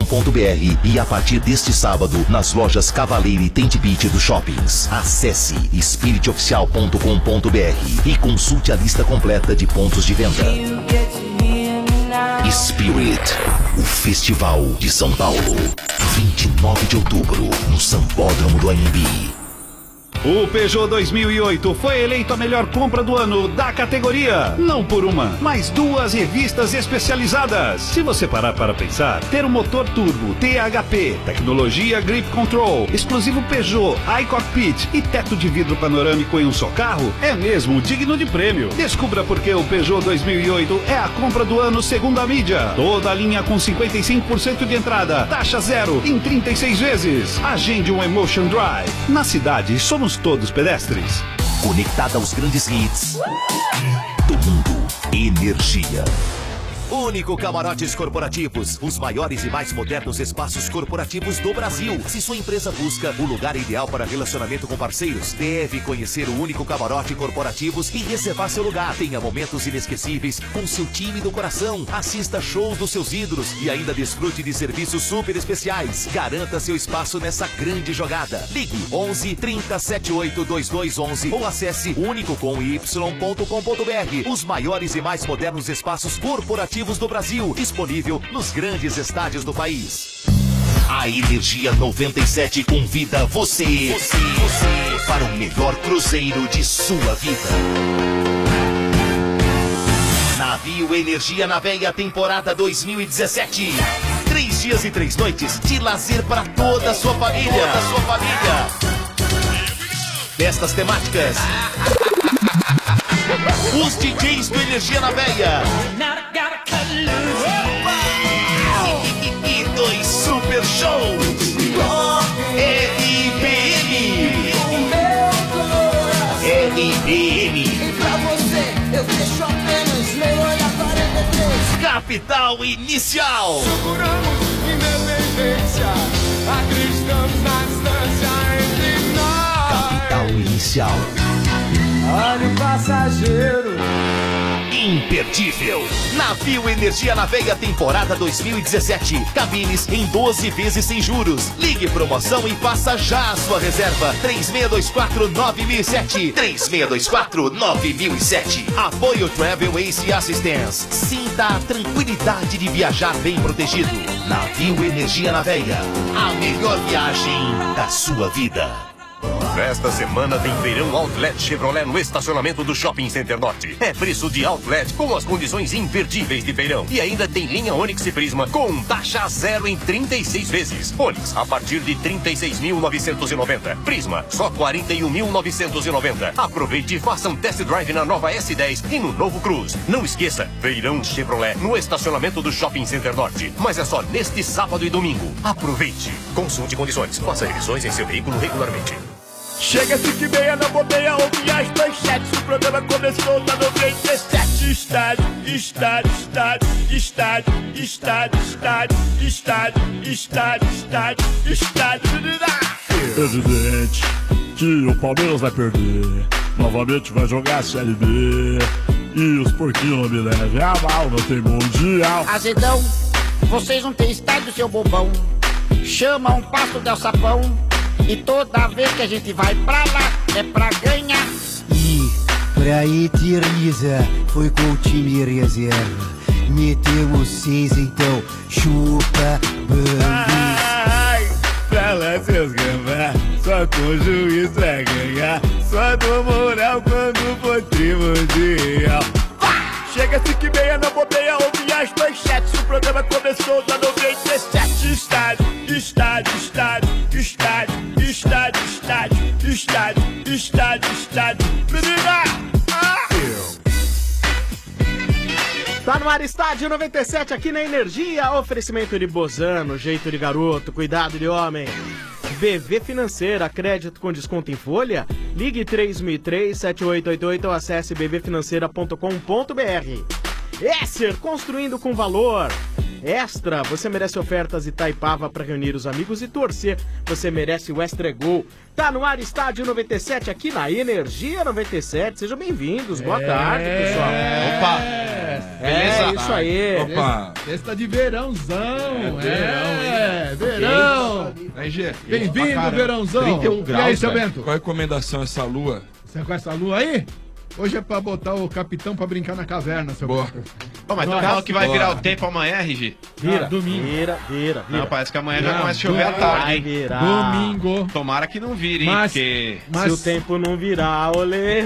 e a partir deste sábado nas lojas Cavaleiro e Tent Beat dos shoppings. Acesse spiritoficial.com.br e consulte a lista completa de pontos de venda. Spirit, o Festival de São Paulo, 29 de outubro, no Sambódromo do AMB. O Peugeot 2008 foi eleito a melhor compra do ano da categoria. Não por uma, mas duas revistas especializadas. Se você parar para pensar, ter um motor turbo THP, tecnologia Grip Control, exclusivo Peugeot, iCockpit e teto de vidro panorâmico em um só carro é mesmo digno de prêmio. Descubra por que o Peugeot 2008 é a compra do ano segundo a mídia. Toda a linha com 55% de entrada, taxa zero em 36 vezes. Agende um Emotion Drive. Na cidade, somos todos pedestres. Conectada aos grandes hits do mundo. Energia. Único Camarotes Corporativos, os maiores e mais modernos espaços corporativos do Brasil. Se sua empresa busca o lugar ideal para relacionamento com parceiros, deve conhecer o Único Camarote Corporativos e reservar seu lugar. Tenha momentos inesquecíveis com seu time do coração. Assista shows dos seus ídolos e ainda desfrute de serviços super especiais. Garanta seu espaço nessa grande jogada. Ligue 11 30 78 2211 ou acesse unicocomy.com.br. Os maiores e mais modernos espaços corporativos do Brasil, disponível nos grandes estádios do país. A Energia 97 convida você para o melhor cruzeiro de sua vida. Navio Energia na Veia, temporada 2017. 3 dias e 3 noites de lazer para toda a sua família. Destas temáticas, os DJs do Energia na Veia. E 2 super shows. RPM. Pra você eu deixo apenas meu olhar 43. Capital Inicial. Seguramos independência, acreditamos na distância entre nós. Capital Inicial. Olha o passageiro. Imperdível. Navio Energia na Veia, temporada 2017. Cabines em 12 vezes sem juros. Ligue promoção e faça já a sua reserva. 3624-9007. 3624-9007. Apoio Travel Ace Assistance. Sinta a tranquilidade de viajar bem protegido. Navio Energia na Veia. A melhor viagem da sua vida. Nesta semana tem Feirão Outlet Chevrolet no estacionamento do Shopping Center Norte. É preço de Outlet com as condições imperdíveis de feirão. E ainda tem linha Onix e Prisma com taxa zero em 36 vezes. Onix a partir de 36.990. Prisma só 41.990. Aproveite e faça um test drive na nova S10 e no novo Cruz. Não esqueça, Feirão Chevrolet no estacionamento do Shopping Center Norte. Mas é só neste sábado e domingo. Aproveite. Consulte condições. Faça revisões em seu veículo regularmente. Chega 5h30 na bobeia, ouve as manchetes. O programa começou na 97. Estádio, estádio, estádio, estádio, estádio, estádio, estádio, estádio, estádio, estádio. Evidente que o Palmeiras vai perder. Novamente vai jogar a Série B. E os porquinhos não me levem a mal, não tem mundial. Azedão, vocês não têm estádio, seu bobão. Chama um passo del sapão. E toda vez que a gente vai pra lá, é pra ganhar. E pra Eterniza foi com o time reserva. Metemos 6, então chupa bambi. Ai, pra lá seus gambá, só com o juiz vai ganhar. Só do moral quando for primordial. Chega 5h30 na bobeia, ouve as manchetes. O programa começou na 97. Estádio, estádio, estádio, estádio, estádio, estádio, estádio, estádio, estádio. Menina! Tá no ar, Estádio 97 aqui na Energia. Oferecimento de Bozano, jeito de garoto, cuidado de homem. BV Financeira, crédito com desconto em folha? Ligue 3003-7888 ou acesse bbfinanceira.com.br. Esser, construindo com valor. Extra, você merece ofertas Itaipava para reunir os amigos e torcer. Você merece o Extra Gol. Tá no ar, Estádio 97 aqui na Energia 97. Sejam bem-vindos. Boa tarde, pessoal. Opa! Beleza? É isso aí. Opa! Festa de verãozão. Verão, hein? RG. Bem-vindo, verãozão. 31 graus, E aí, seu velho. Bento? Qual a recomendação essa lua? Você com essa lua aí? Hoje é pra botar o capitão pra brincar na caverna, seu Bento. Pô, mas tu fala que vai virar o tempo amanhã, RG? Vira, domingo. Vira. Não, parece que amanhã já Não, começa a chover à tarde, vai hein? virar. Domingo. Tomara que não vire, hein? Mas- Porque... Se o tempo não virar, olê.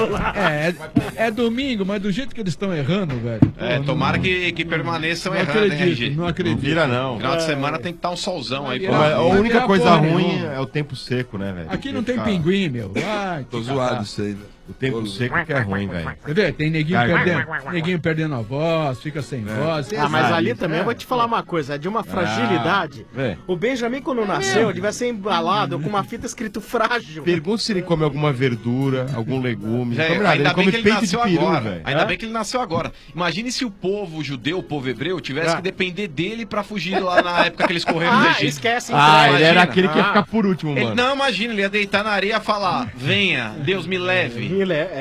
É domingo, mas do jeito que eles estão errando, velho. É, tomara que permaneçam Não errando, hein, acredito, RG? não acredito. Não vira, não. Final de semana tem que estar um solzão aí. virar- pô. A única virar coisa porra ruim nenhuma. é o tempo seco, né, velho? Aqui não Porque tem fica- pinguim, meu. Ai, Tô te zoado catar. isso aí, velho. O tempo seco que é ruim, velho. Você vê, tem neguinho Garganta. perdendo a voz, fica sem voz. Ah, mas ali É. também eu vou te falar uma coisa, é de uma fragilidade. É. O Benjamin, quando nasceu, devia ser embalado com uma fita escrito frágil. Pergunta se ele come alguma verdura, algum legume. Já, Não come nada, ainda bem come que ele peito nasceu de peru, agora. velho. Ainda bem que ele nasceu agora. Imagine se o povo judeu, o povo hebreu, tivesse que depender dele pra fugir lá na época que eles correram do Egito. Esquece, Ah, ele era Imagina. aquele que ia ficar por último, Ele, mano. não, imagina, ele ia deitar na areia e falar: venha, Deus me leve.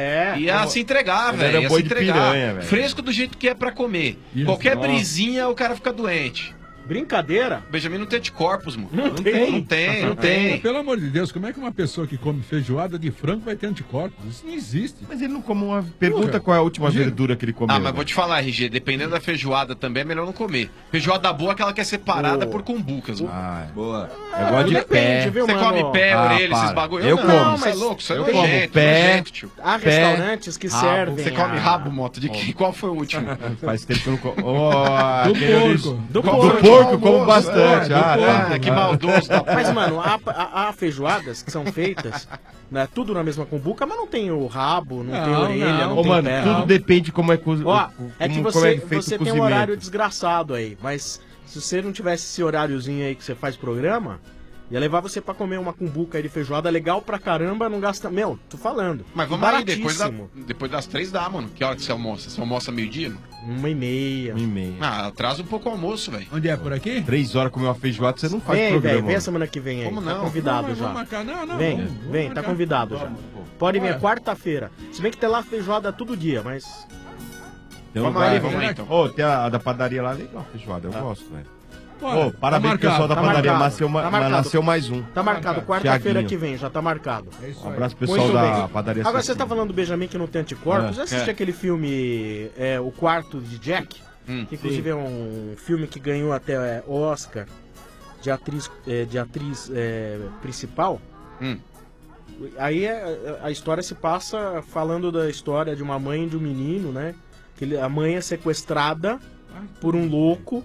Ia se entregar, Ele velho. era Ia boi se de entregar. piranha, velho. Fresco do jeito que é pra comer. Isso. Qualquer Nossa. brisinha, o cara fica doente. Brincadeira. Benjamin não tem anticorpos, mano. Não tem. Não tem, não Mas, tem. pelo amor de Deus, como é que uma pessoa que come feijoada de frango vai ter anticorpos? Isso não existe. Mas ele não come uma... Pergunta Porra. qual é a última Imagina. verdura que ele comeu. Ah, mas vou velho. te falar, RG, dependendo da feijoada também é melhor não comer. Feijoada boa é aquela que é separada por cumbucas, mano. Ah, Boa. eu gosto de pé. viu, Você mano? come pé, Ah, orelha, esses para. bagulho? Eu não, como. Você é louco, isso é Eu como nojento, pé. nojento, tio. Há Pé, restaurantes que rabo. servem. Você come rabo, moto? De que? Qual foi o último? Faz tempo que eu não como. Oh, Do aquele porco. ali- Do Do porco. porco eu como Almoço, bastante. é, do Ah, Ah, que maldoso da porra. Mas, mano, há feijoadas que são feitas, né, tudo na mesma cumbuca, mas não tem o rabo, não, tem Não, orelha, não. não, Ô, tem mano, pé. tudo depende de como é cozido. Ó, é que você, feito você o tem um horário cozimento. desgraçado aí, mas se você não tivesse esse horáriozinho aí que você faz programa, ia levar você pra comer uma cumbuca aí de feijoada legal pra caramba, não gasta... Meu, tô falando. Mas vamos E aí, depois baratíssimo. das 3 dá, mano. Que hora que você almoça? Você almoça meio-dia, mano? 1h30. 1h30. Ah, atrasa um pouco o almoço, velho. Onde é? Por aqui? 3 horas comer uma feijoada, você não faz Vem, programa. velho, vem a mano. semana que vem aí. Como Tá não? convidado Vamos já. marcar. Não, Vem, vamos vem, tá marcar. convidado já. Pode vir, Bora. quarta-feira. Se bem que tem lá feijoada todo dia, mas... Então Vamos vai, aí, vamos aí, então. Ô, tem a da padaria lá, legal, feijoada, eu gosto, velho. Bora. Ô, parabéns Tá pro pessoal da tá padaria, marcado, nasceu, tá marcado. nasceu mais um. Tá marcado, marcado. quarta-feira Thiaguinho. que vem, já tá marcado. É isso Um aí. abraço pro pessoal Muito da bem. padaria. Agora você Assassina. tá falando do Benjamin que não tem anticorpos. Já assiste aquele filme O Quarto de Jack? Que inclusive é um filme que ganhou até Oscar de atriz principal. Aí a história se passa falando da história de uma mãe e de um menino, né? A mãe é sequestrada por um louco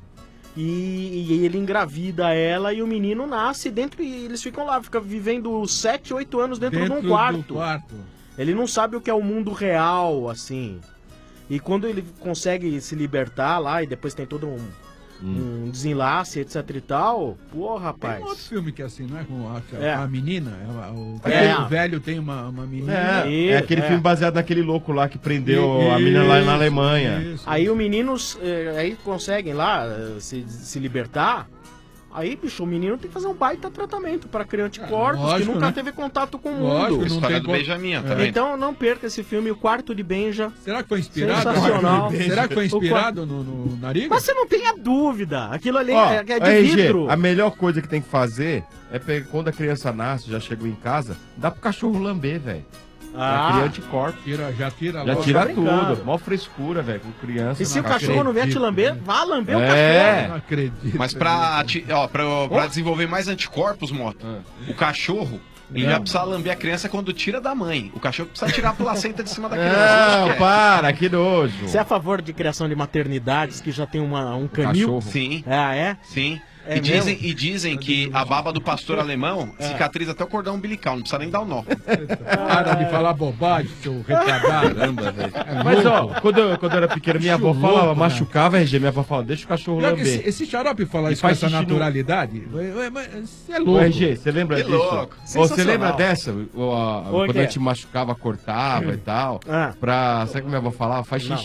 e ele engravida ela e o menino nasce dentro e eles ficam lá, ficam vivendo 7, 8 anos dentro de um do quarto. quarto. Ele não sabe o que é o mundo real, assim. E quando ele consegue se libertar lá e depois tem todo um desenlace, etc e tal, pô, rapaz. Tem um outro filme que é assim, não é? Com É. a menina. O É. velho tem uma menina. É aquele filme baseado naquele louco lá que prendeu a menina lá na Alemanha. Aí os meninos aí conseguem lá se libertar. Aí, bicho, o menino tem que fazer um baita tratamento para criar anticorpos lógico, que nunca né? teve contato com o Lógico, mundo. não História tem do como- Benjamin, tá vendo? Então não perca esse filme, O Quarto de Benja. Será que foi inspirado? Sensacional. Será que foi inspirado no Nariga? Mas você não tenha dúvida. Aquilo ali Ó, é de RG, vidro. a melhor coisa que tem que fazer é pegar, quando a criança nasce, já chegou em casa, dá pro cachorro lamber, velho. Ah. Cria anticorpos. Já tira Já logo. tira Tá brincando. tudo. Mó frescura, velho, com criança. E se o não cachorro não vier te lamber, vá lamber o É. cachorro. Não acredito. Mas pra desenvolver mais anticorpos, Moto, o cachorro, ele já precisa lamber a criança quando tira da mãe. O cachorro precisa tirar a placenta de cima da criança. Não, para, que nojo. Você é a favor de criação de maternidades que já tem um canil? cachorro. Sim, Ah, é? sim. É E dizem que a baba do pastor alemão cicatriza até o cordão umbilical, não precisa nem dar o nó. Para de falar bobagem, seu retardado. Caramba, velho. Mas ó, quando eu era pequeno, minha avó Bicho falava, louco, né? machucava, RG, minha avó falava, deixa o cachorro Pior que lamber. esse xarope falar E isso com faz essa xixi no- naturalidade, você é Ô, louco. RG, você lembra Que disso? louco. Ô, você Sensacional. lembra dessa? Quando quê? a gente machucava, cortava e tal. Ah. Sabe o que minha avó falava? Faz xixi.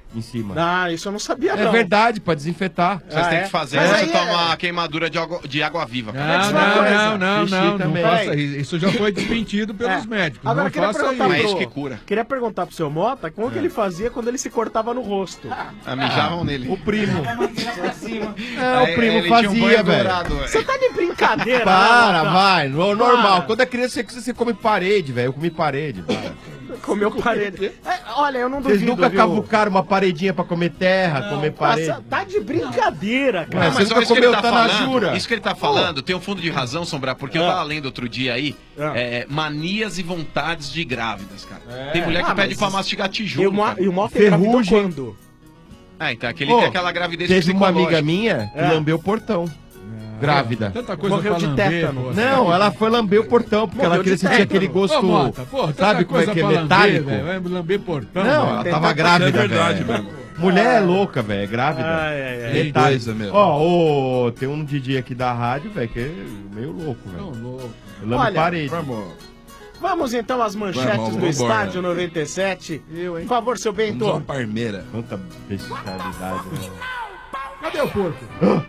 em cima. Ah, isso eu não sabia, É não. verdade, pra desinfetar. Vocês têm que fazer, Mas você aí toma uma queimadura de água viva. Não também. faça isso. Isso já foi desmentido pelos médicos. Agora, não queria faça perguntar, isso. queria perguntar pro seu Mota como que ele fazia quando ele se cortava no rosto. Mijavam nele. O primo. Aí, o primo ele tinha um fazia, banho velho. dourado, velho. Você tá de brincadeira, Para, né, vai. Mota? Normal. Para. Quando é criança, você come parede, velho. Eu comi parede. Para. Comeu parede. Olha, eu não Vocês duvido, nunca viu? cavucaram uma paredinha pra comer terra, comer parede? Nossa, tá de brincadeira, cara. Não, mas olha isso que ele tá falando. Isso que ele tá falando tem um fundo de razão, Sombra, porque eu tava lendo outro dia aí, manias e vontades de grávidas, cara. Tem mulher que pede pra mastigar tijolo. E o Mota engravidou quando? Então aquele tem aquela gravidez Teve uma psicológica. amiga minha que lambeu o portão. Grávida. Tanta coisa Morreu pra de lamber, tétano. pô. Não, ela foi lamber o portão, porque Morreu ela queria de sentir tétano. aquele gosto. Ô, Mota, pô, tanta sabe como é coisa que é pra lamber, metálico? velho, vai lamber portão. Não, velho. ela tava grávida, É verdade velho. mesmo. Mulher é louca, velho, é grávida. Tem Detalhe. coisa mesmo. Ó, tem um DJ aqui da rádio, velho, que é meio louco, velho. Lambe Olha, parede. Vamos então às manchetes Vamos, do vambora. Estádio 97. Por favor, seu Bento. Vamos uma Parmeira. Quanta bestialidade, né? Cadê o porco?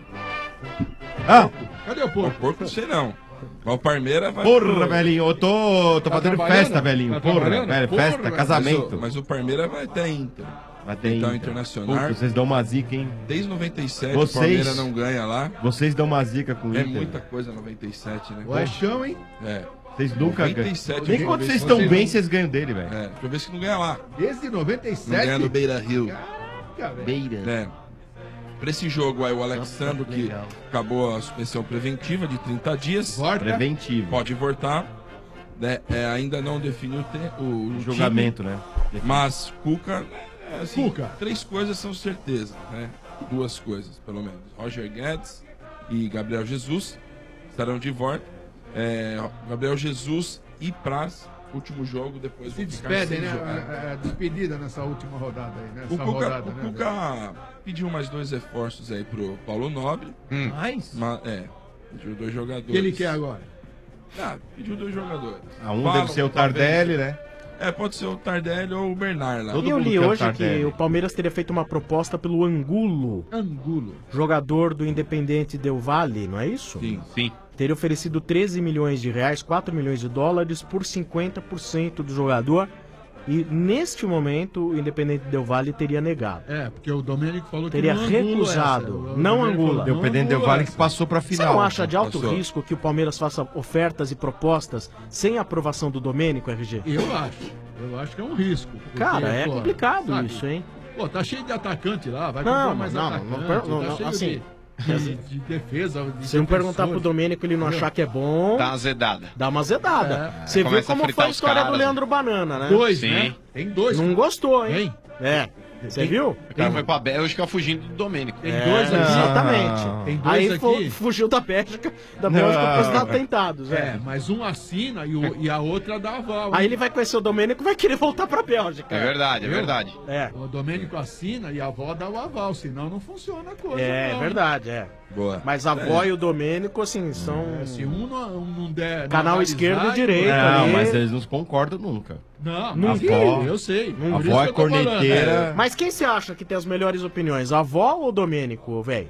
Cadê o O porco? porco não sei não. Mas o Parmeira vai... Porra, velhinho, eu tô fazendo trabalhando? festa, velhinho. Tá Porra, trabalhando? velho, Porra, festa, velho. casamento. Mas o Parmeira vai até Inter. Vai ter Então, Inter. Internacional. Puta, vocês dão uma zica, hein? Desde 97 o Palmeiras não ganha lá. Vocês dão uma zica com o É Inter. muita coisa 97, né? O é chão, hein? É. Vocês nunca ganham. 97, Nem quando vocês estão bem, vocês ganham dele, velho. É, deixa eu ver se não ganha lá. Desde 97? Não ganha no Beira Rio. Beira. É. Pra esse jogo aí, o Alexandre, que acabou a suspensão preventiva de 30 dias. Preventivo. Pode voltar. Né? Ainda não definiu o Julgamento, time, né? Mas Cuca, assim, Cuca. 3 coisas são certeza, né? 2 coisas, pelo menos. Roger Guedes e Gabriel Jesus estarão de volta. Gabriel Jesus e Praz, último jogo, depois Se vão ficar despedem, sem né? jogar. Despedida nessa última rodada aí, né? O Essa Cuca, rodada, o né? Cuca pediu mais 2 reforços aí pro Paulo Nobre. Mais? Pediu 2 jogadores. O que ele quer agora? Pediu 2 jogadores. Deve ser o Tardelli, né? Pode ser o Tardelli ou o Bernard lá. E eu li hoje que o Palmeiras teria feito uma proposta pelo Angulo. Jogador do Independente Del Valle, não é isso? Sim. Teria oferecido 13 milhões de reais, 4 milhões de dólares por 50% do jogador. E neste momento o Independente Del Valle teria negado. Porque o Domênico falou que teria não angula recusado, essa. não Domênico angula. falou, Independente Del Valle que passou pra final. Você não acha de alto Passou. risco que o Palmeiras faça ofertas e propostas sem aprovação do Domênico, RG? Eu acho que é um risco. porque, Cara, é pô, complicado sabe? isso, hein? Pô, tá cheio de atacante lá, vai Não, comprar mais não, atacante, não, tá cheio assim, de defesa, de Se não perguntar pro defensores. Domênico e ele não achar que é bom... Dá uma azedada. Dá uma azedada. Você viu Começa a como fritar foi a os história caras, do Leandro Banana, né? Dois, Sim. né? Tem 2. Não gostou, hein? Você viu? O cara foi pra Bélgica fugindo do Domênico. Tem 2 aqui. Exatamente. Tem 2 Aí aqui. fugiu da Bélgica por causa dos atentados. Mas um assina e a outra dá aval. Aí ele vai conhecer o Domênico e vai querer voltar pra Bélgica. É verdade, é Viu? verdade. O Domênico assina e a avó dá o aval, senão não funciona a coisa. É não. verdade, Boa. Mas a avó e o Domênico, assim, são... Se um não der... Canal não esquerdo e analisar, direito. Não, ali. mas eles não concordam nunca. Não, Não A vi, avó- eu sei. A Por isso avó que é eu tô falando. corneteira. Mas quem você acha que tem as melhores opiniões? A avó ou o Domênico, velho?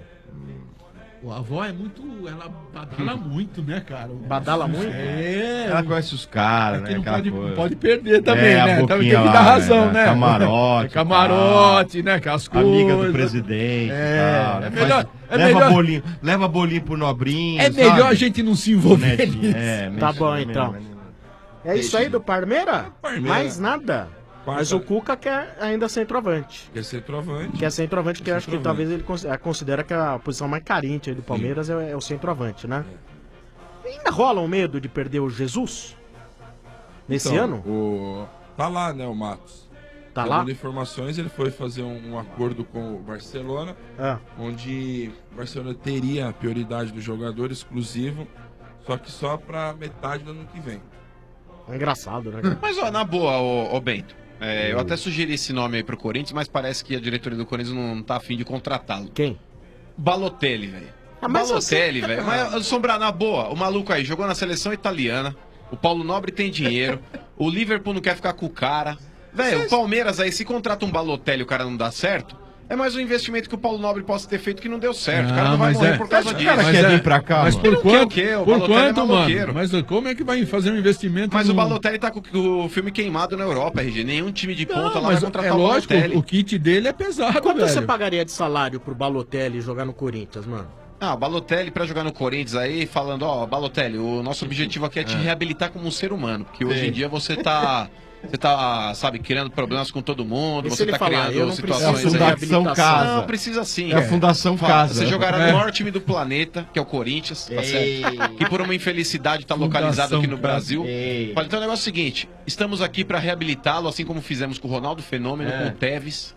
A avó é muito... Ela badala muito, né, cara? Badala muito? Ela conhece os caras, É que né? não aquela pode, coisa. pode perder também, a né? Também boquinha tem que lá, dar razão, né? Camarote. É camarote, né? Que as coisas... Amiga do presidente. tal, né? melhor- é leva melhor- bolinho, leva bolinho pro nobrinho. É melhor sabe? a gente não se envolver Netinho, nisso. Tá mexe bom, no então. mesmo, né? É isso aí do Parmeira? Parmeira. Mais nada. Quarta- Mas o Cuca quer ainda centroavante. Quer ser trovante. Que é centroavante, que eu acho que Centroavante. talvez ele considera que a posição mais carente aí do Palmeiras é o centroavante, né? Ainda rola um medo de perder o Jesus? Nesse Então, ano? Tá lá, né, o Matos. Tá lá? Segundo informações, ele foi fazer um acordo com o Barcelona, onde o Barcelona teria a prioridade do jogador exclusivo, só que só pra metade do ano que vem. É engraçado, né? cara? Mas, ó, na boa, ô Bento, eu até sugeri esse nome aí pro Corinthians, mas parece que a diretoria do Corinthians não tá afim de contratá-lo. Quem? Balotelli, velho. mas Balotelli, você- velho. Mas, Sombrar, na boa, o maluco aí jogou na seleção italiana, o Paulo Nobre tem dinheiro, o Liverpool não quer ficar com o cara. Velho, o Palmeiras aí, se contrata um Balotelli e o cara não dá certo, é mais um investimento que o Paulo Nobre possa ter feito que não deu certo. O cara não vai morrer por causa disso. O cara quer vir pra cá, Mas mano. por quanto, Por quanto, mano? Mas como é que vai fazer um investimento? Mas o Balotelli tá com o filme queimado na Europa, RG. Nenhum time de ponta lá vai mas contratar é o lógico, Balotelli. o kit dele é pesado, Quanto velho. você pagaria de salário pro Balotelli jogar no Corinthians, mano? Ah, o Balotelli pra jogar no Corinthians aí, falando, ó, Balotelli, o nosso objetivo aqui é te reabilitar como um ser humano, porque hoje em dia você tá, sabe, criando problemas com todo mundo, E se você ele tá falar, eu criando não situações preciso de aí. Fundação Casa. Não, precisa sim. É a Fundação Casa. Você jogará no maior time do planeta, que é o Corinthians, tá certo? Que por uma infelicidade tá localizado aqui no Brasil. Olha, então o negócio é o seguinte, estamos aqui pra reabilitá-lo, assim como fizemos com o Ronaldo Fenômeno, com o Tevez,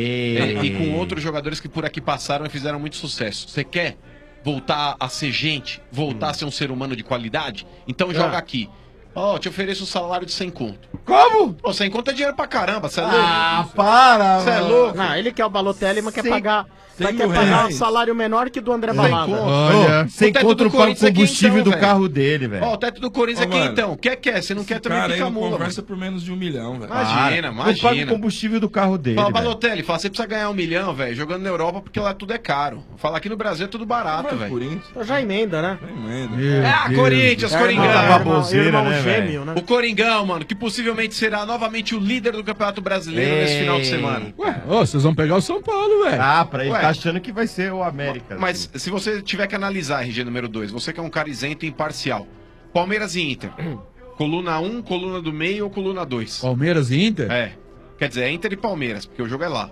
e com outros jogadores que por aqui passaram e fizeram muito sucesso. Você quer voltar a ser gente, voltar a ser um ser humano de qualidade? Então joga aqui. Ó, te ofereço um salário de 100 conto. Como? Pô, 100 conto é dinheiro pra caramba, você é louco? Ah, para, Você é mano. louco? Não, ele quer o Balotelli, mas quer Cem- pagar... Mas 100 quer mil pagar um reais. salário menor que do André Balada. Olha, sem O teto contra do o pago Corinthians é combustível quentão, do velho. carro dele, velho. Ó, o teto do Corinthians Ô, é quem mano, então? Quer, se não quer também Cara, aí fica não mula, conversa mano. por menos de 1 milhão, velho. Imagina, Não paga o imagina. combustível do carro dele, Fala, velho. Balotelli, fala, você precisa ganhar 1 milhão, velho, jogando na Europa porque lá tudo é caro. Fala, aqui no Brasil é tudo barato, velho. Corinthians. Então já emenda, né? Corinthians, Coringão. Tá baboseira, né, gêmeo, né? O Coringão, mano, que possivelmente será novamente o líder do Campeonato Brasileiro nesse final de semana. Ué, ô, vocês vão pegar o São Paulo, velho. Ah, pra ele Ué. tá achando que vai ser o América. Mas se você tiver que analisar, RG número 2, você que é um cara isento e imparcial. Palmeiras e Inter. Coluna 1, coluna do meio ou coluna 2? Palmeiras e Inter? É. Quer dizer, é Inter e Palmeiras, porque o jogo é lá.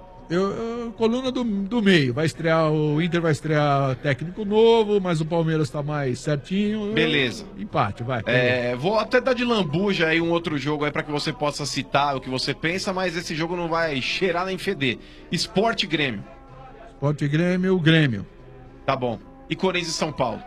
Coluna do meio. Vai estrear, o Inter vai estrear técnico novo, mas o Palmeiras tá mais certinho. Beleza. Empate, vai. Vou até dar de lambuja aí um outro jogo aí pra que você possa citar o que você pensa, mas esse jogo não vai cheirar nem feder. Sport e Grêmio. Sport e Grêmio, Grêmio. Tá bom. E Corinthians e São Paulo.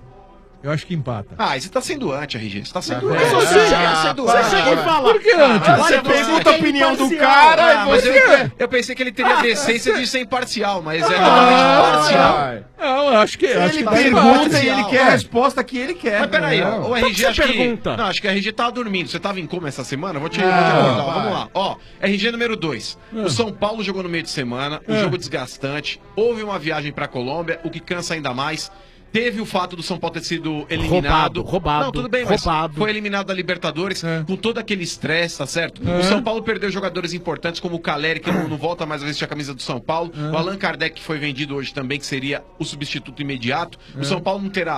Eu acho que empata. Ah, você tá sendo anti, RG. Você tá sendo Mas anti. você- Você tá sendo você anti. chega e fala. Por que anti? Você pergunta a opinião do cara e mas você... eu pensei que ele teria a decência de ser imparcial, mas é totalmente parcial. Não, eu acho que. Ele pergunta e ele quer a resposta que ele quer. Mas peraí, ó, o Então RG você acho que... pergunta. Não, acho que o RG tava dormindo. Você tava em coma essa semana? Vou te acordar. Vamos lá. Ó, RG número 2. O São Paulo jogou no meio de semana, um jogo desgastante. Houve uma viagem pra Colômbia, o que cansa ainda mais. Teve o fato do São Paulo ter sido eliminado. Roubado, Não, tudo bem, mas roubado. foi eliminado da Libertadores com todo aquele estresse, tá certo? O São Paulo perdeu jogadores importantes como o Caleri, que não volta mais a vestir a camisa do São Paulo. O Allan Kardec, que foi vendido hoje também, que seria o substituto imediato. O São Paulo não terá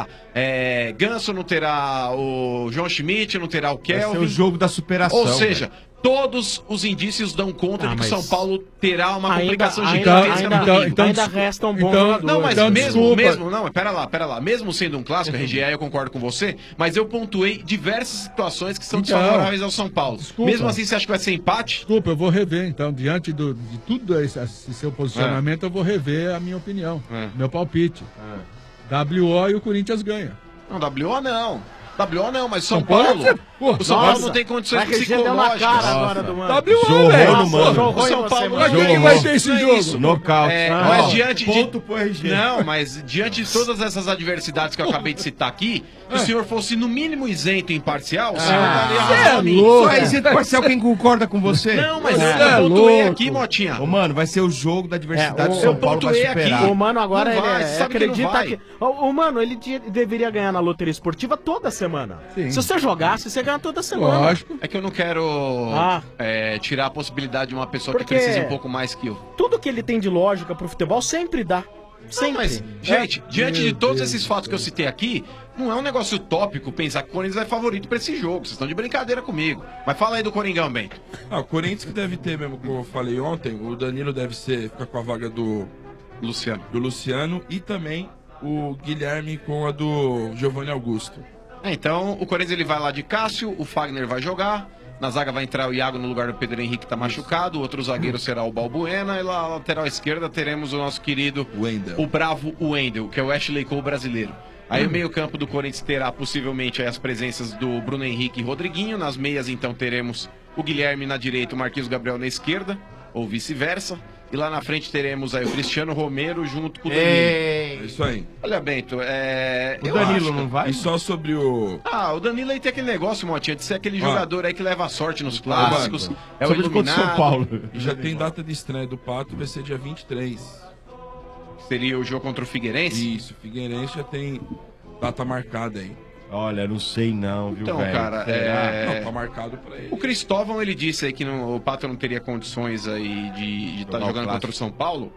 Ganso, não terá o João Schmidt, não terá o Vai ser Kelvin. o jogo da superação. Ou seja, velho. todos os indícios dão conta de que o mas São Paulo terá uma ainda- complicação ainda- gigantesca ainda- no domingo. ainda resta um bom jogador. Não, mas Então, desculpa. não, mas pera lá. Mesmo sendo um clássico, RG, aí eu concordo com você, mas eu pontuei diversas situações que são Então, desfavoráveis ao São Paulo. desculpa. Mesmo assim, você acha que vai ser empate? Desculpa, eu vou rever, então. Diante de tudo esse seu posicionamento, eu vou rever a minha opinião. Meu palpite. WO e o Corinthians ganha. Não, WO não. WO não, mas São São Paulo Paulo. é- Pô, O São Paulo nossa, não tem condições vai que deu na cara psicológicas. agora do mano. WO, velho. no mano. Jogou O em São você, Paulo mano. Mas quem que vai ter esse Não é jogo? isso. Nocaute. Mas diante de. Ponto pro RG. Não, mas diante de todas essas adversidades que eu acabei de citar aqui, se o senhor fosse no mínimo isento e imparcial, o senhor daria razão a mim. Só é isento parcial quem concorda com você? Não, mas É eu pontuei louco. aqui, Motinha. Ô, mano, vai ser o jogo da diversidade do eu São Paulo vai pontuei aqui. superar. O mano agora Não vai, ele sabe que não acredita vai. que. O mano, ele deveria ganhar na loteria esportiva toda semana. Sim. Se você jogasse, você ganha toda semana. Lógico. É que eu não quero tirar a possibilidade de uma pessoa Porque- que precise um pouco mais que eu. Tudo que ele tem de lógica pro futebol sempre dá. Sempre. Mas, gente, diante de todos esses fatos que eu citei aqui, não é um negócio utópico pensar que o Corinthians é favorito pra esse jogo. Vocês estão de brincadeira comigo. Mas fala aí do Coringão, Bento. Ah, o Corinthians que deve ter mesmo, como eu falei ontem, o Danilo deve ficar com a vaga do Luciano e também o Guilherme com a do Giovanni Augusto. Então, o Corinthians ele vai lá de Cássio, o Fagner vai jogar. Na zaga vai entrar o Iago no lugar do Pedro Henrique, que tá machucado. O outro zagueiro será o Balbuena. E lá na lateral esquerda teremos o nosso querido Wendel. o bravo Wendel, que é o Ashley Cole brasileiro. Aí o meio-campo do Corinthians terá possivelmente aí as presenças do Bruno Henrique e Rodriguinho. Nas meias, então, teremos o Guilherme na direita, o Marquinhos Gabriel na esquerda, ou vice-versa. E lá na frente teremos aí o Cristiano Romero junto com o Danilo. É isso aí. Olha, Bento, O Danilo não vai? E só sobre o... Ah, o Danilo aí tem aquele negócio, Motinha, de ser aquele Ah. jogador aí que leva a sorte nos clássicos. Mano, É o iluminado. E já tem data de estreia do Pato, vai ser dia 23. Seria o jogo contra o Figueirense? Isso, o Figueirense já tem data marcada aí. Olha, não sei não, viu, Então, velho? cara, Não, tá marcado pra ele. O Cristóvão, ele disse aí que o Pato não teria condições aí de estar Jogar o jogando clássico. contra o São Paulo.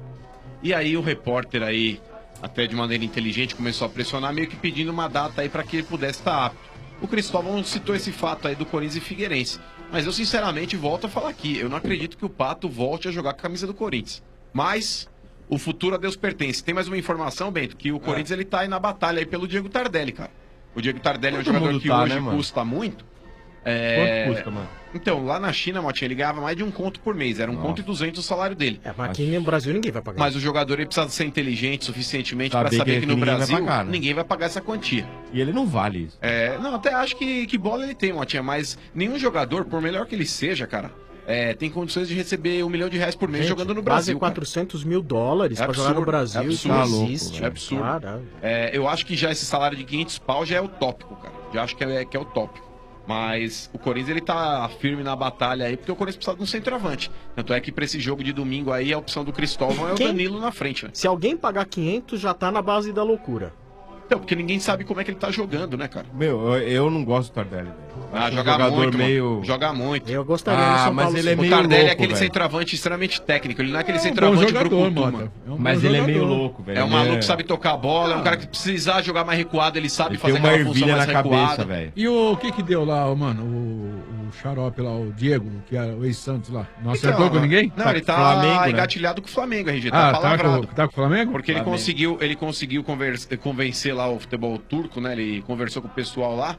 E aí o repórter aí, até de maneira inteligente, começou a pressionar, meio que pedindo uma data aí para que ele pudesse estar apto. O Cristóvão citou esse fato aí do Corinthians e Figueirense. Mas eu, sinceramente, volto a falar aqui. Eu não acredito que o Pato volte a jogar com a camisa do Corinthians. Mas o futuro a Deus pertence. Tem mais uma informação, Bento, que o Corinthians ele tá aí na batalha aí pelo Diego Tardelli, cara. O Diego Tardelli é um Todo jogador mundo que tá, hoje né, mano? custa muito. Quanto custa, mano? Então, lá na China, Motinha, ele ganhava mais de um conto por mês. Era 1.200 o salário dele. Mas aqui no Brasil ninguém vai pagar. Mas o jogador ele precisa ser inteligente suficientemente Saber para saber que que no ninguém vai Brasil pagar, né? ninguém vai pagar essa quantia. E ele não vale isso. Não, até acho que bola ele tem, Motinha, mas nenhum jogador, por melhor que ele seja, cara, tem condições de receber R$1 milhão por mês Gente, jogando no quase Brasil. cara. $400 mil pra jogar no Brasil. É Isso absurdo, não existe. É absurdo. Caralho. Eu acho que já esse salário de 500 pau já é utópico, cara. Já acho que é utópico. Mas o Corinthians ele tá firme na batalha aí, porque o Corinthians precisa de um centroavante. Tanto é que pra esse jogo de domingo aí, a opção do Cristóvão é o Danilo na frente, né? Se alguém pagar 500, já tá na base da loucura. Então, porque ninguém sabe como é que ele tá jogando, né, cara? Meu, eu não gosto do Tardelli, velho. Acho um Joga jogador muito, meio... mano. Joga muito. Eu gostaria do São mas Paulo. ele é O meio Tardelli louco, é aquele velho. centroavante extremamente técnico. Ele não é aquele É um centroavante bom jogador, brucutu, Mota. mano. É um Mas bom ele é meio jogador. louco, velho. É um maluco Ele que sabe tocar a bola, é um cara que precisar jogar mais recuado, ele sabe Ele fazer tem uma aquela função ervilha mais na recuada. cabeça, velho. E o que deu lá, mano, o xarope lá, o Diego, que é o ex-Santos lá, não Então, acertou com ninguém? Não, ele tá Flamengo, né? engatilhado com o Flamengo, RG. Ah, Tá palavrado. tá com o Flamengo? Porque ele Flamengo. conseguiu convencer lá o futebol turco, né? Ele conversou com o pessoal lá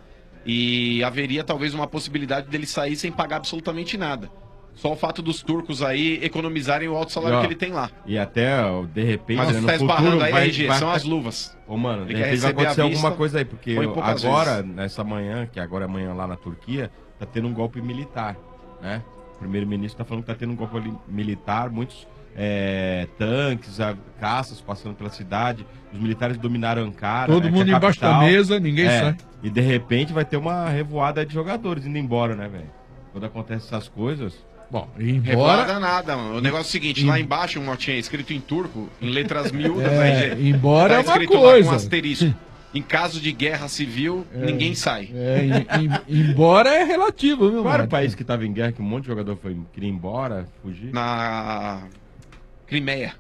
e haveria talvez uma possibilidade dele sair sem pagar absolutamente nada. Só o fato dos turcos aí economizarem o alto salário E, ó, que ele tem lá. E até, de repente, Mas né, o no que tá futuro esbarrando aí, vai, RG, vai... são as luvas. Ô, mano, de Ele quer repente vai receber à acontecer vista, alguma coisa aí, porque põe poucas agora, vezes. nessa manhã, que agora é amanhã lá na Turquia, tá tendo um golpe militar, né? O primeiro-ministro tá falando que tá tendo um golpe militar, muitos tanques, caças passando pela cidade, os militares dominaram Ankara. Todo né, mundo que é a embaixo da capital. mesa, ninguém sai. E de repente vai ter uma revoada de jogadores indo embora, né, velho? Quando acontecem essas coisas... Bom, Revoada nada, mano. O negócio é o seguinte, lá embaixo, Motinha, escrito em turco, em letras miúdas, RG. embora tá é uma escrito lá coisa. com asterisco. Em caso de guerra civil, ninguém sai. Embora é relativo, viu, Qual era mano? o país que tava em guerra, que um monte de jogador queria ir embora, fugir? Na Crimeia.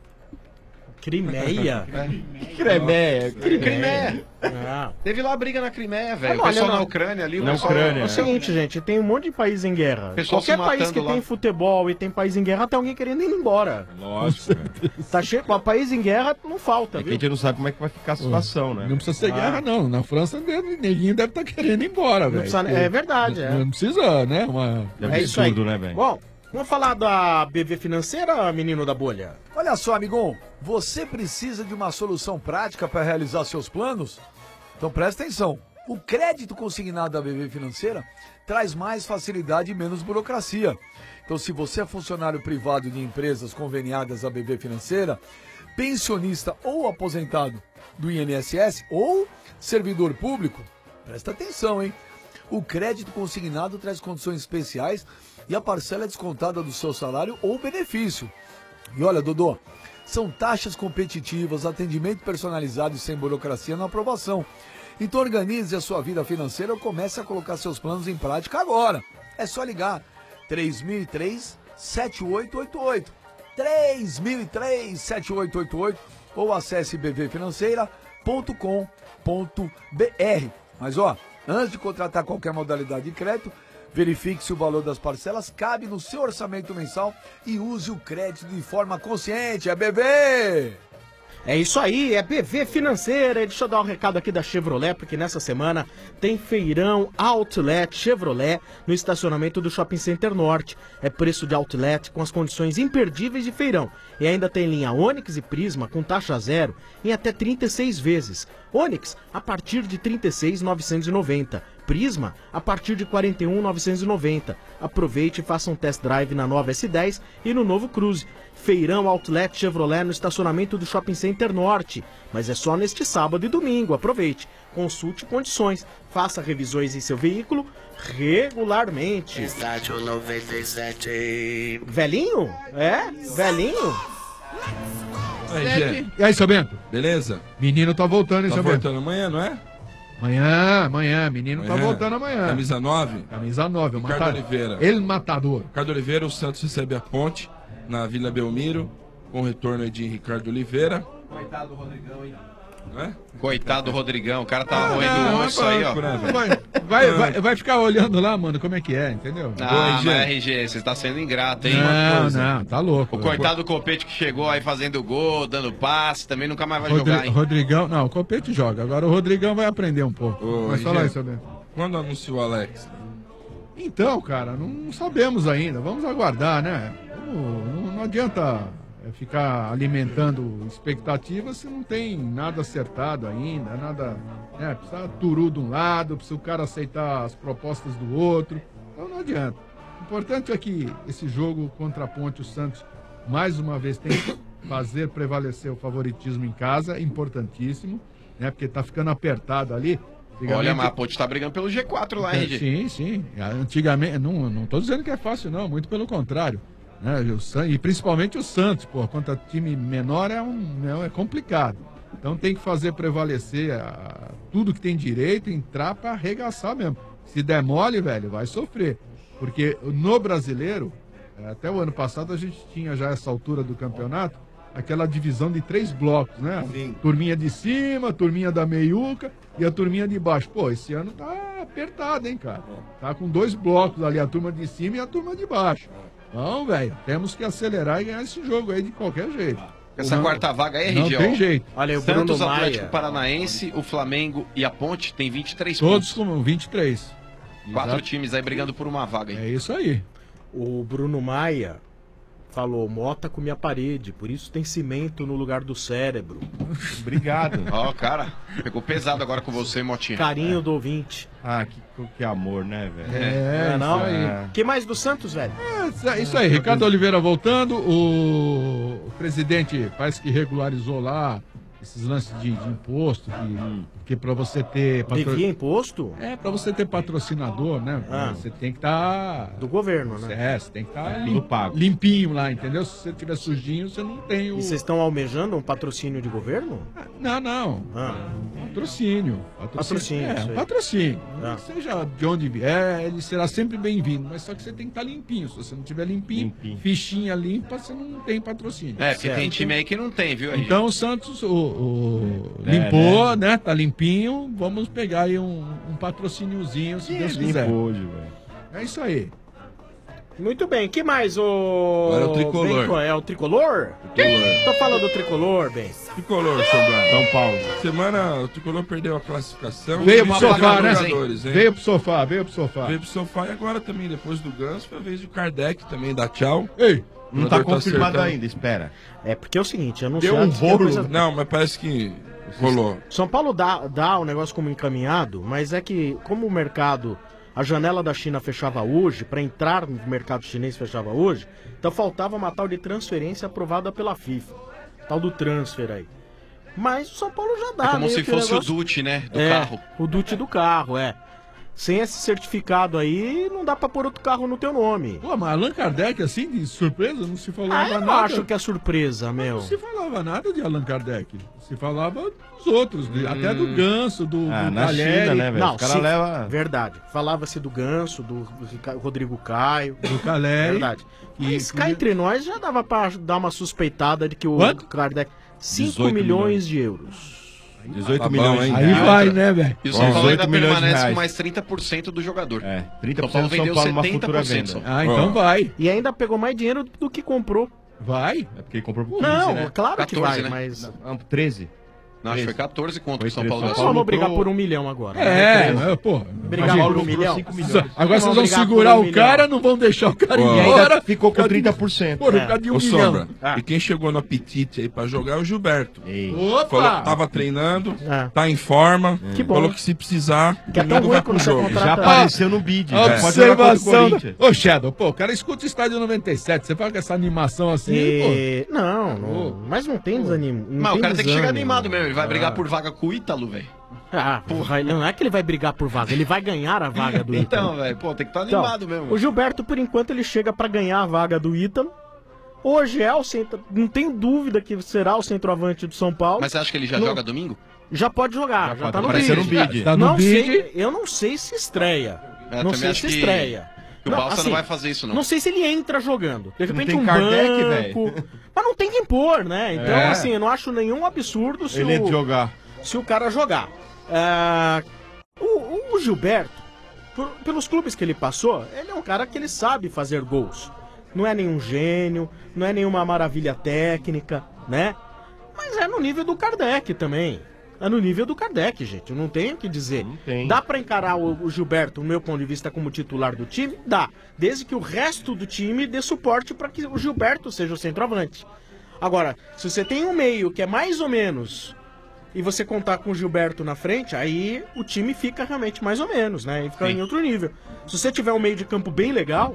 Crimeia? Crimeia. Crimeia. Ah. Teve lá briga na Crimeia, velho. Não, O pessoal olha, na não. Ucrânia ali. o Na pessoal- Ucrânia, É o seguinte, gente, tem um monte de país em guerra. Pessoal Qualquer se país matando que lá. tem futebol e tem país em guerra, tem alguém querendo ir embora. Lógico, velho. Tá cheio, país em guerra não falta, É que a viu? gente não sabe como é que vai ficar a situação, né? Não precisa ser guerra, não. Na França, neguinho deve estar querendo ir embora, velho. precisa- é verdade, é. Não precisa, né? É isso aí. absurdo, né, velho? Bom, vamos falar da BV Financeira, menino da bolha? Olha só, amigão, você precisa de uma solução prática para realizar seus planos? Então presta atenção. O crédito consignado da BV Financeira traz mais facilidade e menos burocracia. Então, se você é funcionário privado de empresas conveniadas à BV Financeira, pensionista ou aposentado do INSS ou servidor público, presta atenção, hein? O crédito consignado traz condições especiais e a parcela é descontada do seu salário ou benefício. E olha, Dodô, são taxas competitivas, atendimento personalizado e sem burocracia na aprovação. Então organize a sua vida financeira ou comece a colocar seus planos em prática agora. É só ligar 3003-7888, 3003-7888 ou acesse bvfinanceira.com.br. Mas ó, antes de contratar qualquer modalidade de crédito, verifique se o valor das parcelas cabe no seu orçamento mensal e use o crédito de forma consciente. É BV! É isso aí, é BV Financeira. E deixa eu dar um recado aqui da Chevrolet, porque nessa semana tem feirão Outlet Chevrolet no estacionamento do Shopping Center Norte. É preço de Outlet com as condições imperdíveis de feirão. E ainda tem linha Onix e Prisma com taxa zero em até 36 vezes. Onix a partir de R$ 36.990. Prisma a partir de R$ 41.990. Aproveite e faça um test drive na nova S10 e no novo Cruze. Feirão Outlet Chevrolet no estacionamento do Shopping Center Norte. Mas é só neste sábado e domingo. Aproveite. Consulte condições. Faça revisões em seu veículo regularmente. Estádio 97. Velhinho? É? Velhinho? Aí, Gê. E aí, seu Bento? Beleza? Menino tá voltando, hein, Tá seu Bento? voltando amanhã, não é? Amanhã. Menino tá voltando amanhã. Camisa 9? Camisa 9. o Ricardo Oliveira. Ele matador. Ricardo Oliveira, o Santos recebe a Ponte na Vila Belmiro, com o retorno aí de Ricardo Oliveira. Coitado do Rodrigão, hein? É? Coitado do Rodrigão, o cara tá roendo o osso aí, ó. Vai ficar olhando lá, mano, como é que é, entendeu? Ah, mas RG, você tá sendo ingrato, hein? Não, tá louco. O coitado do Copete que chegou aí fazendo gol, dando passe, também nunca mais vai jogar, hein? Rodrigão, não, o Copete joga. Agora o Rodrigão vai aprender um pouco. Mas fala aí, seu Bento. Quando anunciou o Alex? Então, cara, não sabemos ainda. Vamos aguardar, né? Não adianta ficar alimentando expectativas se não tem nada acertado ainda, nada, né? Precisa turu de um lado, precisa o cara aceitar as propostas do outro. Então não adianta. O importante é que esse jogo contra a Ponte, o Santos, mais uma vez tem que fazer prevalecer o favoritismo em casa, é importantíssimo, né? Porque tá ficando apertado ali. Olha, mas a Ponte tá brigando pelo G4 lá, RG. Sim. Antigamente, não tô dizendo que é fácil, não, muito pelo contrário. Né? E principalmente o Santos, pô, contra time menor é complicado. Então tem que fazer prevalecer tudo que tem direito, entrar para arregaçar mesmo. Se der mole, velho, vai sofrer. Porque no brasileiro, até o ano passado a gente tinha já essa altura do campeonato, aquela divisão de 3 blocos, né? Sim. Turminha de cima, turminha da meiuca e a turminha de baixo. Pô, esse ano tá apertado, hein, cara? Tá com 2 blocos ali, a turma de cima e a turma de baixo. Então, velho, temos que acelerar e ganhar esse jogo aí de qualquer jeito. Essa quarta vaga aí, RG, não tem jeito. Olha, o Santos, Bruno Atlético Maia. Paranaense, o Flamengo e a Ponte tem 23 Todos pontos. com 23. 4 Exato. times aí brigando por uma vaga. É isso aí. O Bruno Maia falou, Mota comia a parede, por isso tem cimento no lugar do cérebro. Obrigado. Ó, cara, pegou pesado agora com você, Motinha. Carinho do ouvinte. Ah, que amor, né, velho? Não? isso aí. Que mais do Santos, velho? Isso aí, Ricardo Oliveira voltando, o presidente parece que regularizou lá esses lances de imposto, que para você ter... Devia imposto? É, para você ter patrocinador, né? Você tem que estar... Do governo, né? Você tem que estar tudo pago. limpinho lá, entendeu? Se você tiver sujinho, você não tem o... E vocês estão almejando um patrocínio de governo? Não. Patrocínio. Patrocínio, É, isso aí. um patrocínio. Ah. Seja de onde vier, ele será sempre bem-vindo. Mas só que você tem que estar limpinho. Se você não tiver limpinho, fichinha limpa, você não tem patrocínio. É, porque tem time aí que não tem, viu, RG? Então o Santos limpou, né? Tá limpinho. Vamos pegar aí um patrocíniozinho, se Deus quiser. É isso aí. Muito bem, que mais, o... Agora é o tricolor. Bem, é o tricolor? Tô falando do tricolor, bem. Tricolor, Sobrado. São Paulo. Semana o Tricolor perdeu a classificação. Veio pro Uma sofá, vaga né? de jogadores, hein? Veio pro sofá. Veio pro sofá e agora também, depois do Ganso, foi a vez do Kardec também dar tchau. Ei! Não tá jogador confirmado acertando. ainda, espera. É porque é o seguinte, eu não Deu sei... um antes que a rolo. coisa- Não, mas parece que rolou. São Paulo dá o negócio como encaminhado, mas é que, como o mercado, a janela da China fechava hoje, para entrar no mercado chinês fechava hoje, então faltava uma tal de transferência aprovada pela FIFA. Tal do transfer aí. Mas o São Paulo já dá. É como meio se que fosse negócio- o Dutti, né? Do É, carro. O Dutti do carro, é. Sem esse certificado aí, não dá pra pôr outro carro no teu nome. Pô, mas Allan Kardec, assim, de surpresa, não se falava Eu não nada. acho que é surpresa, meu. Não se falava nada de Allan Kardec. Se falava dos outros, até do Ganso, do na Caleri. China, né, velho? Não, Os caras levam... Verdade. Falava-se do Ganso, do Rodrigo Caio. Do Caleri. Verdade. Mas cá entre nós já dava pra dar uma suspeitada de que o Quanto? Kardec... 5 18 milhões de euros. 18 Tá bom, milhões hein? de Aí reais. vai, né, velho? E o São Paulo 18 ainda milhões de permanece reais. com mais 30% do jogador. É, São 30% Paulo do vendeu São Paulo uma futura 70% venda. só. Ah, então vai. E ainda pegou mais dinheiro do que comprou. Vai. É porque ele comprou por 15, Não, né? claro que 14, vai, né? mas... Não, 13. Não, acho que foi 14 contra o São Paulo. Nós vamos brigar por 1 milhão agora. Pô. Brigar por 1 milhão? Agora vocês vão segurar o cara, não vão deixar o cara ir E embora. ainda ficou com 30%. Por causa de 1 Ô, milhão. Sombra, e quem chegou no apetite aí pra jogar é o Gilberto. Opa! Falou que tava treinando, tá em forma, Que bom. falou que se precisar, Que é tão domingo ruim vai pro quando você jogo. contrata- Já apareceu no bid. A Pode jogar contra o observação. Corinthians. Ô, Shadow, pô, o cara escuta o estádio 97. Você fala com essa animação assim, pô. Não, mas não tem desânimo. Mas o cara tem que chegar animado mesmo. Ele vai brigar por vaga com o Ítalo, velho. Ah, porra, não é que ele vai brigar por vaga, ele vai ganhar a vaga do Ítalo. Então, velho, pô, tem que estar animado mesmo. O Gilberto, por enquanto, ele chega pra ganhar a vaga do Ítalo. Hoje é o centro, não tenho dúvida que será o centroavante do São Paulo. Mas você acha que ele já Não. joga domingo? Já pode jogar, já pode tá no aparecer bid. no bid. Tá no Não bid. sei, eu não sei se estreia. Eu Não também sei acho se que- estreia. que o Balsa não vai fazer isso, não. Não sei se ele entra jogando. De repente tem um Kardec, banco. Mas não tem que impor, né? Então, É. assim, eu não acho nenhum absurdo se Ele o, jogar. se o cara jogar. O Gilberto, pelos clubes que ele passou, ele é um cara que ele sabe fazer gols. Não é nenhum gênio, não é nenhuma maravilha técnica, né? Mas é no nível do Kardec também. É no nível do Kardec, gente. Eu não tenho o que dizer. tem. Dá pra encarar o Gilberto, no meu ponto de vista, como titular do time? Dá. Desde que o resto do time dê suporte para que o Gilberto seja o centroavante. Agora, se você tem um meio que é mais ou menos e você contar com o Gilberto na frente, aí o time fica realmente mais ou menos, né? E fica Sim. em outro nível. Se você tiver um meio de campo bem legal.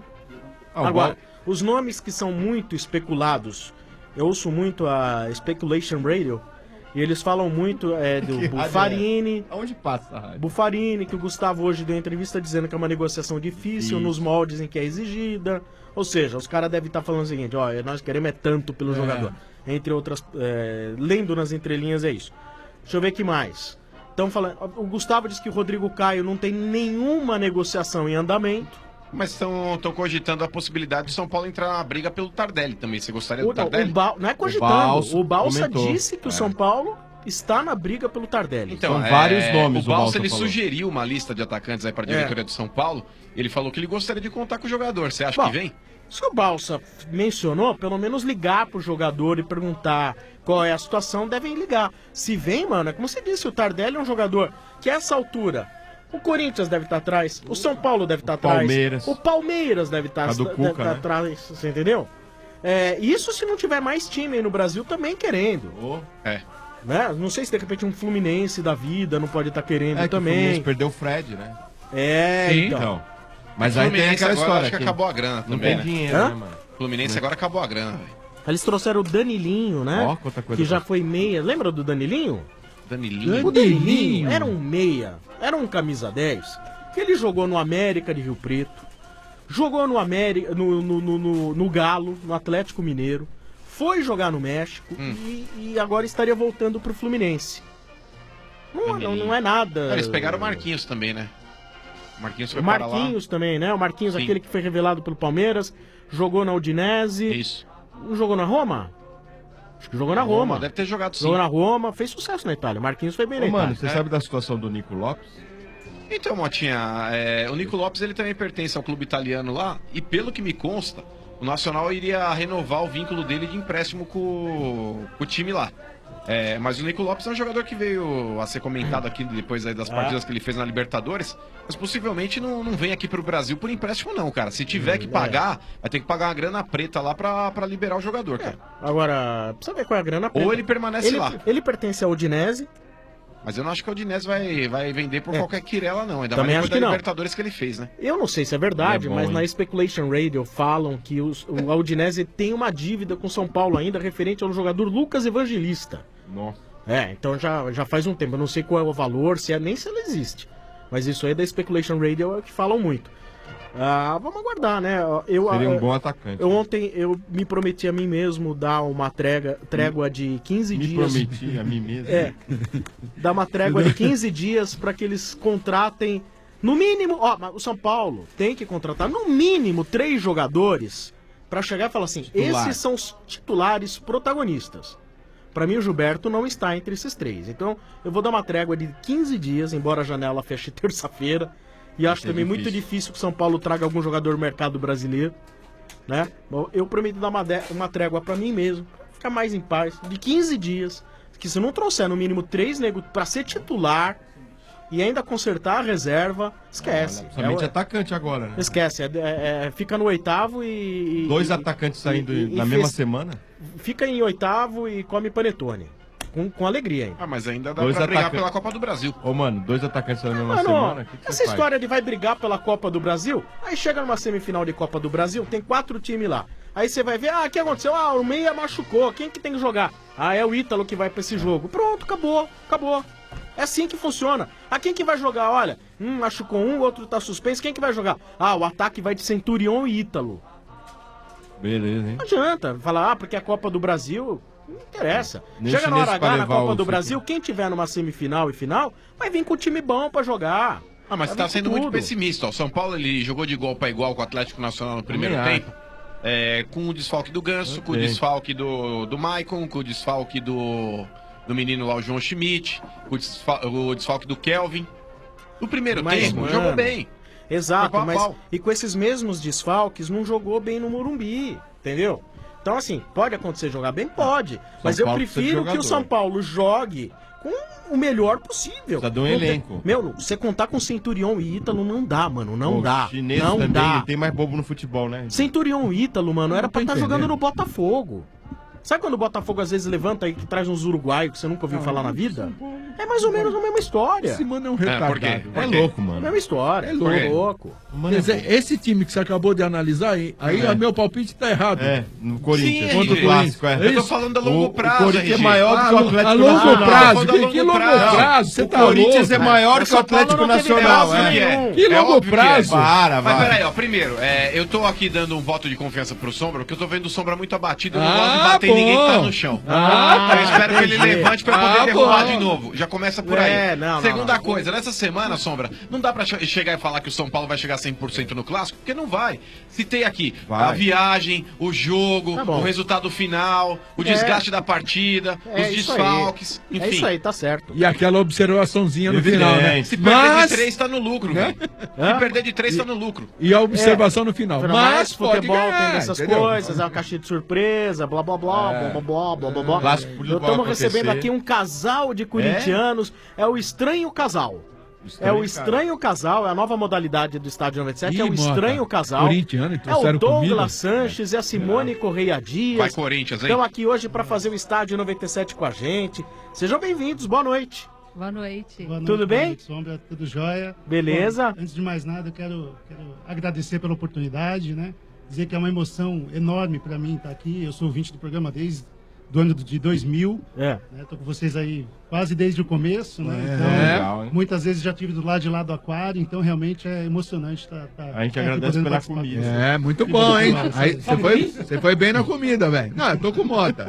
Ah, Agora, os nomes que são muito especulados, eu ouço muito a Speculation Radio, e eles falam muito do Que Buffarini. Aonde passa a rádio? Buffarini, que o Gustavo hoje deu entrevista dizendo que é uma negociação difícil Isso. nos moldes em que é exigida. Ou seja, os caras devem estar falando o seguinte, ó, nós queremos é tanto pelo jogador. Entre outras, lendo nas entrelinhas é isso. Deixa eu ver que mais. Então, falando, o Gustavo diz que o Rodrigo Caio não tem nenhuma negociação em andamento. Mas estão cogitando a possibilidade de São Paulo entrar na briga pelo Tardelli também. Você gostaria do Não, Tardelli? não é cogitando. O Balsa disse que o São Paulo está na briga pelo Tardelli. Então, São vários nomes, o o Balsa Balsa ele falou. sugeriu uma lista de atacantes aí para a diretoria do São Paulo. Ele falou que ele gostaria de contar com o jogador. Você acha Bom, que vem? Se o Balsa mencionou, pelo menos ligar pro jogador e perguntar qual é a situação, devem ligar. Se vem, mano, é como você disse, o Tardelli é um jogador que a essa altura, o Corinthians deve estar atrás, o São Paulo deve estar atrás, Palmeiras. o Palmeiras deve estar A do Cuca, né? atrás, você entendeu? Isso se não tiver mais time aí no Brasil também querendo. É. Né? Não sei se de repente um Fluminense da vida não pode estar querendo Que o também. Fluminense perdeu o Fred, né? Então. Mas O aí tem Fluminense aquela agora história. acho que acabou a grana Não também, tem né? dinheiro, Hã? né, mano? Fluminense agora acabou a grana, velho. Eles trouxeram o Danilinho, né? Ó, quanta coisa que já boa. foi meia. Lembra do Danilinho? Danilinho. O Danilinho era um meia, era um camisa 10, que ele jogou no América de Rio Preto, jogou no América, no Galo, no Atlético Mineiro, foi jogar no México e agora estaria voltando pro Fluminense. Não é nada. Eles pegaram o Marquinhos também, né? O Marquinhos foi O para lá. Marquinhos também, né? O Marquinhos, Sim. aquele que foi revelado pelo Palmeiras, jogou na Udinese. Isso. Não jogou na Roma? Acho que jogou na Roma. Deve ter jogado sim. Jogou na Roma, fez sucesso na Itália. O Marquinhos foi bem na Ô, Itália. mano, você sabe da situação do Nico Lopes? Então, Motinha, o Nico Lopes ele também pertence ao clube italiano lá, e pelo que me consta, o Nacional iria renovar o vínculo dele de empréstimo com o time lá. Mas o Nico Lopes é um jogador que veio a ser comentado aqui depois aí das partidas que ele fez na Libertadores, mas possivelmente não vem aqui pro Brasil por empréstimo não, cara. Se tiver que pagar, vai ter que pagar uma grana preta lá pra liberar o jogador, cara. Agora, precisa ver qual é a grana preta. Ou ele permanece lá. Ele pertence ao Udinese. Mas eu não acho que o Udinese vai vender por qualquer quirela não, ainda Também mais acho depois que da não. Libertadores que ele fez, né? Eu não sei se é verdade, É bom, mas hein? na Speculation Radio falam que o Udinese tem uma dívida com São Paulo ainda referente ao jogador Lucas Evangelista. Nossa. Então já faz um tempo. Eu não sei qual é o valor, nem se ela existe. Mas isso aí da Speculation Radio é o que falam muito. Vamos aguardar, né? Seria um bom atacante. Ontem eu me prometi a mim mesmo dar uma trégua de 15 Me dias. prometi a mim mesmo. Dar uma trégua de 15 dias para que eles contratem, no mínimo, o São Paulo tem que contratar no mínimo 3 jogadores para chegar e falar assim, Titular. esses são os titulares protagonistas. Para mim o Gilberto não está entre esses 3. Então eu vou dar uma trégua de 15 dias, embora a janela feche terça-feira. E acho também muito difícil que o São Paulo traga algum jogador do mercado brasileiro, né? Eu prometo dar uma trégua para mim mesmo, ficar mais em paz, de 15 dias. Porque se não trouxer no mínimo 3 negros pra ser titular e ainda consertar a reserva, esquece. Somente atacante agora, né? Esquece, fica no 8º e... 2 atacantes saindo na mesma semana? Fica em 8º e come panetone. Com alegria ainda. Ah, mas ainda dá pra brigar pela Copa do Brasil. Ô, mano, 2 atacantes na mesma semana? Que essa história de vai brigar pela Copa do Brasil, aí chega numa semifinal de Copa do Brasil, tem 4 times lá. Aí você vai ver, o que aconteceu? O meia machucou, quem que tem que jogar? É o Ítalo que vai pra esse jogo. Pronto, acabou. É assim que funciona. Quem que vai jogar? Olha, machucou o outro tá suspenso, quem que vai jogar? O ataque vai de Centurion e Ítalo. Beleza, hein? Não adianta falar, porque a Copa do Brasil... Não interessa. Nesse- Chega na hora nesse pra H, na levar Copa o do Brasil, quem tiver numa semifinal e final, vai vir com o time bom pra jogar. Ah, mas Vai você tá vir sendo com muito tudo. pessimista. Ó. O São Paulo ele jogou de igual para igual com o Atlético Nacional no primeiro Também tempo. Com o desfalque do Ganso, com o Ok. desfalque do Maicon, com o desfalque do menino lá, o João Schmidt, com o desfalque do Kelvin. No primeiro tempo, mano, jogou bem. Exato, Foi pau a mas pau. e com esses mesmos desfalques, não jogou bem no Morumbi, entendeu? Então, assim, pode acontecer jogar bem? Pode. Mas eu Paulo precisa de prefiro que o jogador. São Paulo jogue com o melhor possível. Precisa de um Não tem- elenco. Meu, você contar com Centurion e Ítalo não dá, mano. Não O dá. chinês Não também dá. tem mais bobo no futebol, né? Centurion e Ítalo, mano, era pra estar entendendo. jogando no Botafogo. Sabe quando o Botafogo às vezes levanta e que traz uns uruguaios que você nunca ouviu falar na vida? É mais ou menos a mesma história. Esse mano é um por quê? retardado. Por É quê? louco, mano. Mesma história. É Por quê? louco. Quer dizer, esse time que você acabou de analisar aí, meu palpite tá errado. No Corinthians. Sim, Contra o RG. Clássico, Eu tô falando a longo prazo, O Corinthians RG. é maior do que o Atlético a longo Nacional. prazo, Tô falando que a longo longo prazo. prazo, você O tá Corinthians louco. é maior que o São Paulo Atlético não teve Nacional. prazo que É. é. Que É longo óbvio que é. prazo. Para, Mas vai. peraí, ó, primeiro, eu tô aqui dando um voto de confiança pro Sombra, porque eu tô vendo o Sombra muito abatido, eu não gosto de bater em ninguém que tá no chão. Eu espero que ele levante pra poder derrubar de novo. Já começa por aí. Segunda coisa, nessa semana, Sombra, não dá pra chegar e falar que o São Paulo vai chegar 100% no Clássico, porque não vai. Citei aqui a viagem, o jogo, Tá bom. o resultado final, o desgaste da partida, os isso desfalques, aí. enfim. É isso aí, tá certo. E aquela observaçãozinha no final, né? Se perder Mas, de 3 tá no lucro, velho. Se perder de 3 tá no lucro. e a observação no final. Mas pode futebol ganhar, tem essas entendeu? coisas, é uma caixinha de surpresa, blá blá blá, blá blá blá blá blá. Clássico pode Estamos acontecer. recebendo aqui um casal de corintianos, é o Estranho Casal. É o Estranho Casal, é a nova modalidade do Estádio 97, é o Ih, Mota, Estranho Casal. corintiano, e É o trouxeram Douglas comida? Sanches e a Simone Correia Dias. Vai Corinthians, hein? Estão aqui hoje para fazer o Estádio 97 com a gente. Sejam bem-vindos, boa noite. Boa noite. Boa noite, Tudo bem? boa noite, Sombra, tudo jóia. Beleza. Bom, antes de mais nada, eu quero agradecer pela oportunidade, né? Dizer que é uma emoção enorme para mim estar aqui. Eu sou ouvinte do programa desde do ano de 2000. Né? Tô com vocês aí quase desde o começo, né? Legal, hein? Muitas vezes já tive do lado de lá do aquário, então realmente é emocionante estar A gente aqui agradece podendo pela participar comida. disso. É, muito Que bom, hein? demais. Aí, você foi bem na comida, velho. Não, eu tô com Mota.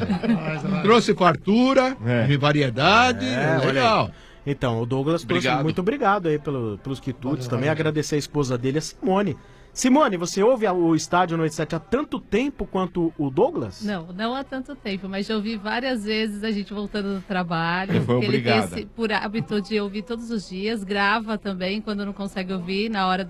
Trouxe fartura, de variedade, olha legal. aí. Então, o Douglas trouxe, Obrigado. muito obrigado aí pelos quitutes também. Agradecer a esposa dele, a Simone. Simone, você ouve o Estádio 97 há tanto tempo quanto o Douglas? Não há tanto tempo, mas já ouvi várias vezes a gente voltando do trabalho. Ele foi porque obrigada. Ele tem esse, por hábito de ouvir todos os dias, grava também quando não consegue ouvir na hora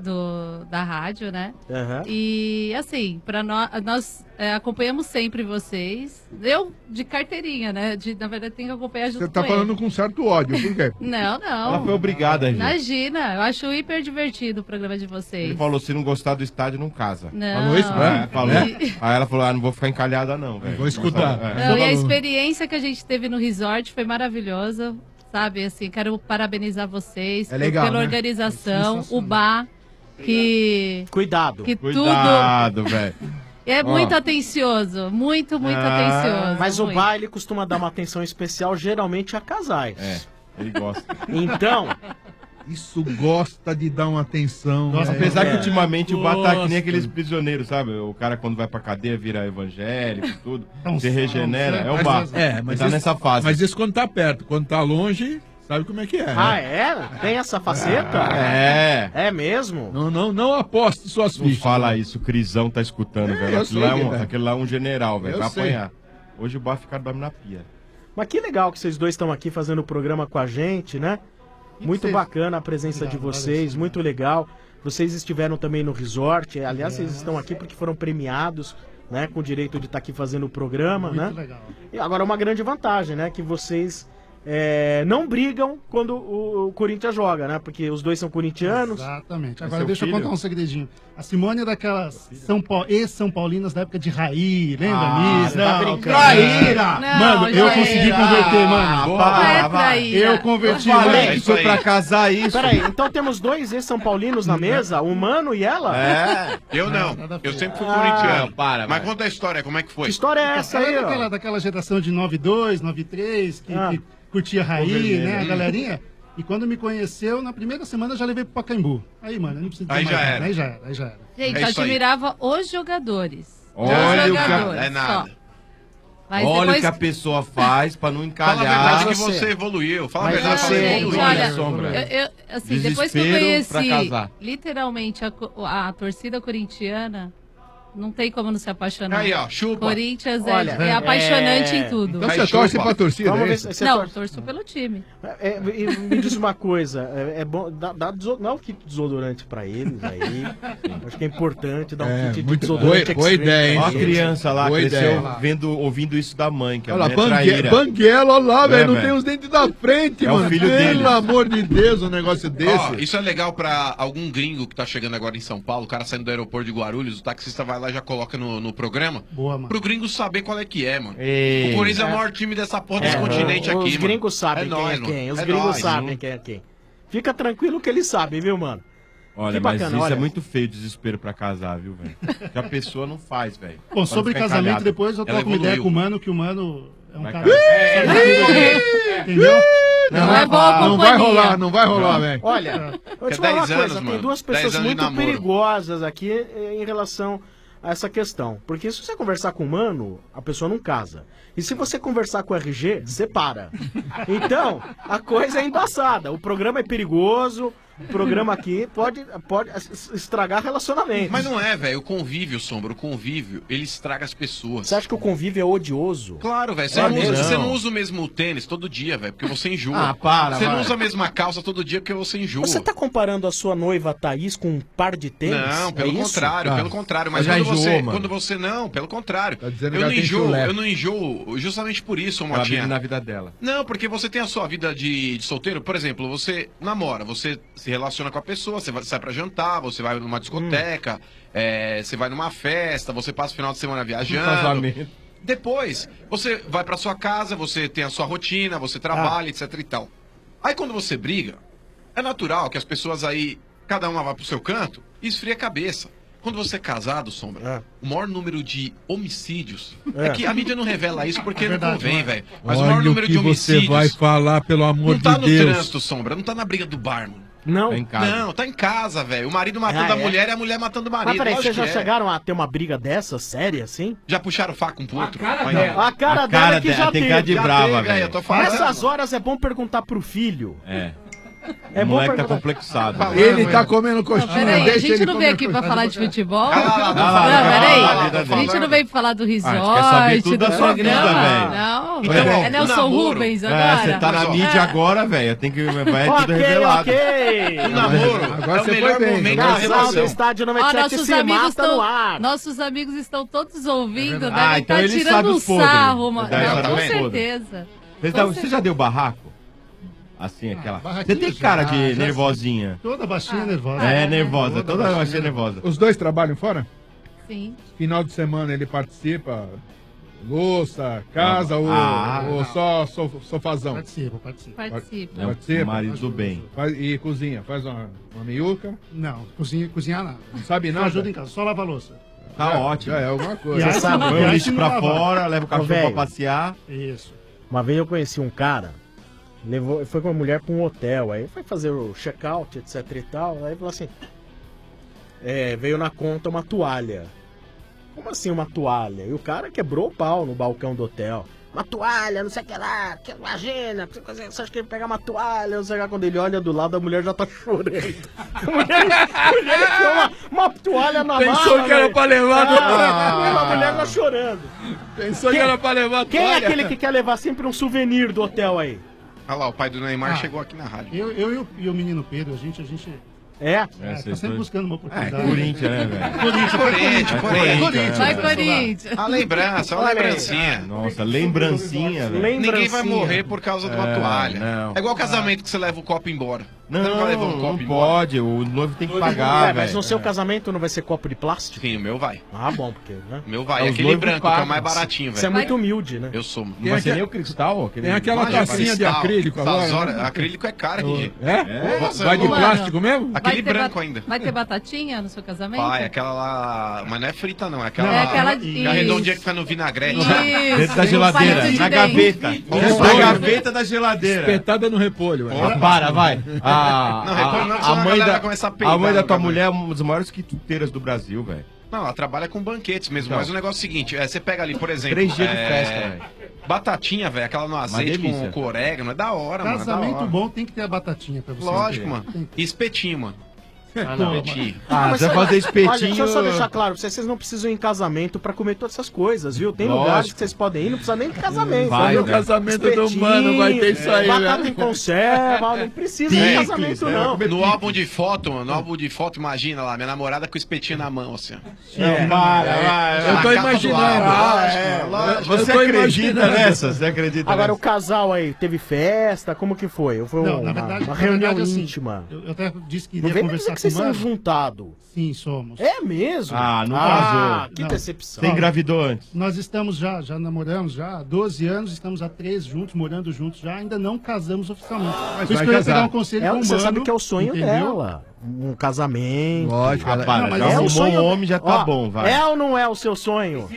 da rádio, né? Aham. E assim, para nós acompanhamos sempre vocês. Eu de carteirinha, né? Na verdade tem que acompanhar junto Você tá com falando ele. com certo ódio, por quê? Não. Ela foi obrigada, gente. Imagina, eu acho hiper divertido o programa de vocês. Ele falou, se não gostar do estádio, não casa. Não. Falou isso, né? Falou. É? Aí ela falou, não vou ficar encalhada não, velho. Vou escutar. Não, e a experiência que a gente teve no resort foi maravilhosa, sabe? Assim, quero parabenizar vocês É legal, pela né? organização, o bar, que... Cuidado. Que Cuidado, velho. É Ó. muito atencioso, muito atencioso. Mas o muito. bar, ele costuma dar uma atenção especial, geralmente a casais. Ele gosta. Então... Isso gosta de dar uma atenção. Nossa, apesar que ultimamente o bar tá que nem Gosta. aqueles prisioneiros, sabe? O cara quando vai pra cadeia vira evangélico, tudo. Se Não, regenera. É o mas- bar. mas tá isso- nessa fase. Mas isso quando tá perto. Quando tá longe, sabe como é que é. Ah, né? é? Tem essa faceta? É. É mesmo? Não aposte suas Não fichas. fala isso, o Crisão tá escutando, velho. eu Aquilo sei, lá é velho. aquele lá é um general, velho. Eu Vai sei. apanhar. Hoje o bar fica dorme na pia. Mas que legal que vocês dois estão aqui fazendo o programa com a gente, né? Muito vocês? bacana a presença de vocês, muito legal. Vocês estiveram também no resort, aliás, vocês estão aqui porque foram premiados né? Com o direito de estar aqui fazendo o programa, Muito né? legal. E agora uma grande vantagem, né? Que vocês não brigam quando o Corinthians joga, né? Porque os dois são corintianos. Exatamente. É Agora seu deixa eu filho? contar um segredinho. A Simone é daquelas ex-São Paulinas da época de Raí, lembra Ah, disso? você tá brincando. Traíra! Não, Mano, eu consegui converter, mano. Não é traíra. Eu converti, Eu falei mano. que foi pra casar isso. Peraí, então temos dois ex-São Paulinos na mesa, o Mano e ela? Eu não. Eu sempre fui Ah, corintiano. para, Mas conta a história, como é que foi? Que história é essa aí, Ela é ó? daquela geração de 92, 93, que curtia Raí, vermelho, né? A hein? galerinha. E quando me conheceu, na primeira semana eu já levei pro Pacaembu. Aí, mano, eu não preciso dizer Aí mais já nada. era. Aí já era, aí já era. Gente, eu admirava os jogadores. Olha os o cara. jogadores, É nada. só. Mas Olha depois- o que a pessoa faz pra não encalhar. Fala a verdade que você evoluiu. Fala a Mas verdade que você você evoluiu, evoluiu. olha, Olha, Sombra. assim, depois que eu Desespero pra conheci casar. literalmente a torcida corintiana, não tem como não se apaixonar. Aí, ó, chupa. Corinthians Olha, é apaixonante em tudo. Então você torce pra torcida, Vamos é ver isso? se você Não, torce. torço pelo time. E me diz uma coisa, é bom, dá um kit de desodorante pra eles aí. Acho que é importante dar um kit de desodorante. boa ideia, hein? Ó a criança lá, Boa cresceu ideia. ouvindo isso da mãe, que a Olha lá, mãe é traíra. Banguela, olha lá, velho. Não velho. tem os dentes da frente, É o mano. filho Pelo dele. amor de Deus, um negócio desse. Ó, isso é legal pra algum gringo que tá chegando agora em São Paulo, o cara saindo do aeroporto de Guarulhos, o taxista vai lá e já coloca no programa. Boa, mano. Pro gringo saber qual é que é, mano. Ei. O Corinthians é o maior time dessa porra desse continente aqui, Os mano. gringos sabem quem nóis, é quem. mano. Os É gringos nóis. sabem quem é quem. Fica tranquilo que eles sabem, viu, mano? Olha, Que mas bacana, isso olha. é muito feio, desespero pra casar, viu, velho? Que a pessoa não faz, velho. Bom, sobre Pra ficar casamento, encalhado. depois eu Ela troco uma ideia evoluiu. com o Mano, que o Mano é um Vai cara... casar. Entendeu? Não é boa Não vai companhia. rolar, não vai rolar, velho. Olha, eu Que te falar uma 10 anos, coisa, tem mano. duas 10 pessoas anos de muito namoro. perigosas aqui em relação a essa questão. Porque se você conversar com o Mano, a pessoa não casa. E se você conversar com o RG, separa. Então, a coisa é embaçada. O programa é perigoso, o programa aqui pode estragar relacionamento. Mas não é, velho. O convívio, Sombra, o convívio, ele estraga as pessoas. Você acha que o convívio é odioso? Claro, velho. Você, É não usa- mesmo? você não usa o mesmo tênis todo dia, velho, porque você enjoa. Ah, para, Você não vai. usa a mesma calça todo dia porque você enjoa. Você tá comparando a sua noiva Thaís com um par de tênis? Não, pelo É isso? contrário, pelo contrário. Mas já quando, enjoou, você, mano. quando você. Não, pelo contrário. dizendo que Eu ela não tem enjoo, chulé. eu não enjoo justamente por isso, Ela Motinha. vive na vida dela. Não, porque você tem a sua vida de solteiro. Por exemplo, você namora, você se relaciona com a pessoa, você sai pra jantar, você vai numa discoteca, você vai numa festa, você passa o final de semana viajando. Casamento. Depois, você vai pra sua casa, você tem a sua rotina, você trabalha, etc e tal. Aí quando você briga, é natural que as pessoas aí, cada uma vá pro seu canto e esfria a cabeça. Quando você é casado, Sombra, o maior número de homicídios é que a mídia não revela isso porque não convém, velho. Mas o maior Olha número o que de você homicídios vai falar, pelo amor não tá de no Deus. trânsito, Sombra, não tá na briga do bar, mano. Não? Tá em casa. Não, tá em casa, velho. O marido matando Ah, a é? mulher e a mulher matando o marido. Mas peraí, Lógico vocês já que é. chegaram a ter uma briga dessa, séria, assim? Já puxaram faca um pro outro? A Mas cara, não. a cara A dela cara é que dela já tem teve. cara de Já brava, teve, velho. Eu tô falando. Nessas horas é bom perguntar pro filho. É. É O bom moleque tá perguntar. complexado. Fala, velho. Ele tá comendo coxinha, Peraí, a deixa gente ele não comer veio aqui pra coxinha. falar de futebol? Lá, Não, lá, peraí. lá, A gente não veio pra falar do resort, quer saber tudo da do sua programa. vida, velho. Não, Então, é o Nelson namoro. Rubens É, agora. você tá na Mas, ó, mídia agora, velho. Tem que. Vai tudo Ok, revelado. ok. O namoro Agora é o você melhor foi bem. momento da Casal do relação. Estádio Ó, 97 se mata no ar. nossos amigos estão todos ouvindo, devem Ah, então estar ele tirando sabe um os podres. sarro, mano. Deve Não, saber com os podres. certeza. Você já deu barraco? Assim, aquela. Você barraquinho tem já, cara de já. nervosinha. Toda baixinha nervosa. É, nervosa. Toda baixinha nervosa. Os dois trabalham fora? Sim. Final de semana ele participa? Louça, casa ou só sofazão? Participa. Participa. É o Participa? marido do bem. E cozinha? Faz uma meiuca? Não, cozinhar nada. Não sabe Só nada? ajuda em casa, só lava a louça. Tá ótimo. Já é alguma coisa. E aí, sabe, e Põe o aí lixo se não pra lavar. fora, leva o cachorro pra velho. passear. Isso. Uma vez eu conheci um cara, foi com uma mulher pra um hotel, aí foi fazer o check-out, etc e tal, aí falou assim, veio na conta uma toalha. Como assim uma toalha? E o cara quebrou o pau no balcão do hotel. Uma toalha, não sei o que lá, que imagina, você acha que ele pegar uma toalha, não sei o que, quando ele olha do lado, a mulher já tá chorando. A mulher enfiou uma toalha na mala. Pensou que era velho. pra levar A mulher tá chorando. Pensou que era pra levar Quem é toalha? aquele que quer levar sempre um souvenir do hotel aí? Olha lá, o pai do Neymar chegou aqui na rádio. Eu e o menino Pedro, a gente Tá sempre buscando uma oportunidade. Corinthians, né, velho? Corinthians. Vai, Corinthians. A lembrança, uma lembrancinha. Nossa, lembrancinha, velho. Ninguém vai morrer por causa de uma toalha. não. É igual casamento que você leva o copo embora. Não, Você nunca levou um copo não embora. pode. O noivo tem que pagar, Mas velho. no seu casamento não vai ser copo de plástico? Sim, o meu vai. Ah, bom, porque, né? O meu vai. Os E aquele noivos branco, que é pagam. o mais baratinho, velho. Você é muito humilde, né? Eu sou. Não vai ser nem o cristal? Tem aquela tacinha de acrílico agora. né? Acrílico é caro aqui. Vai de plástico mesmo? Aquele Vai ter branco ainda. Vai ter batatinha no seu casamento? Vai, aquela lá. Mas não é frita, não. É aquela. É aquela a redondinha que fica no vinagrete. Dentro da geladeira, na gaveta. Na gaveta da geladeira. Espetada no repolho. velho. Para, vai. Não, repolho não, senão a galera vai começar a peidar A mãe da no tua casamento. mulher é uma das maiores quituteiras do Brasil, velho. Não, ela trabalha com banquetes mesmo. Não. Mas o negócio é o seguinte: você pega ali, por exemplo. 3 dias de festa, velho. Batatinha, velho, aquela no azeite delícia. com orégano. É da hora, mano. É da Casamento hora. bom tem que ter a batatinha pra você. Lógico, mano. E espetinho, mano. Espetinho. Você vai fazer espetinho. Olha, deixa eu só deixar claro, vocês não precisam ir em casamento pra comer todas essas coisas, viu? Tem Lógico. lugares que vocês podem ir, não precisa nem de casamento. Vai, viu? né? Casamento do mano vai ter isso aí, batata velho. em conserva, não precisa de casamento, não. No álbum de foto, mano, no álbum de foto, imagina lá, minha namorada com o espetinho na mão, assim. ó. Eu tô Na capa do imaginando. álbum. Você tô acredita imaginando. nessa? Você acredita Agora, o nessa? casal aí, teve festa? Como que foi? Foi Não, uma, na verdade, uma na reunião verdade, assim, íntima? Eu até disse que Não iria vem me dizer conversar que vocês com o são Mano. juntados. Sim, somos. É mesmo? Ah, não casou. Que Não. decepção. Você engravidou antes? Nós estamos já namoramos já há 12 anos, estamos há 3 juntos, morando juntos já, ainda não casamos oficialmente. Por isso vai que eu ia casar. pegar um conselho com o Você Mano, sabe que é o sonho entendeu? dela. Um casamento. Lógico, ela... Para, Não, mas já é o arrumou sonho- um homem, já tá Ó, bom, vai. É ou não é o seu sonho?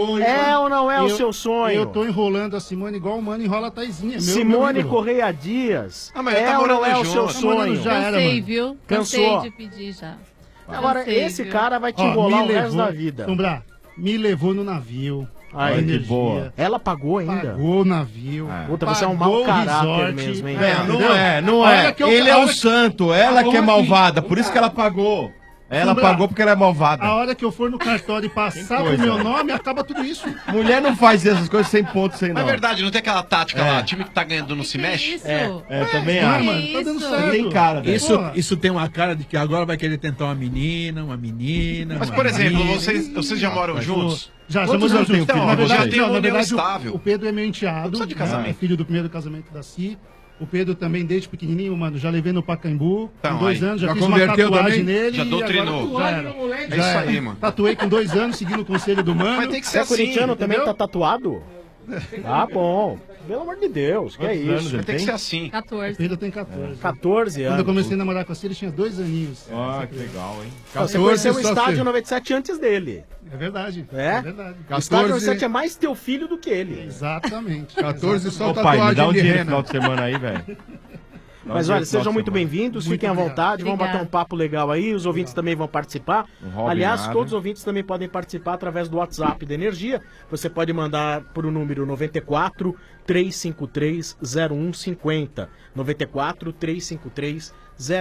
É ou não é o seu sonho? Eu tô enrolando a Simone igual o Mano enrola a Taizinha. meu Simone ídolo. Correia Dias. Ah, mas já é tá ou não morando é o seu junto. Tá morando sonho? já. era, Cansei, mano. viu? Cansou? Cansei de pedir já. Agora, Cansei, esse viu? cara vai te Ó, enrolar o me resto levou- da vida. Sombra, me levou no navio. Aí, a que energia, boa. Ela pagou ainda? Pagou o navio. Puta, você é um pagou mau o caráter resort. mesmo, hein? Não A é. hora que eu- Ele a é hora o que- santo, ela que é Aqui. malvada, por isso que ela pagou. Ela Sombra, pagou porque ela é malvada. A hora que eu for no cartório e passar o coisa. meu nome, acaba tudo isso. Mulher não faz essas coisas sem ponto, sem Mas não. é verdade, não tem aquela tática É. lá, time que tá ganhando não se mexe? Isso. Também Não, acho. mano, tá dando Isso. certo. Tem cara, velho. Isso tem uma cara de que agora vai querer tentar uma menina. Mas, uma por exemplo, menina. vocês já moram juntos? Já Quantos estamos anos tem o juntos. filho Na de verdade, vocês? Já tem na uma união verdade, estável. o Pedro é meu enteado. Só de casamento. É filho do primeiro casamento da Si. O Pedro também, desde pequenininho, mano, já levei no Pacaembu. Então, com 2 aí. anos, já Já fiz uma converteu tatuagem também? nele. Já e doutrinou. agora já era. É Já isso era. aí, mano. Tatuei com 2 anos, seguindo o conselho do Mano. Mas tem que Você ser é assim, corintiano também, entendeu? tá tatuado? Ah, bom. Pelo amor de Deus, que é Quantos anos isso? ele Tem que tem? ser assim. O 14. Pedro tem 14. 14 Quando eu anos. comecei a namorar com a Si, ele tinha 2 aninhos. Ah, que legal, hein? Você conheceu o só estádio se- 97 antes dele. É verdade. É? verdade. O estádio 14 97 é mais teu filho do que ele. Exatamente. 14 só Ô pai, me dá tatuagem um de dinheiro no final rena. de semana aí, velho. Mas olha, sejam muito bem-vindos, Muito fiquem à obrigado. vontade, vamos Obrigada. bater um papo legal aí, os ouvintes também vão participar. Não roube Aliás, nada. todos os ouvintes também podem participar através do WhatsApp da Energia. Você pode mandar para o número 94 353 0150. 94 353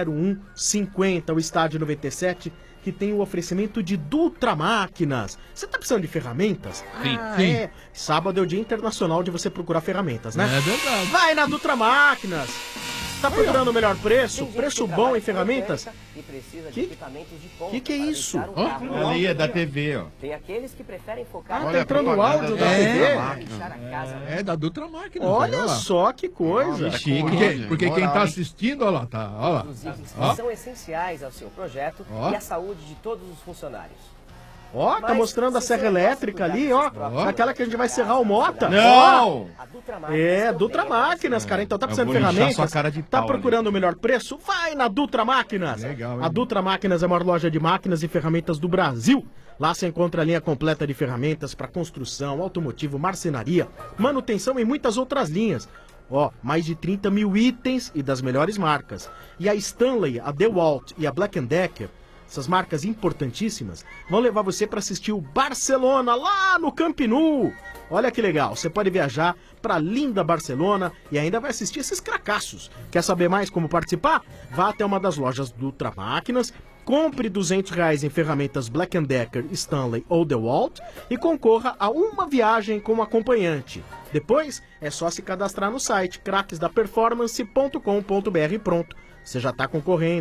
0150, o Estádio 97, que tem o oferecimento de Dutra Máquinas. Você tá precisando de ferramentas? Sim. Sim. É. Sábado é o Dia Internacional de você procurar ferramentas, né? É verdade. Vai na Dutra Máquinas. Tá procurando o melhor preço? Preço bom em ferramentas? E precisa Que- de equipamentos de ponta que é para isso? deixar o carro Ali é da novo. TV, ó. Tem aqueles que preferem focar Ah, tá entrando o propaganda áudio da da TV? deixar a casa É da Dutra Máquina. Olha só que coisa. Chique. Porque quem tá assistindo, olha lá, tá. Olha lá. dos itens Ó. que são essenciais ao seu projeto Ó. e à saúde de todos os funcionários. Ó, tá Mas, mostrando a se serra você gosta elétrica de ali, cuidar ó. dos seus próprios Aquela que a gente vai serrar o Mota. Não! A Dutra Ó. Máquinas É, também Dutra é Máquinas, cara. Então tá Eu precisando de vou lixar ferramentas? sua cara de Tá pau procurando o melhor preço? Vai na Dutra Máquinas. Legal, hein? A Dutra Máquinas é a maior loja de máquinas e ferramentas do Brasil. Lá você encontra a linha completa de ferramentas para construção, automotivo, marcenaria, manutenção e muitas outras linhas. Ó, mais de 30 mil itens e das melhores marcas. E a Stanley, a DeWalt e a Black Decker, essas marcas importantíssimas, vão levar você para assistir o Barcelona lá no Camp Nou. Olha que legal, você pode viajar para linda Barcelona e ainda vai assistir esses cracaços. Quer saber mais como participar? Vá até uma das lojas do Dutra Máquinas, compre R$200 em ferramentas Black Decker, Stanley ou DeWalt e concorra a uma viagem com acompanhante. Depois é só se cadastrar no site craquesdaperformance.com.br e pronto, você já está concorrendo.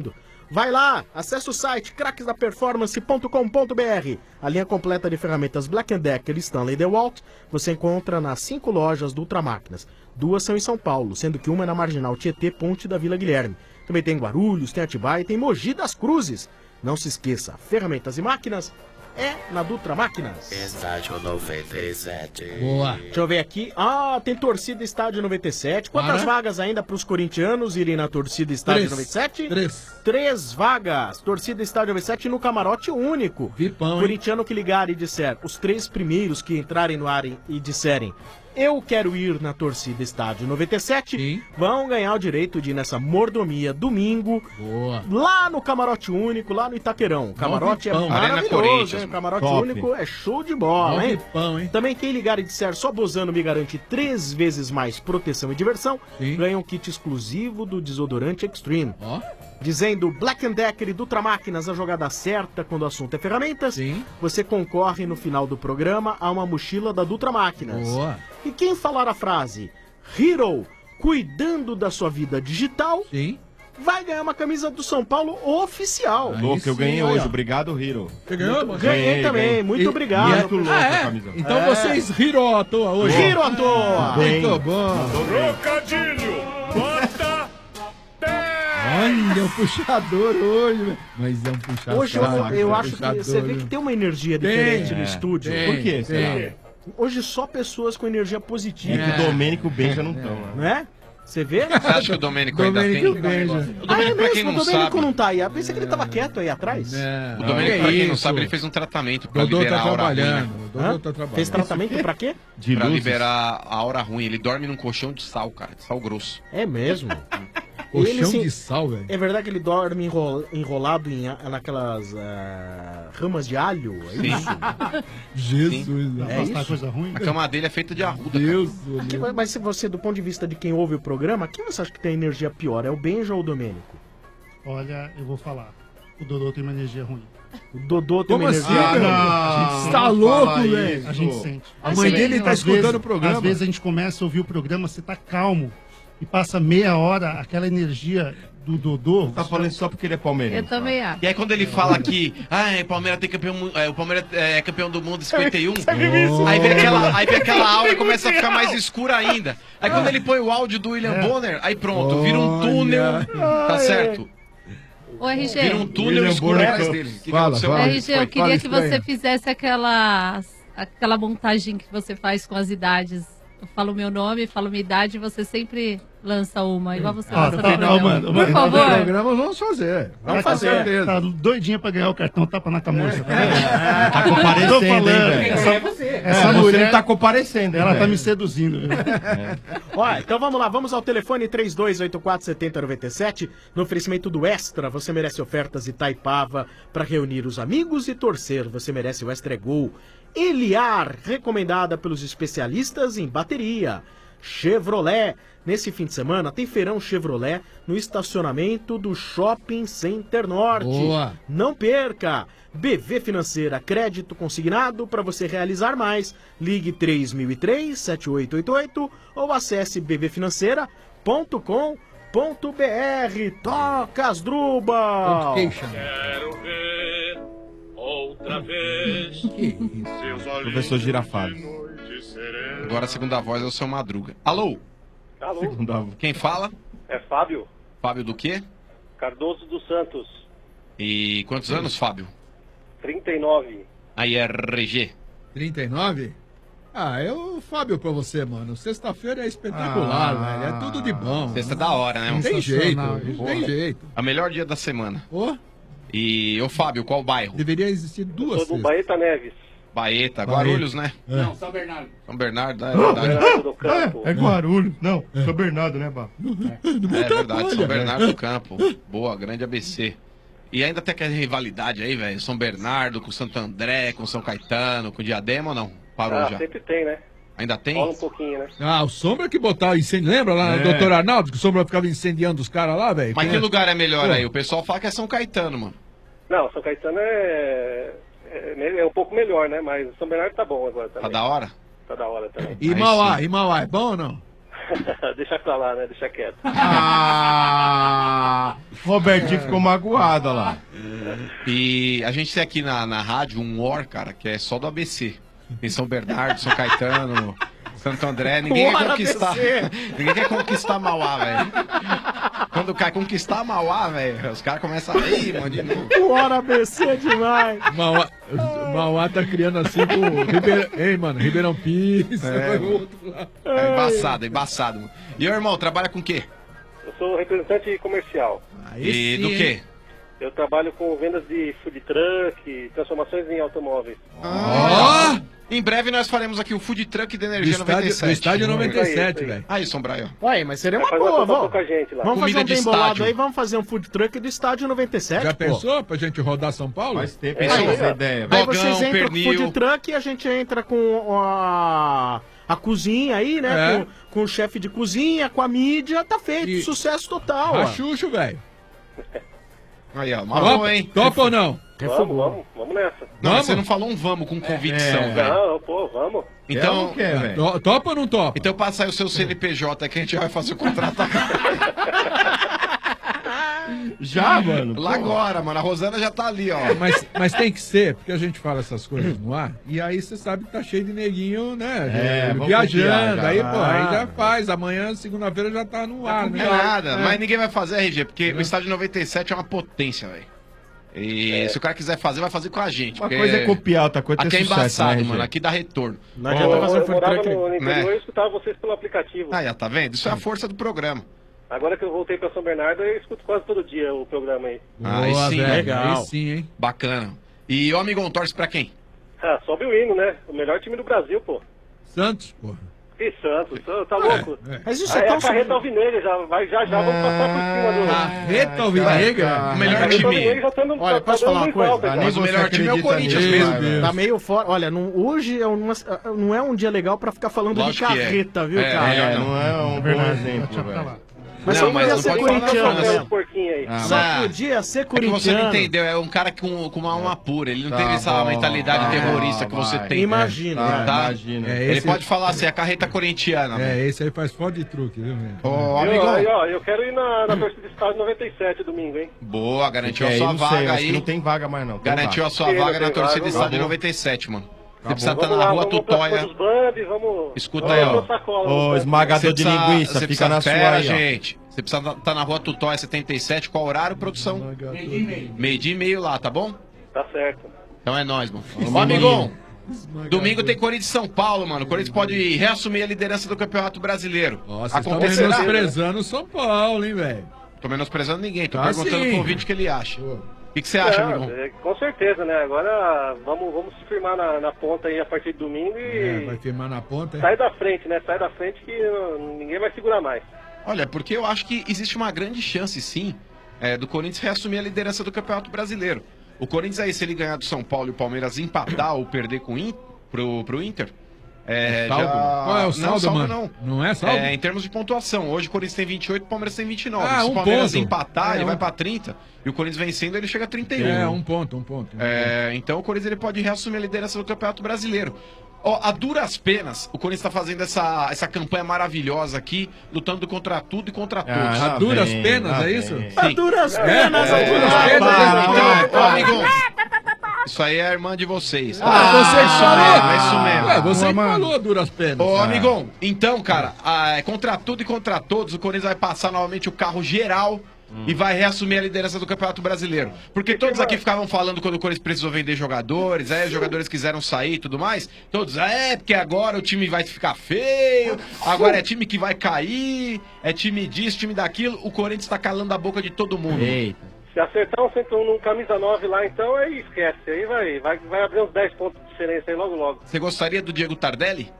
Vai lá, acesse o site craquesdaperformance.com.br. A linha completa de ferramentas Black & Decker e Stanley DeWalt você encontra nas 5 lojas do Ultramáquinas. 2 são em São Paulo, sendo que uma é na Marginal Tietê, Ponte da Vila Guilherme. Também tem Guarulhos, tem Atibaia e tem Mogi das Cruzes. Não se esqueça, ferramentas e máquinas é na Dutra Máquinas. Estádio 97. Boa. Deixa eu ver aqui. Ah, tem torcida Estádio 97. Quantas vagas ainda para os corintianos irem na torcida Estádio 97? 3 vagas. Torcida Estádio 97 no camarote único. Vipão, corintiano que ligar e disser, os 3 primeiros que entrarem no ar e disserem, eu quero ir na torcida Estádio 97, vão ganhar o direito de ir nessa mordomia domingo, lá no camarote único, lá no Itaquerão. O camarote é maravilhoso, hein? O camarote único é show de bola, hein? Também quem ligar e disser só Bozano me garante 3 vezes mais proteção e diversão, ganha um kit exclusivo do desodorante Extreme. Dizendo Black & Decker e Dutra Máquinas, a jogada certa quando o assunto é ferramentas, você concorre no final do programa a uma mochila da Dutra Máquinas. E quem falar a frase Hero, cuidando da sua vida digital, vai ganhar uma camisa do São Paulo oficial. Louco, eu ganhei hoje. Obrigado, Hiro. Você ganhou, mano? Ganhei também, muito obrigado. Muito louco a camisa. Então vocês riram à toa hoje. Riram à toa. Muito bom. Trocadilho, bota Olha, o puxador hoje, velho. Mas é um puxador. Hoje eu acho que você vê que tem uma energia diferente no estúdio. Por quê? Hoje só pessoas com energia positiva. É que o Domênico e o Ben já não estão, Não é? Você vê? Você acha que o Domênico ainda tem? O Domênico, pra quem não o Domênico sabe... não tá aí. Eu pensei que ele tava quieto aí atrás. O Domênico, pra quem não sabe, ele fez um tratamento pra liberar a aura ruim. Fez tratamento pra quê? Pra liberar a aura ruim. Ele dorme num colchão de sal, cara. De sal grosso. É mesmo? Colchão de sal, velho. É verdade que ele dorme enrolado naquelas ramas de alho? É isso? Jesus, é isso? Coisa ruim. A cama dele é feita de arruda. Deus. Mas se você, do ponto de vista de quem ouve o programa, quem você acha que tem energia pior? É o Benja ou o Domênico? Olha, eu vou falar. O Dodô tem uma energia ruim. O Dodô tem uma energia ruim? Você tá louco, velho? A gente sente. A mãe dele tá escutando o programa. Às vezes a gente começa a ouvir o programa, você tá calmo. E passa meia hora, aquela energia do Dodô. Tá falando só porque ele é palmeirense. Eu também acho. E aí quando ele fala que o Palmeiras tem campeão, o Palmeiras é campeão do mundo em 51, aí vem aquela aura e começa a ficar mais escura ainda. Aí quando ele põe o áudio do William Bonner, aí pronto, vira um túnel, tá certo? Ô, RG. Vira um túnel escuro atrás dele. RG, eu queria que você fizesse aquela montagem que você faz com as idades. Eu falo o meu nome, falo minha idade e você sempre lança uma, igual você lança no programa. Por favor. Programa vamos fazer. Vamos fazer. Tá doidinha pra ganhar o cartão tapa na camurça. Tá comparecendo, hein, velho? Essa mulher tá comparecendo, hein, ela tá velho? me seduzindo. Olha, então vamos lá, vamos ao telefone 3284-7097. No oferecimento do Extra, você merece ofertas Itaipava para reunir os amigos e torcer. Você merece o Extra Gol. Eliar, recomendada pelos especialistas em bateria. Chevrolet, nesse fim de semana tem feirão Chevrolet no estacionamento do Shopping Center Norte. Boa. Não perca! BV Financeira, crédito consignado para você realizar mais. Ligue 3003-7888 ou acesse bvfinanceira.com.br. Toca as Drubal! Quero ver outra vez. Professor Girafales. Agora a segunda voz é o seu Madruga. Alô? Alô? Quem fala? É Fábio Fábio do quê? Cardoso dos Santos, E quantos anos, Fábio? 39. Aí é RG. 39? Ah, eu, Fábio, pra você, mano. Sexta-feira é espetacular, velho. É tudo de bom. Sexta é da hora, né? Não tem jeito, não Porra. tem jeito. É o melhor dia da semana. Ô, E, ô Fábio, qual bairro? deveria existir duas Sou do sextas. Baeta Neves. Baeta, Baeta. Guarulhos, né? Não, São Bernardo. São Bernardo, é São verdade. Bernardo do Campo. É Guarulhos. Não, São Bernardo, né, Bá? É verdade, São Bernardo do Campo. Boa, grande ABC. E ainda tem aquela rivalidade aí, velho. São Bernardo com Santo André, com São Caetano, com Diadema ou não? Parou já? Sempre tem, né? Ainda tem? Rola um pouquinho, né? Ah, o Sombra que botava incêndio. Lembra lá no Dr. Arnaldo que o Sombra ficava incendiando os caras lá, velho? Mas que lugar é melhor aí? O pessoal fala que é São Caetano, mano. Não, São Caetano é um pouco melhor, né? Mas São Bernardo tá bom agora também. Tá da hora? Tá da hora também. E Mauá é bom ou não? Deixa pra lá, né? Deixa quieto. Robertinho ficou magoado, olha lá. E a gente tem aqui na rádio um OR, cara, que é só do ABC. Em São Bernardo, São Caetano, Santo André. Ninguém quer conquistar. Ninguém quer conquistar Mauá, velho. Quando quer conquistar Mauá, velho, os caras começam a ir, mano, de novo. O Hora ABC é demais. Mauá tá criando assim com Ribeirão Pires. É embaçado, embaçado. Mano. E o irmão, trabalha com o quê? Eu sou representante comercial. E do quê? Eu trabalho com vendas de food truck, transformações em automóveis. Em breve nós faremos aqui o Food Truck da Energia Do estádio- 97. do estádio 97, velho. Aí, Sombraio. Ué, mas seria uma Vai fazer boa, uma vamos. com a gente lá. Vamos fazer Comida um de bem bolado estádio. aí, vamos fazer um food truck do estádio 97, Já pô. pensou pra gente rodar São Paulo? Faz tempo Aí, essa ideia. Aí Dogão, vocês entram com o pernil. food truck e a gente entra com a cozinha aí, né? É. Com o chefe de cozinha, com a mídia, tá feito. Sucesso total. ó. Rachucho, velho. Aí, ó, marrom, hein? Topa ou não? Vamos nessa. Não, mas você não falou um vamos com convicção, velho. Não, pô, vamos. Então, Topa ou não topa? Então passa aí o seu CNPJ que a gente vai fazer o contrato. Já, mano? Lá agora, mano. A Rosana já tá ali, ó. Mas tem que ser, porque a gente fala essas coisas no ar, e aí você sabe que tá cheio de neguinho, né? vamos Viajando, copiar, aí, já. pô, aí já faz. Amanhã, segunda-feira, já tá no ar, Não né? é nada, mas ninguém vai fazer, RG, porque o estádio 97 é uma potência, velho. E se o cara quiser fazer, vai fazer com a gente. Uma porque coisa é copiar, outra coisa é aqui ter é sucesso, embaçado, né, RG? mano. Aqui dá retorno. Não adianta fazer Eu food morava truck. no interior Né? e escutava vocês pelo aplicativo. Aí, ó, tá vendo? Isso é a força do programa. Agora que eu voltei pra São Bernardo, eu escuto quase todo dia o programa aí. Aí Boa, sim, velho, legal. aí sim, hein? Bacana. E o amigão torce pra quem? Ah, sobe o hino, né? O melhor time do Brasil, pô. Santos, porra. Que Santos, tá louco? Mas isso Aí é tão a carreta alvinegra, já vamos passar por cima do... Carreta alvinegra? O melhor A carreta time. alvinegra já tá no- Olha, tá posso dando falar uma muito coisa? alto, cara. Mas o melhor time é o Corinthians mesmo. Tá meio fora. Olha, hoje não é um dia legal pra ficar falando Lógico de que é. carreta, viu, É, cara? Não é um bom exemplo, velho. Mas Não, só mas podia não ser pode falar corintiano não, mesmo. Porquinho aí. Ah, Só mas- podia ser É que você não corintiano. entendeu, é um cara com uma alma pura. Ele não Tá teve essa bom, mentalidade tá terrorista bom, que você vai. tem. Imagina, Tá, tá? imagina. É, Ele pode falar assim, a carreta corintiana. velho. É, esse aí faz foto de truque, viu, velho? Ô, amigão. Eu quero ir na torcida do estádio 97 domingo, hein? Boa, garantiu a É, sua não sei, vaga acho que aí. não tem vaga mais, não. Tem Garantiu a vaga. sua Sim, vaga não na tem torcida vaga, estádio acabou. 97, mano. Você precisa estar Vamos na lá, rua vamos pra cima Tutóia. dos Bambi, vamos... Escuta vamos aí, ó. pra sacola, Ô, vamos- esmagador de linguiça, você fica precisa, na sua pera, aí, ó. gente. Você precisa estar na rua Tutóia 77. Qual horário, produção? Meio-dia e meio lá, tá bom? Tá certo. Então é nóis, mano. Ó, amigão. Domingo tem Corinthians e São Paulo, mano. O Corinthians pode reassumir a liderança do Campeonato Brasileiro. Nossa, vocês estão Acontecerá. menosprezando o São Paulo, hein, velho? Tô menosprezando ninguém, tô Tá perguntando sim. pro ouvinte o que ele acha. O que você acha, Não, amigão? com certeza, né? Agora vamos se firmar na ponta aí a partir de domingo É, e vai firmar na ponta, hein? sai da frente, né? Sai da frente que ninguém vai segurar mais. Olha, porque eu acho que existe uma grande chance, sim, do Corinthians reassumir a liderança do Campeonato Brasileiro. O Corinthians aí, se ele ganhar do São Paulo e o Palmeiras empatar ou perder com pro Inter... Saldo? Qual é o saldo, saldo mano? Não é saldo? Em termos de pontuação. Hoje o Corinthians tem 28 e o Palmeiras tem 29. Ah, se o um Palmeiras ponto. empatar, É, ele um- vai pra 30. E o Corinthians vencendo, ele chega a 31. É, um ponto. Então o Corinthians ele pode reassumir a liderança do Campeonato Brasileiro. Ó, a duras penas, o Corinthians está fazendo essa campanha maravilhosa aqui, lutando contra tudo e contra todos. A duras penas, é isso? Sim. A duras penas, a duras penas. Então, amigão, isso aí é a irmã de vocês. Você que falou. É isso mesmo. É, você que falou duras penas. Ô, amigão, então, cara, contra tudo e contra todos, o Corinthians vai passar novamente o carro geral e vai reassumir a liderança do Campeonato Brasileiro. Porque todos aqui ficavam falando quando o Corinthians precisou vender jogadores, os jogadores quiseram sair e tudo mais. Todos, porque agora o time vai ficar feio, agora é time que vai cair, é time disso, time daquilo. O Corinthians tá calando a boca de todo mundo. Eita. Se acertar um 101 num camisa 9 lá, então aí esquece. Aí vai abrir uns 10 pontos de diferença aí logo logo. Você gostaria do Diego Tardelli?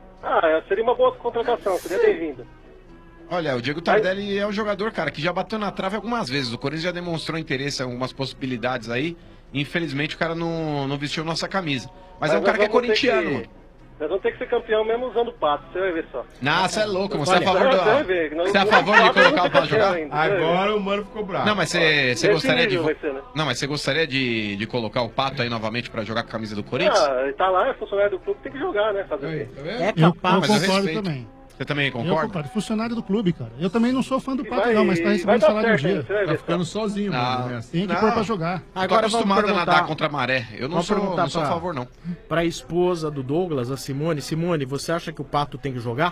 Seria uma boa contratação, seria bem-vindo. Olha, o Diego Tardelli é um jogador, cara, que já bateu na trave algumas vezes. O Corinthians já demonstrou interesse em algumas possibilidades aí. Infelizmente o cara não vestiu nossa camisa. Mas é um cara que é corintiano, mano. Nós vamos ter que ser campeão mesmo usando o pato, você vai ver só. Não, você é louco, você Olha, é a favor você vai ver, do. nós- Você é a favor de nós colocar vamos o Pato ser jogar? campeão ainda, Agora o mano ficou bravo. Não, mas você Esse gostaria de. nível vai ser, né? Não, mas você gostaria de colocar o Pato aí novamente pra jogar com a camisa do Corinthians? Ele tá lá, é funcionário do clube, tem que jogar, né? Fazer o quê? Eu mas eu concordo respeito. também. Você também Eu concorda? concordo. Funcionário do clube, cara. Eu também não sou fã do Pato, vai- não, mas tá vai recebendo dar salário certo, dia. hein? Você vai ver Tá ficando sozinho, mano. Né? Tem que pôr pra jogar. Eu tô Agora vamos acostumado a perguntar- nadar contra a maré. Eu não Vamos sou, perguntar não sou a pra- favor, não. Pra esposa do Douglas, a Simone. Simone, você acha que o Pato tem que jogar?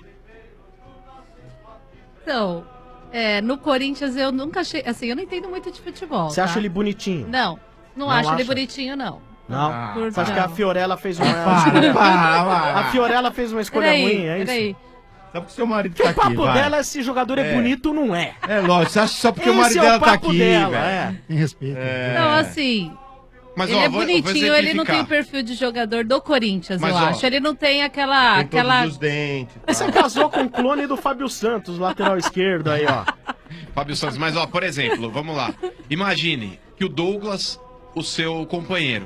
Então, no Corinthians eu nunca achei. Assim, eu não entendo muito de futebol. Você tá? acha ele bonitinho? Não, não acho ele bonitinho, não. Não? Por Você acha que a não. Fiorella fez uma Para, escolha... A Fiorella fez uma escolha ruim, é isso? Peraí. Só porque seu marido Que tá o papo aqui, vai. dela é se jogador é bonito, não é. É lógico, você acha só porque o Esse marido é o dela tá papo aqui, dela, velho. é. Tem respeito. Não, assim. Mas, ele ó, é vou bonitinho, ele não tem exemplificar. perfil de jogador do Corinthians, Mas, eu ó, acho. Ele não tem aquela. Tem aquela... todos os dentes. tá? Você casou com o clone do Fábio Santos, lateral esquerdo aí, ó. Fábio Santos, mas ó, por exemplo, vamos lá. Imagine que o Douglas, o seu companheiro,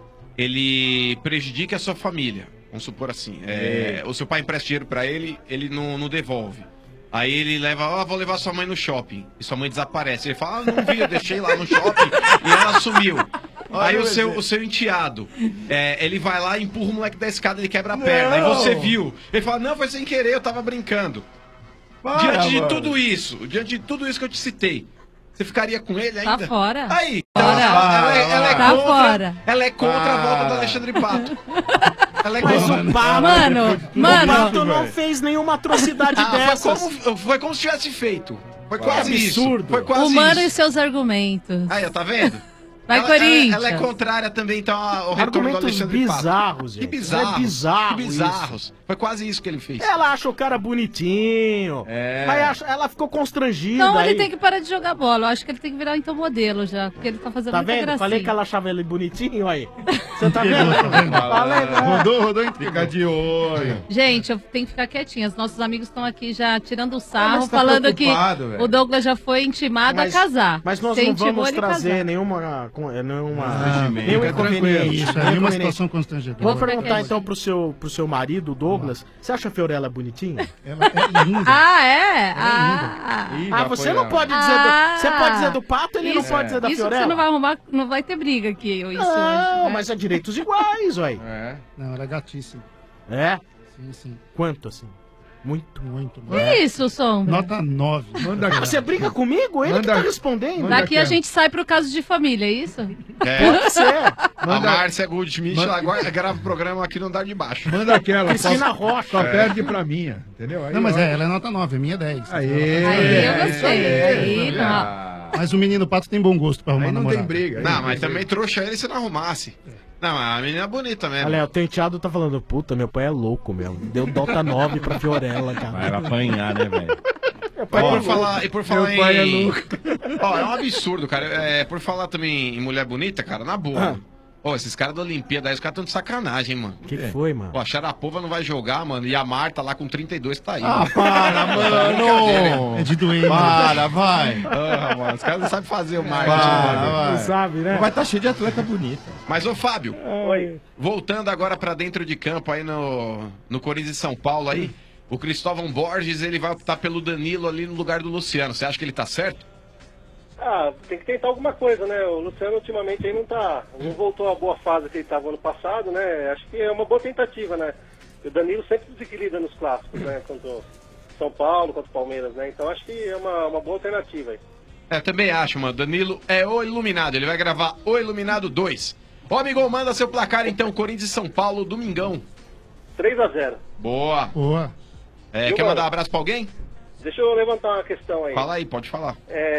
ele prejudica a sua família. Vamos supor assim. O seu pai empresta dinheiro pra ele, ele não devolve. Aí ele leva, vou levar sua mãe no shopping. E sua mãe desaparece. Ele fala, não vi, eu deixei lá no shopping e ela sumiu. Aí o seu enteado, ele vai lá, empurra o moleque da escada, ele quebra a perna. Aí você viu. Ele fala, não, foi sem querer, eu tava brincando. Diante de tudo isso que eu te citei, você ficaria com ele ainda? Tá fora. Aí, Fora. ela é Tá contra, fora. ela é contra a volta do Alexandre Pato. Ela é Mas contra. o Pato, Mano, o Pato não fez nenhuma atrocidade dessas. Foi como se tivesse feito. Foi quase absurdo. isso. Foi quase o Mano isso. e seus argumentos. Aí, ó, tá vendo? Vai, ela, Corinthians. Ela é contrária também, então, ao retorno do Argumentos Alexandre Pato. bizarros, Que gente. bizarros. É bizarro Que bizarros. Foi quase isso que ele fez. Ela acha o cara bonitinho. Mas ela ficou constrangida. Não, ele aí. tem que parar de jogar bola. Eu acho que ele tem que virar então modelo já. Porque ele tá fazendo Tá muita vendo? gracinha. Falei que ela achava ele bonitinho aí. Você tá vendo? Falei, né? Rodou, fica de olho. Gente, eu tenho que ficar quietinha. Os nossos amigos estão aqui já tirando o sarro, mas tá falando que preocupado, velho. o Douglas já foi intimado a casar. Mas nós Você não intimou vamos ele a trazer casar. nenhuma Constrangimento. nenhum Fica tranquilo. inconveniente. Isso, nenhum nenhuma inconveniente. situação constrangedora. Vou perguntar Fica então pro seu marido, o Douglas. Você acha a Fiorella bonitinha? Ela é linda. Ah, é? Ah, Você não pode dizer do, você pode dizer do Pato, ele não Isso- pode dizer da isso Fiorella? você não vai arrumar, não vai ter briga aqui. Isso Não, hoje, né? mas é direitos iguais, ué. Não, ela é gatíssima. É? Sim, sim. Quanto assim? Muito? Muito. Que isso, Sombra? Nota 9. Você briga comigo? Ele que tá respondendo. Daqui a gente sai pro caso de família, é isso? Pode ser. A Márcia Goldschmidt, ela agora grava o programa aqui no andar de baixo. Manda aquela. Cristina só, Rocha. Só perde pra minha, entendeu? Aí, Não, mas ó. ela é nota 9, a minha é 10. Aí eu gostei. Aí, não. Mas o menino Pato tem bom gosto pra arrumar Aí não namorada. tem briga. Não, mas também trouxa ele se não arrumasse. Não, mas a menina é bonita mesmo. Olha, o Tenteado tá falando, puta, meu pai é louco mesmo. Deu nota 9 pra Fiorella, cara. Vai apanhar, né, velho? E por falar Meu pai é em... louco. Ó, é um absurdo, cara. Por falar também em mulher bonita, cara, na boa. Ó, esses caras da Olimpíada aí, os caras estão de sacanagem, mano. O que foi, mano? Ó, a Sharapova não vai jogar, mano. E a Marta lá com 32 tá aí. Ah, para, mano! É de doente. Para, vai! Mano, os caras não sabem fazer o marketing. Para, vai. Não sabe, né? Vai estar cheio de atleta bonita. Mas, ô Fábio, Oi. voltando agora pra dentro de campo aí no Corinthians e São Paulo aí, o Cristóvão Borges, ele vai optar pelo Danilo ali no lugar do Luciano. Você acha que ele tá certo? Tem que tentar alguma coisa, né? O Luciano ultimamente aí não voltou à boa fase que ele estava ano passado, né? Acho que é uma boa tentativa, né? O Danilo sempre desequilibra nos clássicos, né? Contra São Paulo, contra o Palmeiras, né? Então acho que é uma boa alternativa aí. Também acho, mano. Danilo é o Iluminado. Ele vai gravar o Iluminado 2. Ô, amigão, manda seu placar então. Corinthians e São Paulo, domingão. 3-0. Boa. Boa. Quer mandar um abraço pra alguém? Deixa eu levantar uma questão aí. Fala aí, pode falar.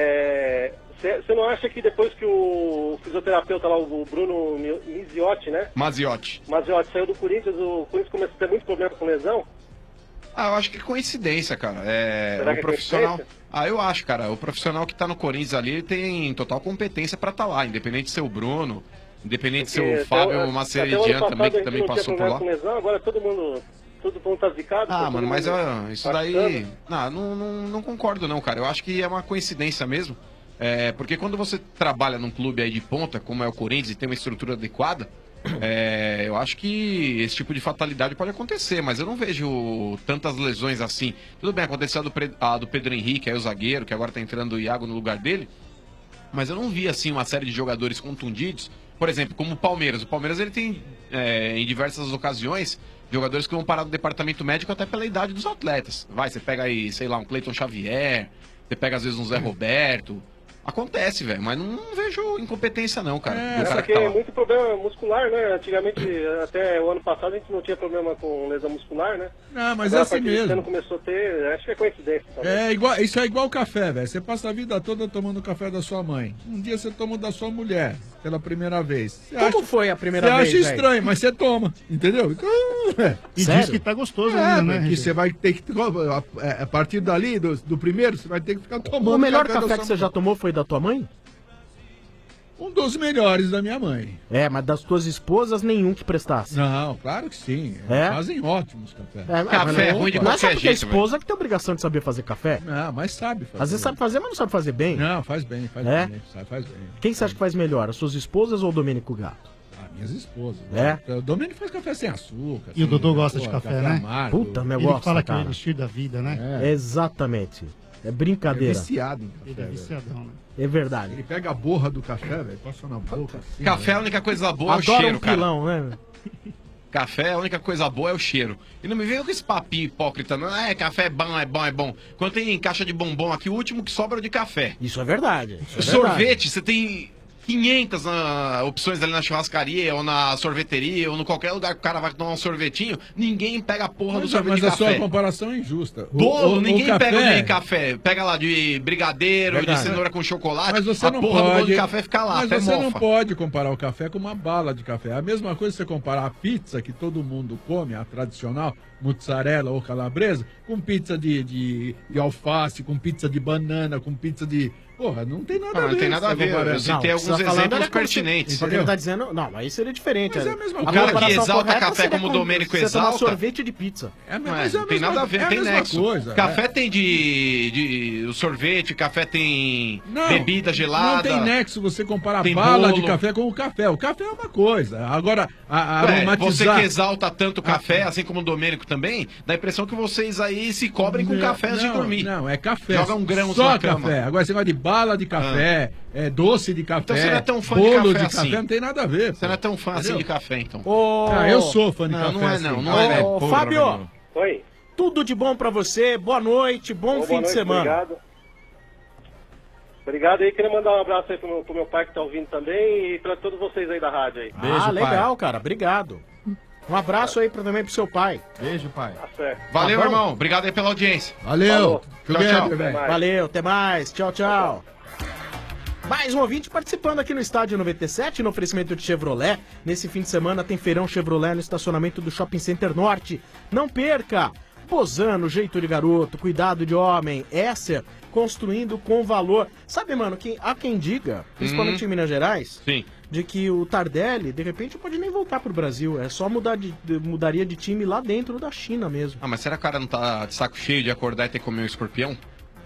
Você não acha que depois que o fisioterapeuta lá, o Bruno Maziotti, né? Maziotti saiu do Corinthians, o Corinthians começou a ter muito problema com lesão? Eu acho que é coincidência, cara. Será O que é profissional. coincidência? Eu acho, cara. O profissional que tá no Corinthians ali, ele tem total competência pra estar lá, independente de ser o Bruno, independente de ser o Fábio Maceridian também, que também passou por lá. Com lesão, agora todo mundo tá zicado. Mano, mas isso daí. Não concordo, não, cara. Eu acho que é uma coincidência mesmo. Porque quando você trabalha num clube aí de ponta, como é o Corinthians, e tem uma estrutura adequada, eu acho que esse tipo de fatalidade pode acontecer, mas eu não vejo tantas lesões assim. Tudo bem, aconteceu a do Pedro Henrique, aí o zagueiro, que agora tá entrando o Iago no lugar dele, mas eu não vi assim uma série de jogadores contundidos Por exemplo, como o Palmeiras. O Palmeiras ele tem, em diversas ocasiões, jogadores que vão parar do departamento médico até pela idade dos atletas. Você pega aí, sei lá, um Cleiton Xavier, você pega às vezes um Zé Roberto. Acontece, velho, mas não vejo incompetência não, cara. Porque é muito problema muscular, né? Antigamente, até o ano passado, a gente não tinha problema com lesão muscular, né? Não, mas agora, é assim mesmo. Você não começou a ter, acho que é coincidência. Também. Isso é igual café, velho. Você passa a vida toda tomando café da sua mãe. Um dia você toma o da sua mulher, pela primeira vez. Como foi a primeira vez? Você acha estranho, mas você toma, entendeu? Então, e diz que tá gostoso ainda, né? Que você vai ter que, a partir dali, do primeiro, você vai ter que ficar tomando. O melhor café que você já tomou foi da tua mãe? Um dos melhores da minha mãe. Mas das tuas esposas, nenhum que prestasse. Não, claro que sim. Fazem ótimos cafés. Café é ruim de qualquer jeito. Mas a esposa que tem obrigação de saber fazer café? Não, mas sabe fazer. Às vezes sabe fazer, mas não sabe fazer bem. Não, faz bem, faz bem. Quem você acha que faz melhor, as suas esposas ou o Domênico Gato? Minhas esposas. O Domênico faz café sem açúcar. E o Dodô gosta de café, né? Amargo. Puta, meu Ele gosto, fala que cara. é o elixir da vida, né? Exatamente. É brincadeira. É viciado em café. Ele é viciadão, né? É verdade. Ele pega a borra do café, velho, passa na boca. Assim, Café, a única coisa boa é o Adoro cheiro, um pilão, né? Café, a única coisa boa é o cheiro. E não me venha com esse papinho hipócrita, não. Café é bom, é bom, é bom. Quando tem caixa de bombom aqui, o último que sobra é o de café. Isso é verdade. Sorvete, você tem 500 opções ali na churrascaria, ou na sorveteria, ou no qualquer lugar que o cara vai tomar um sorvetinho, ninguém pega a porra do sorvete mas de a café. sua comparação é injusta. Ninguém o pega o de café. Pega lá de brigadeiro, de cenoura com chocolate, mas você a não porra do bolo pode, de café fica lá, mas você não pode comparar o café com uma bala de café. É a mesma coisa você comparar a pizza que todo mundo come, a tradicional, mozzarella ou calabresa, com pizza de alface, com pizza de banana, com pizza de... Porra, não tem nada a ver. Não tem nada a ver. Eu citei alguns exemplos pertinentes. Só que ele tá dizendo... Não, mas aí seria diferente. Mas é a mesma O cara que exalta café como o Domênico você exalta... tomar sorvete de pizza. Não tem nada a ver, não tem nexo. Café tem o sorvete, café tem bebida gelada. Não tem nexo você comparar tem bala bolo. de café com o café. O café é uma coisa. Agora, aromatizar... Você que exalta tanto café, assim como o Domênico também, dá a impressão que vocês aí se cobrem com café antes de dormir. Não, é café. Joga um grão só na cama. café. Agora você vai de bala de café, doce de café, Então você não é tão fã bolo de café assim. não tem nada a ver. Você não é tão fã assim de café, então. Eu sou fã de café. Não é assim. não é. Fábio, Oi. tudo de bom pra você, boa noite, bom fim de semana. Obrigado. Obrigado aí, queria mandar um abraço aí pro meu pai que tá ouvindo também e pra todos vocês aí da rádio aí. Beijo, legal, cara, obrigado. Um abraço aí também pro seu pai. Beijo, pai. Tá certo. Valeu, Tá bom? irmão. Obrigado aí pela audiência. Valeu. Tchau. Valeu, até mais. Tchau, tchau. Mais um ouvinte participando aqui no Estádio 97, no oferecimento de Chevrolet. Nesse fim de semana tem feirão Chevrolet no estacionamento do Shopping Center Norte. Não perca! Bozano, jeito de garoto, cuidado de homem, Esser, construindo com valor. Sabe, mano, há quem diga, principalmente em Minas Gerais, de que o Tardelli, de repente, pode nem voltar pro Brasil. É só mudaria de time lá dentro da China mesmo. Mas será que o cara não tá de saco cheio de acordar e ter que comer um escorpião?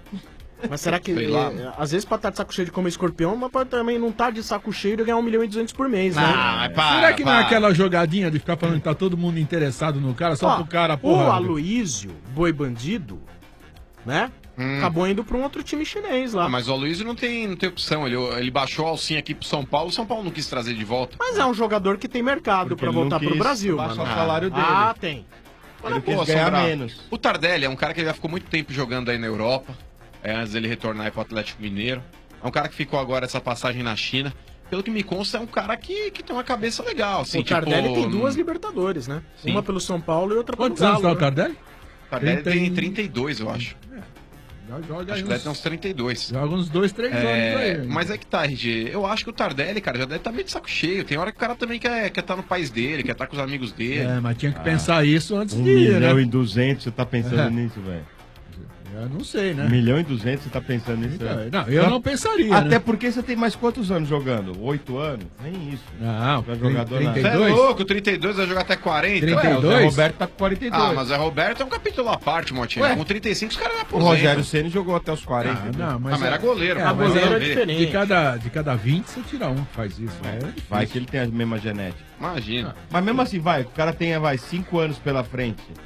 Mas será que, Sei lá. às vezes, pra estar de saco cheio de comer escorpião, mas pode também não estar de saco cheio de ganhar 1.200.000 por mês, né? Será que não é aquela jogadinha de ficar falando que tá todo mundo interessado no cara, só pro cara, porra? O Aloysio, boi bandido, né? Acabou indo pra um outro time chinês lá. Mas o Aloysio não tem opção. Ele baixou a alcinha aqui pro São Paulo, o São Paulo não quis trazer de volta. Mas é um jogador que tem mercado pra voltar pro Brasil, mano. Baixar o salário dele. Tem. Ele quis ganhar menos. O Tardelli é um cara que já ficou muito tempo jogando aí na Europa, antes dele retornar aí pro Atlético Mineiro. É um cara que ficou agora essa passagem na China. Pelo que me consta, é um cara que tem uma cabeça legal. Assim, o Tardelli tem 2 Libertadores, né? Sim. Uma pelo São Paulo e outra pelo Quantos anos Galo. tá o Tardelli? O Tardelli tem 32, eu acho. Joga Acho que deve ter uns 32. Joga uns 2, 3 anos aí. Mas é que tá, RG. Eu acho que o Tardelli, cara, já deve estar meio de saco cheio. Tem hora que o cara também quer estar no país dele, quer estar com os amigos dele. Mas tinha que pensar isso antes 1 de ir, né? milhão e 200, você tá pensando nisso, velho? Eu não sei, né? 1 milhão e 200, você tá pensando nisso? Não, eu não pensaria, Até né? porque você tem mais quantos anos jogando? 8 anos? Nem isso. Não, pra jogador Você é louco, 32 vai jogar até 40. 32? O Zé Roberto tá com 42. Ah, mas o Zé Roberto é um capítulo à parte, Motinho. Ué? Com 35 os caras não O aposentam. Rogério Ceni jogou até os 40. mas era goleiro. A goleiro é diferente. De cada 20 você tira um que faz isso. Vai que ele tem a mesma genética. Imagina. Mas mesmo assim, o cara tem 5 anos pela frente.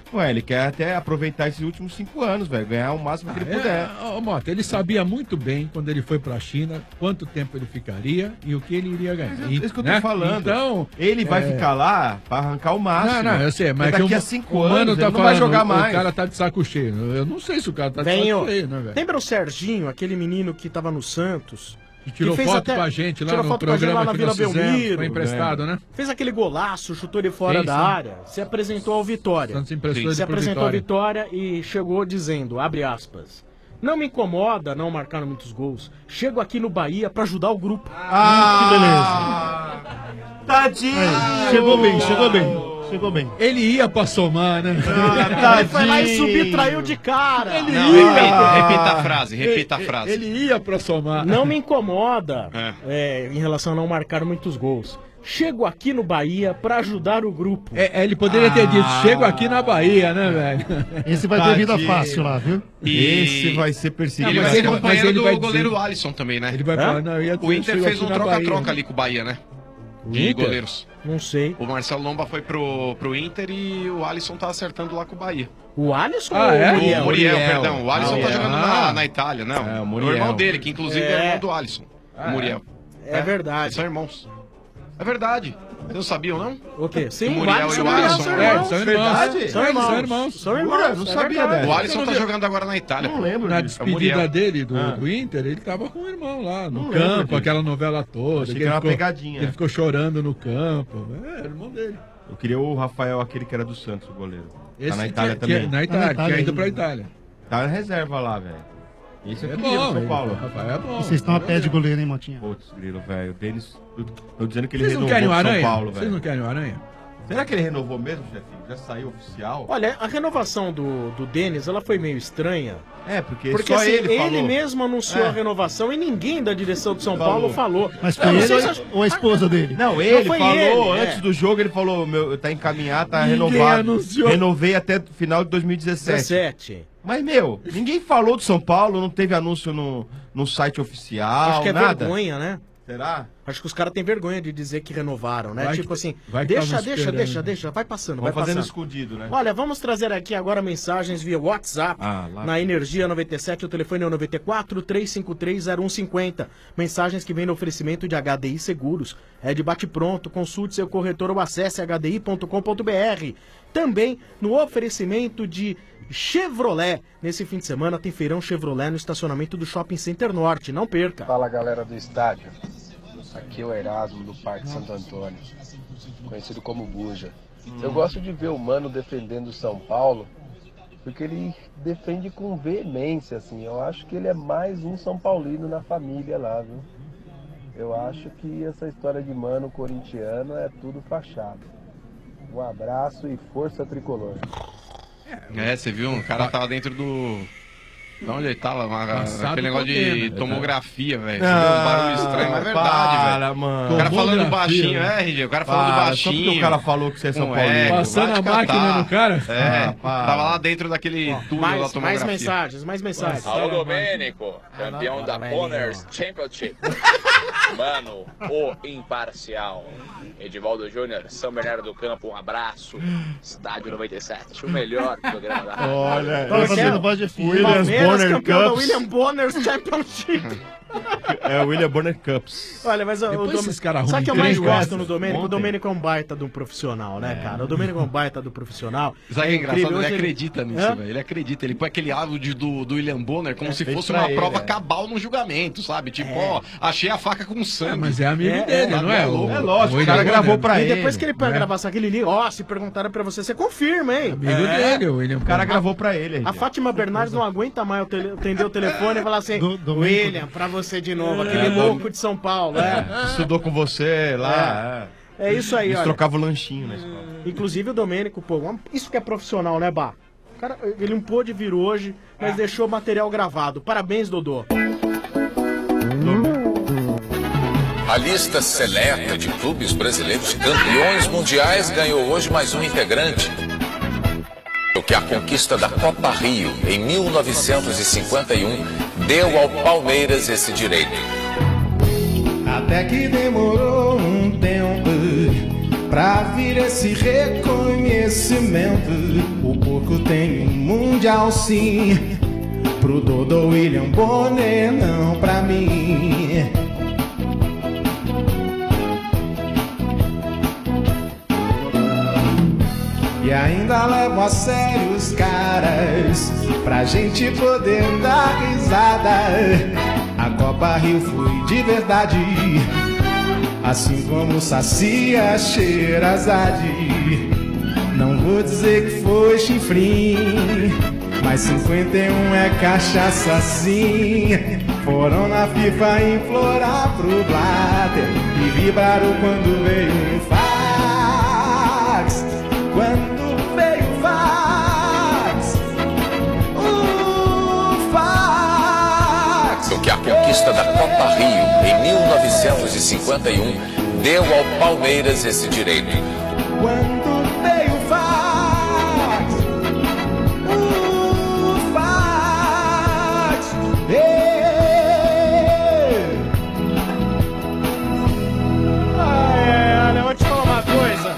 Ué, ele quer até aproveitar esses últimos 5 anos, velho. Ganhar o máximo que ele puder. Mota, ele sabia muito bem, quando ele foi pra China, quanto tempo ele ficaria e o que ele iria ganhar. É isso que eu tô né? falando. Então, ele vai ficar lá pra arrancar o máximo. Não, eu sei, mas daqui que a 5 o anos Mano ele tá não falando, vai jogar mais. O cara tá de saco cheio. Eu não sei se o cara tá de Venho. saco cheio, né, velho? Lembra o Serginho, aquele menino que tava no Santos? Que tirou fez foto com a gente lá tirou no foto com a gente programa lá na que Vila nós fizemos, Belmiro. foi emprestado, né? Fez aquele golaço, chutou ele fora Fez, da sim. área, se apresentou ao Vitória. Santos emprestou ele Se pro apresentou ao Vitória. Vitória e chegou dizendo, abre aspas, não me incomoda não marcar muitos gols. Chego aqui no Bahia pra ajudar o grupo. Que beleza. Tadinho! Chegou bem. Ele ia pra somar, né? Ele foi lá e subtraiu de cara. Ele Não, ia. repita a frase, repita a frase. Ele ia pra somar. Não me incomoda em relação a não marcar muitos gols. Chego aqui no Bahia pra ajudar o grupo. Ele poderia ter dito, chego aqui na Bahia, né, velho? Esse vai ter vida fácil lá, viu? Esse vai ser perseguido. Ele vai ser companheiro ele vai do dizer- goleiro Alisson também, né? Ele vai falar, não, eu ia O Inter chego fez aqui um na troca-troca Bahia. ali com o Bahia, né? O De Inter? goleiros. Não sei. O Marcelo Lomba foi pro Inter e o Alisson tá acertando lá com o Bahia. O Alisson Ah, ou é? o Muriel? O Muriel, perdão. O Alisson tá Muriel. jogando na Itália, não. É, o o Muriel. irmão dele, que inclusive é irmão do Alisson. O Muriel. É verdade. Eles são irmãos. É verdade. Vocês não sabiam, não? O quê? Sim, O Muriel Alisson e o Muriel Alisson. são irmãos. São irmãos. Verdade? São irmãos. São irmãos. São irmãos. Não é sabia verdade. dessa. O Alisson tá jogando agora na Itália. Não lembro Na disso. despedida Muriel. dele do Inter, ele tava com o irmão lá no Não lembro campo, disso. aquela novela toda. Achei que que era ele uma pegadinha. Ele ficou chorando no campo. É, irmão dele. Eu queria o Rafael, aquele que era do Santos, o goleiro. Esse Tá na Itália que- também. na Itália, Itália que é indo ainda. pra Itália. Tá na reserva lá, velho. Isso eu É queria no bom, São Paulo. Rafael é bom. Vocês estão a pé de goleiro, hein, Motinha? Putz, grilo, velho. O Denis, tô dizendo que ele Vocês não renovou querem o com São Aranha? Paulo, Vocês velho. não querem o Aranha? Será que ele renovou mesmo, chefinho? Já saiu oficial? Olha, a renovação do Denis, ela foi meio estranha. É, porque Porque só assim, ele falou. ele mesmo anunciou É. a renovação e ninguém da direção de São Paulo falou. Mas foi Não, ele vocês- ou a esposa dele? Não, ele foi falou, ele, antes do jogo, ele falou, meu, tá encaminhado, tá Ninguém renovado. anunciou. Renovei até o final de 2017. 17. Mas, meu, ninguém falou do São Paulo, não teve anúncio no site oficial, Acho que é nada. vergonha, né? Será? Acho que os caras têm vergonha de dizer que renovaram, né? Vai Tipo que- assim, vai que deixa, tava deixa, esperando. deixa, deixa, vai passando, Vamos vai fazendo passando. escondido, né? Olha, vamos trazer aqui agora mensagens via WhatsApp. lá Na Energia 97, o telefone é o 94 353 0150. Mensagens que vêm no oferecimento de HDI Seguros. É de bate-pronto, consulte seu corretor ou acesse hdi.com.br. Também no oferecimento de Chevrolet. Nesse fim de semana tem feirão Chevrolet no estacionamento do Shopping Center Norte. Não perca. Fala, galera do estádio. Aqui é o Erasmo do Parque Santo Antônio, conhecido como Buja. Eu gosto de ver o Mano defendendo o São Paulo, porque ele defende com veemência, assim. Eu acho que ele é mais um São Paulino na família lá, viu? Eu acho que essa história de Mano corintiano é tudo fachada. Um abraço e força tricolor. É, você viu? O cara tava dentro do. De onde ele tava? Passado Aquele negócio correndo, de né? tomografia, velho. Ah, Você viu um barulho estranho, mas é verdade, para, velho. mano. O cara falando Tomografia, baixinho, né? RG. O cara falando Para, baixinho. só porque o cara falou que você é São com Paulino. eco, Passando vai te a máquina catar. no cara? É, Ah, para. tava lá dentro daquele túnel da Mais tomografia. mensagens, mais mensagens. Alô, Domênico, campeão da Boners Championship. Mano, o imparcial. Edivaldo Júnior, São Bernardo do Campo, um abraço. Estádio 97, o melhor programa da rádio. Olha, Tá fazendo voz de filho. Williams Bonner campeão da Cups. William Bonner Championship. É o William Bonner Cups. Olha, mas o Depois esses caras sabe o que eu arrumam mais três gosto vezes. no Domênico? O Ontem. Domênico é um baita do profissional, né, cara? O Domênico é um baita do profissional. Sabe o que é engraçado? incrível, Ele hoje acredita nisso, Hã? velho. Ele acredita. Ele põe aquele áudio do William Bonner como se fez fosse pra uma ele, prova é. cabal no julgamento, sabe? Tipo, ó, achei a faca com sangue. Mas é amigo dele, não é? louco. É lógico, o William cara Bonner. gravou pra E ele. depois que ele põe a né? gravação aquele liga, ó, se perguntaram pra você, você confirma, hein? Amigo É. dele, o William. O cara gravou pra ele. A Fátima Bernardes não aguenta mais atender o telefone e falar assim, William, pra você de novo, aquele louco de São Paulo, Estudou com você lá. É isso aí, Eles olha. trocavam o lanchinho na escola. Inclusive o Domênico, pô, isso que é profissional, né, Bá? O cara, ele não pôde vir hoje, mas deixou o material gravado. Parabéns, Dodô. A lista seleta de clubes brasileiros campeões mundiais ganhou hoje mais um integrante. O que a conquista da Copa Rio, em 1951, deu ao Palmeiras esse direito. Até que demorou um tempo, pra vir esse reconhecimento. O porco tem um mundial sim, pro Dodô William Bonner, não pra mim. E ainda levo a sério os caras, pra gente poder dar risada. A Copa Rio foi de verdade, assim como o Saci, a Sherazade. Não vou dizer que foi chifrinho, mas 51 é cachaça sim. Foram na FIFA implorar pro Blatter e vibraram quando veio um fax. Quando veio o fax, O que a conquista da Copa Rio em 1951 deu ao Palmeiras esse direito. Quando veio o fax, Olha, vou te falar uma coisa.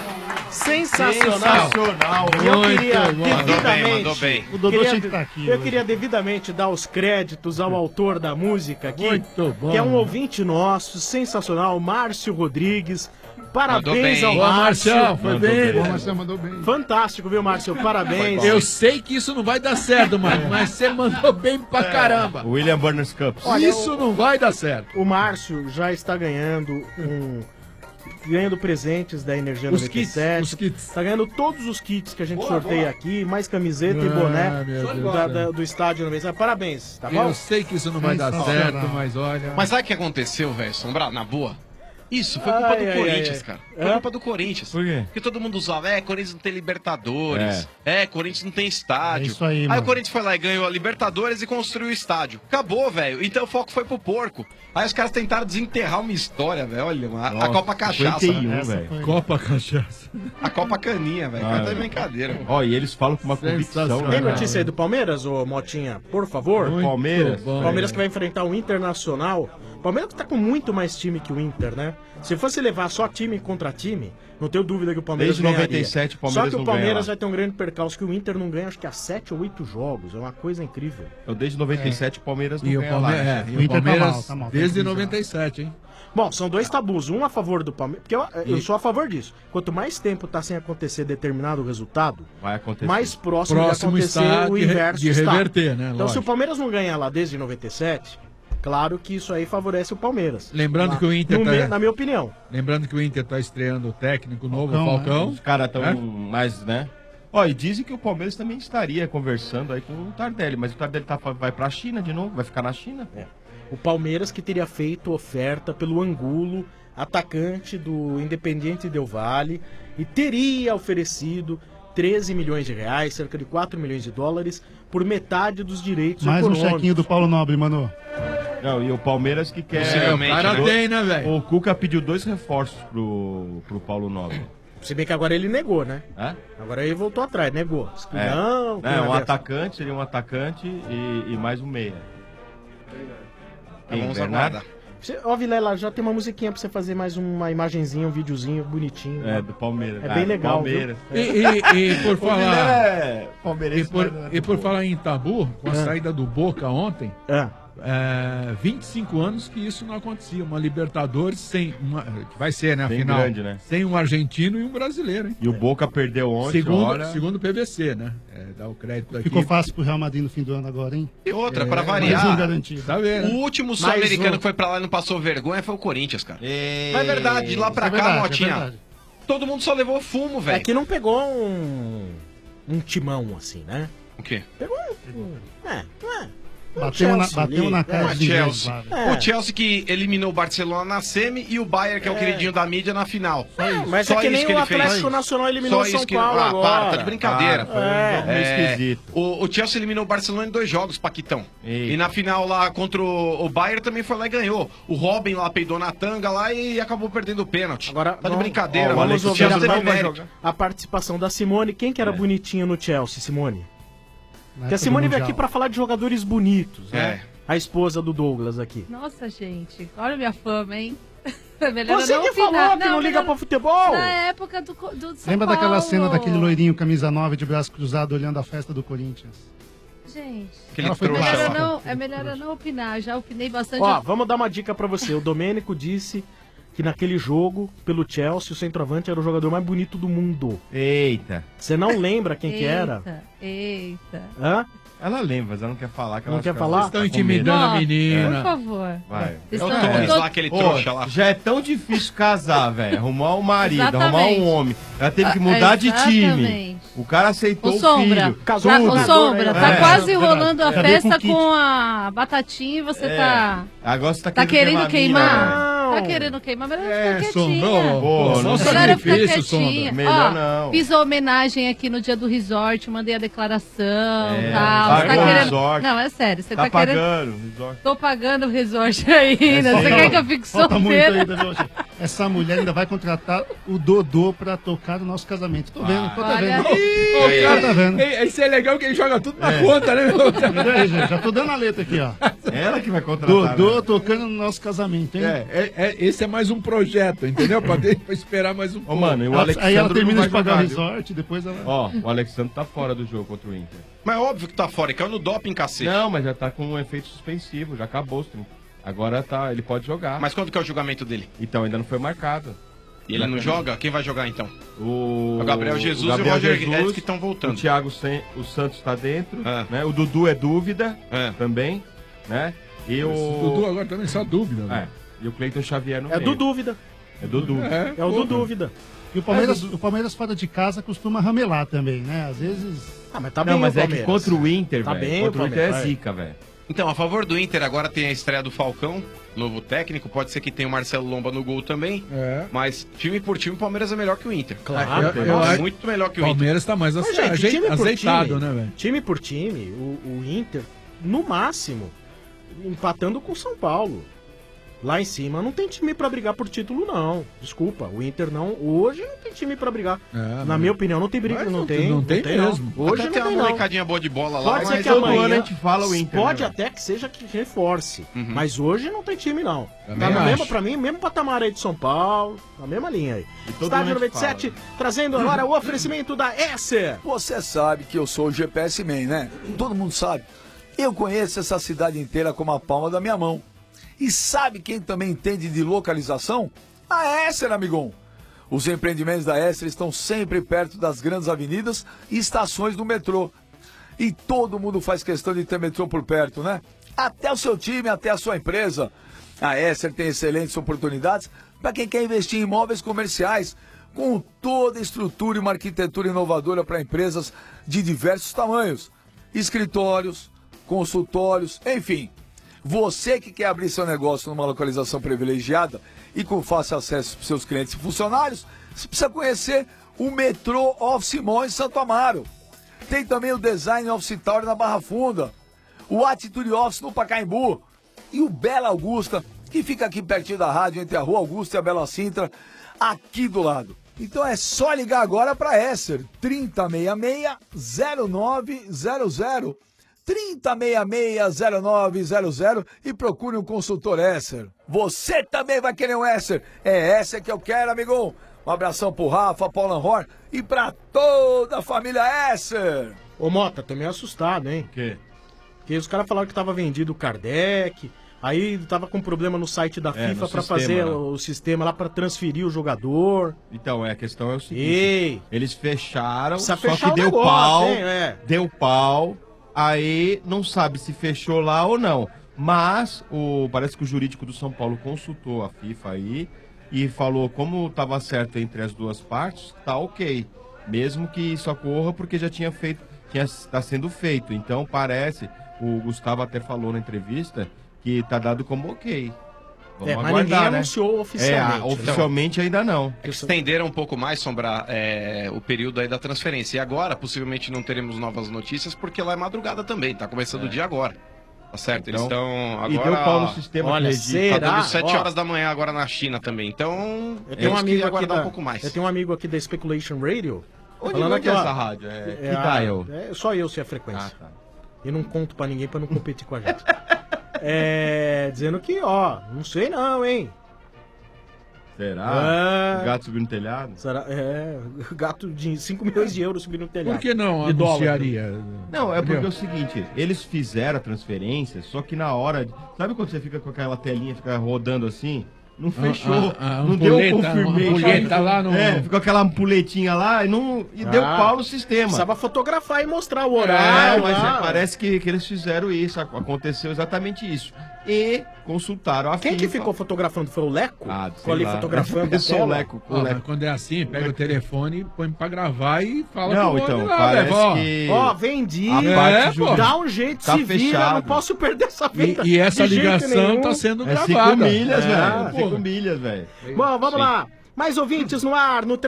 Sensacional. E eu queria devidamente, Mandou bem. O Dodô tinha que estar aqui. eu queria devidamente dar os créditos ao autor da música aqui, Muito bom. que é um ouvinte nosso, sensacional, Márcio Rodrigues. Parabéns Mandou ao bem. Boa, Márcio. Marcial, foi bem. O Marcelo mandou bem. Fantástico, viu, Márcio? Parabéns. Eu sei que isso não vai dar certo, Marcos, mas você mandou bem pra caramba. William Burners Cup. Olha, Isso não vai dar certo. O Márcio já está ganhando presentes da Energia Os 97. kits, os kits. Tá ganhando todos os kits que a gente sorteia aqui, mais camiseta e boné meu Deus. do estádio 97. Parabéns, tá bom? Eu sei que isso não vai dar certo, mas olha... Mas sabe o que aconteceu, velho? Sombrar, na boa? Isso, foi culpa do Corinthians, cara. Foi culpa do Corinthians. Por quê? Porque todo mundo usava, Corinthians não tem Libertadores, Corinthians não tem estádio. É isso aí, Aí mano. o Corinthians foi lá e ganhou a Libertadores e construiu o estádio. Acabou, velho. Então o foco foi pro porco. Aí os caras tentaram desenterrar uma história, velho. Olha, a Copa Cachaça. 51, né? velho. Copa Cachaça. A Copa Caninha, velho. Tá de brincadeira. Ó, e eles falam com uma convicção, Sensacional. né? Tem notícia aí do Palmeiras, ô Motinha? Por favor. Muito Palmeiras. bom. Palmeiras que vai enfrentar o Internacional. Palmeiras que tá com muito mais time que o Inter, né? Se fosse levar só time contra time, não tenho dúvida que o Palmeiras Desde ganharia. 97 o Palmeiras Só que o não ganha Palmeiras lá. vai ter um grande percalço que o Inter não ganha, acho que há 7 ou 8 jogos. É uma coisa incrível. Então, desde 97 o Palmeiras não E o ganha lá. Palmeiras, né? e o Inter tá Palmeiras mal, tá mal. desde Tem que 97, hein? Bom, são dois tabus. Um a favor do Palmeiras, porque eu sou a favor disso. Quanto mais tempo tá sem acontecer determinado resultado, Vai acontecer. mais próximo de Próximo acontecer está o de inverso de está. reverter, né? Então, se o Lógico. Palmeiras não ganha lá desde 97, claro que isso aí favorece o Palmeiras. Lembrando que o Inter Na minha opinião. Lembrando que o Inter tá estreando o técnico novo, Falcão, o Falcão. Os caras estão É? mais, né? Ó, e dizem que o Palmeiras também estaria conversando aí com o Tardelli, mas o Tardelli vai pra China de novo, vai ficar na China. O Palmeiras que teria feito oferta pelo Angulo, atacante do Independiente Del Valle, e teria oferecido 13 milhões de reais, cerca de 4 milhões de dólares, por metade dos direitos Mais um econômicos. chequinho do Paulo Nobre, mano. Não, e o Palmeiras que quer... Possivelmente, O cara né? tem, né, velho? O Cuca pediu 2 reforços pro Paulo Nobre. Se bem que agora ele negou, né? É? Agora ele voltou atrás, negou. Disse que É. Não, que É, não um é atacante, seria um atacante e mais um meia. Quem, Vamos Bernardo? aguardar. Você- Ó, Vilela, já tem uma musiquinha pra você fazer mais uma imagenzinha, um videozinho bonitinho. É, do Palmeiras. É bem legal, Palmeiras. E por O Vilela falar... é palmeirense, E por falar em tabu, com a saída do Boca ontem, É. 25 anos que isso não acontecia. Uma Libertadores sem uma, que vai ser, né, Bem afinal, grande, né? sem um argentino e um brasileiro, hein? E o Boca perdeu ontem, Segundo o PVC, né? Dá o crédito aqui. Ficou fácil pro Real Madrid no fim do ano agora, hein? E outra, pra Mais um variar, garantido. Tá vendo? o último Mais sul-americano um. que foi pra lá e não passou vergonha foi o Corinthians, cara. E... Mas é verdade, de lá pra Isso é cá, verdade, é Motinha, verdade. todo mundo só levou fumo, É velho. que não pegou um timão assim, né? O quê? Pegou Bateu na, Chelsea bateu ali. na cara O dos ingleses Chelsea. lá, velho. É. O Chelsea que eliminou o Barcelona na semi e o Bayern, que é o queridinho da mídia, na final. Mas Só é que isso nem que o ele fez. Atlético Nacional eliminou Só o São isso que... Paulo Ah, agora. para, tá de brincadeira. Meio esquisito. O Chelsea eliminou o Barcelona em 2 jogos, Paquitão. Eita. E na final lá contra o Bayern também foi lá e ganhou. O Robin lá peidou na tanga lá e acabou perdendo o pênalti. Agora, Tá de brincadeira, ó, mano. vamos O ouvir Chelsea a, teve mérito. a participação da Simone. Quem que era bonitinha no Chelsea, Simone? Na Porque a época Simone do veio Mundial. aqui pra falar de jogadores bonitos, né? É. A esposa do Douglas aqui. Nossa, gente, olha a minha fama, hein? Melhor Você não que opinar. falou que não liga melhor- pra futebol. Na época do São Lembra daquela Paulo. cena daquele loirinho camisa 9 de braço cruzado olhando a festa do Corinthians? Gente, Ela foi melhor trouxa eu lá. não, é melhor eu não opinar. Já opinei bastante. Ó, vamos dar uma dica pra você. O Domênico disse que naquele jogo, pelo Chelsea, o centroavante era o jogador mais bonito do mundo. Eita. Você não lembra quem que era? Eita. Hã? Ela lembra, mas ela não quer falar. Que Não ela quer acha que falar? ela Estão tá com intimidando medo. a menina. Por favor. Vai. Vocês É o estão- Tones eu tô- lá, aquele trouxa lá. Já é tão difícil casar, velho. Arrumar um marido, arrumar Exatamente. um homem. Ela teve que mudar de time. Exatamente. O cara aceitou Ô, o Sombra, filho. tá, tudo. ô, Sombra, tá É. quase rolando a Cadê festa kit? com a batatinha e você É. tá... Agora você tá Tá querendo queimar a mina, queimar? velho. Tá querendo queimar, melhor ficar quietinha. Sombra, pô, não Melhor eu ficar sacrifício, quietinha. Sombra. Melhor Ó, não. Fiz a homenagem aqui no dia do resort, mandei a declaração e É, tal. pagou Você tá o querendo... resort. Não, é sério, você Tá tá, querendo... pagando o resort. Tô pagando o resort ainda. Você quer que eu fique Falta muito solteira? ainda, viu, gente? Essa mulher ainda vai contratar o Dodô pra tocar no nosso casamento. Tô vendo, tô Olha. vendo. Ih, O cara tá vendo. Isso é legal que ele joga tudo na conta, né, meu? Vendo aí, gente? Já tô dando a letra aqui, ó. Ela que vai contratar. Dodô né? tocando no nosso casamento, hein? Esse é mais um projeto, entendeu? Pra esperar mais um pouco. Ô, mano, e o Aí Alexandre ela termina não de vai pagar o jogar, viu? resort, depois ela... Ó, o Alexandre tá fora do jogo contra o Inter. Mas é óbvio que tá fora, ele caiu no doping, cacete. Não, mas já tá com um efeito suspensivo, já acabou os 30. Agora tá, ele pode jogar. Mas quando que é o julgamento dele? Então, ainda não foi marcado. E ele não joga? Quem vai jogar então? O Gabriel Jesus e o Roger Guedes que estão voltando. O Thiago o Santos tá dentro, né? O Dudu é dúvida também, né? E o Dudu agora também só dúvida. né? E o Cleiton Xavier no É meio. do dúvida. É do dúvida. É o do dúvida. E o Palmeiras fora de casa costuma ramelar também, né? Às vezes... Ah, mas tá Não, bem mas o é que Palmeiras. contra o Inter, Tá velho. bem Contra o o Inter é Palmeiras, zica, velho. Então, a favor do Inter, agora tem a estreia do Falcão, novo técnico. Pode ser que tenha o Marcelo Lomba no gol também. É. Mas, time por time, o Palmeiras é melhor que o Inter. Claro. É muito melhor que o Inter. Palmeiras tá mais Mas, gente, time por azeitado, time, né, velho? Time por time, o Inter, no máximo, empatando com o São Paulo. Lá em cima não tem time pra brigar por título, não. Desculpa, o Inter não. Hoje não tem time pra brigar. Na minha opinião, não tem briga, Mas não não tem. não tem mesmo. Não. Hoje Até não tem tem, uma não. molecadinha boa de bola lá. Pode ser mas que todo amanhã ano a gente fala o Inter, pode né, até que seja que reforce. Uhum. Mas hoje não tem time, não. Também Tá no acho. mesmo, pra mim, mesmo patamar aí de São Paulo. Na mesma linha aí. todo Estádio ano a gente 97, fala, trazendo agora o oferecimento da Esser. Você sabe que eu sou o GPS Man, né? Todo mundo sabe. Eu conheço essa cidade inteira como a palma da minha mão. E sabe quem também entende de localização? A Esser, amigão. Os empreendimentos da Esser estão sempre perto das grandes avenidas e estações do metrô. E todo mundo faz questão de ter metrô por perto, né? Até o seu time, até a sua empresa. A Esser tem excelentes oportunidades para quem quer investir em imóveis comerciais, com toda a estrutura e uma arquitetura inovadora para empresas de diversos tamanhos. Escritórios, consultórios, enfim. Você que quer abrir seu negócio numa localização privilegiada e com fácil acesso para seus clientes e funcionários, você precisa conhecer o Metrô Office Mall em Santo Amaro. Tem também o Design Office Tower na Barra Funda, o Attitude Office no Pacaembu e o Bela Augusta, que fica aqui pertinho da rádio, entre a Rua Augusta e a Bela Sintra, aqui do lado. Então é só ligar agora para Esser, 3066-0900. 3066-0900 e procure um consultor Esser. Você também vai querer um Esser. É Esser que eu quero, amigo. Um abração pro Rafa, Paulo Anhor e pra toda a família Esser. Ô Mota, tô meio assustado, hein? O quê? Porque os caras falaram que tava vendido o Kardec, aí tava com problema no site da FIFA no pra sistema, fazer né? o sistema lá pra transferir o jogador. Então, a questão é o seguinte. Ei! Eles fecharam, Precisa só fechar que o deu negócio, pau, hein, é. deu pau, aí não sabe se fechou lá ou não. Mas parece que o jurídico do São Paulo consultou a FIFA aí e falou como estava certo entre as duas partes, tá ok. Mesmo que isso ocorra porque já tinha feito, está sendo feito. Então parece, o Gustavo até falou na entrevista, que tá dado como ok. Vamos Mas aguardar, ninguém né? anunciou oficialmente. Oficialmente ainda não. Estenderam um pouco mais, Sombra, o período aí da transferência. E agora, possivelmente, não teremos novas notícias, porque lá é madrugada também, tá começando o dia agora. Tá certo? Eles Então, estão agora... e deu pau no sistema Olha, que registra. Tá dando 7 horas da manhã agora na China também. Então, Eu tenho um amigo aqui aguardar da, um pouco mais. eu tenho um amigo aqui da Speculation Radio. Onde falando é aqui, essa rádio? Que dial? Só eu sei a frequência. Ah, tá. Eu não conto pra ninguém pra não competir com a gente. Dizendo que, não sei não, hein? Será? O gato subiu no telhado? Será? O gato de 5 milhões de euros subiu no telhado. Por que não De dólar. anunciaria? Não, é porque é o seguinte, eles fizeram a transferência, só que na hora... Sabe quando você fica com aquela telinha, fica rodando assim? Não fechou, não deu ampulheta lá no... ficou aquela ampuletinha lá e deu pau no sistema. Precisava fotografar e mostrar o horário. Mas parece que eles fizeram isso, aconteceu exatamente isso. E consultaram a Quem que ficou fotografando? Foi o Leco? Ficou ali fotografando a Sou tela? o Leco. Quando é assim, pega o telefone, põe pra gravar e fala Não, com o então, homem lá, parece velho, que... Ó, vendi, dá um jeito, tá se vira, fechado. não posso perder essa venda. E essa de jeito ligação nenhum. tá sendo É gravada. 5 milhas, É, velho. 5 milhas, velho. Bom, vamos lá. Mais ouvintes no ar, no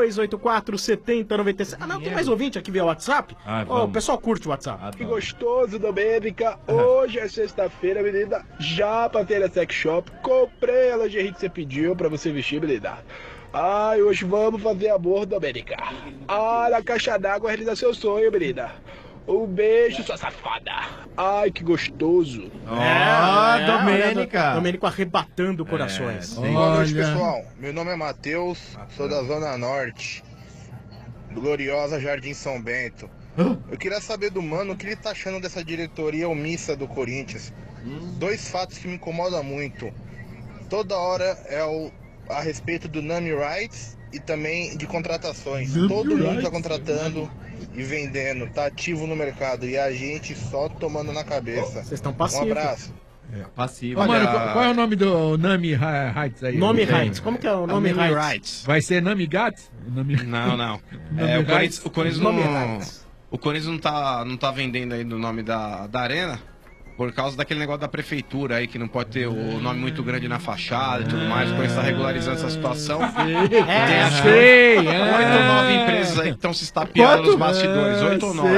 3284-7097. Ah, não, tem mais ouvinte aqui via WhatsApp? O pessoal curte o WhatsApp. Que gostoso, Domênica. Hoje é sexta-feira, menina. Já passei na sex shop, comprei a lingerie que você pediu pra você vestir, menina. Ai, hoje vamos fazer amor, Domênica. Ah, na caixa d'água realizar seu sonho, menina. Um beijo, sua safada. Ai, que gostoso. Domênica. Domênico arrebatando corações. Boa noite, pessoal. Meu nome é Matheus, sou da Zona Norte, gloriosa Jardim São Bento. Eu queria saber do Mano o que ele tá achando dessa diretoria omissa do Corinthians. 2 fatos que me incomodam muito. Toda hora a respeito do Name Rights e também de contratações. Todo mundo tá contratando e vendendo, tá ativo no mercado e a gente só tomando na cabeça. Vocês estão passivos. Um abraço. Passivo. Ô, mano, qual é o nome do Nami Heights aí? Nome Heights. Como que é o nome Name Heights? Rights. Vai ser Nami Gats? Não. Name O Corinthians Nome não... Heights. O Corinthians não tá vendendo aí no nome da arena por causa daquele negócio da prefeitura aí, que não pode ter o nome muito grande na fachada e tudo mais. O Corinthians tá regularizando essa situação. Tem acho que 8 ou 9 empresas aí que estão se estapeando nos bastidores. 8 ou 9.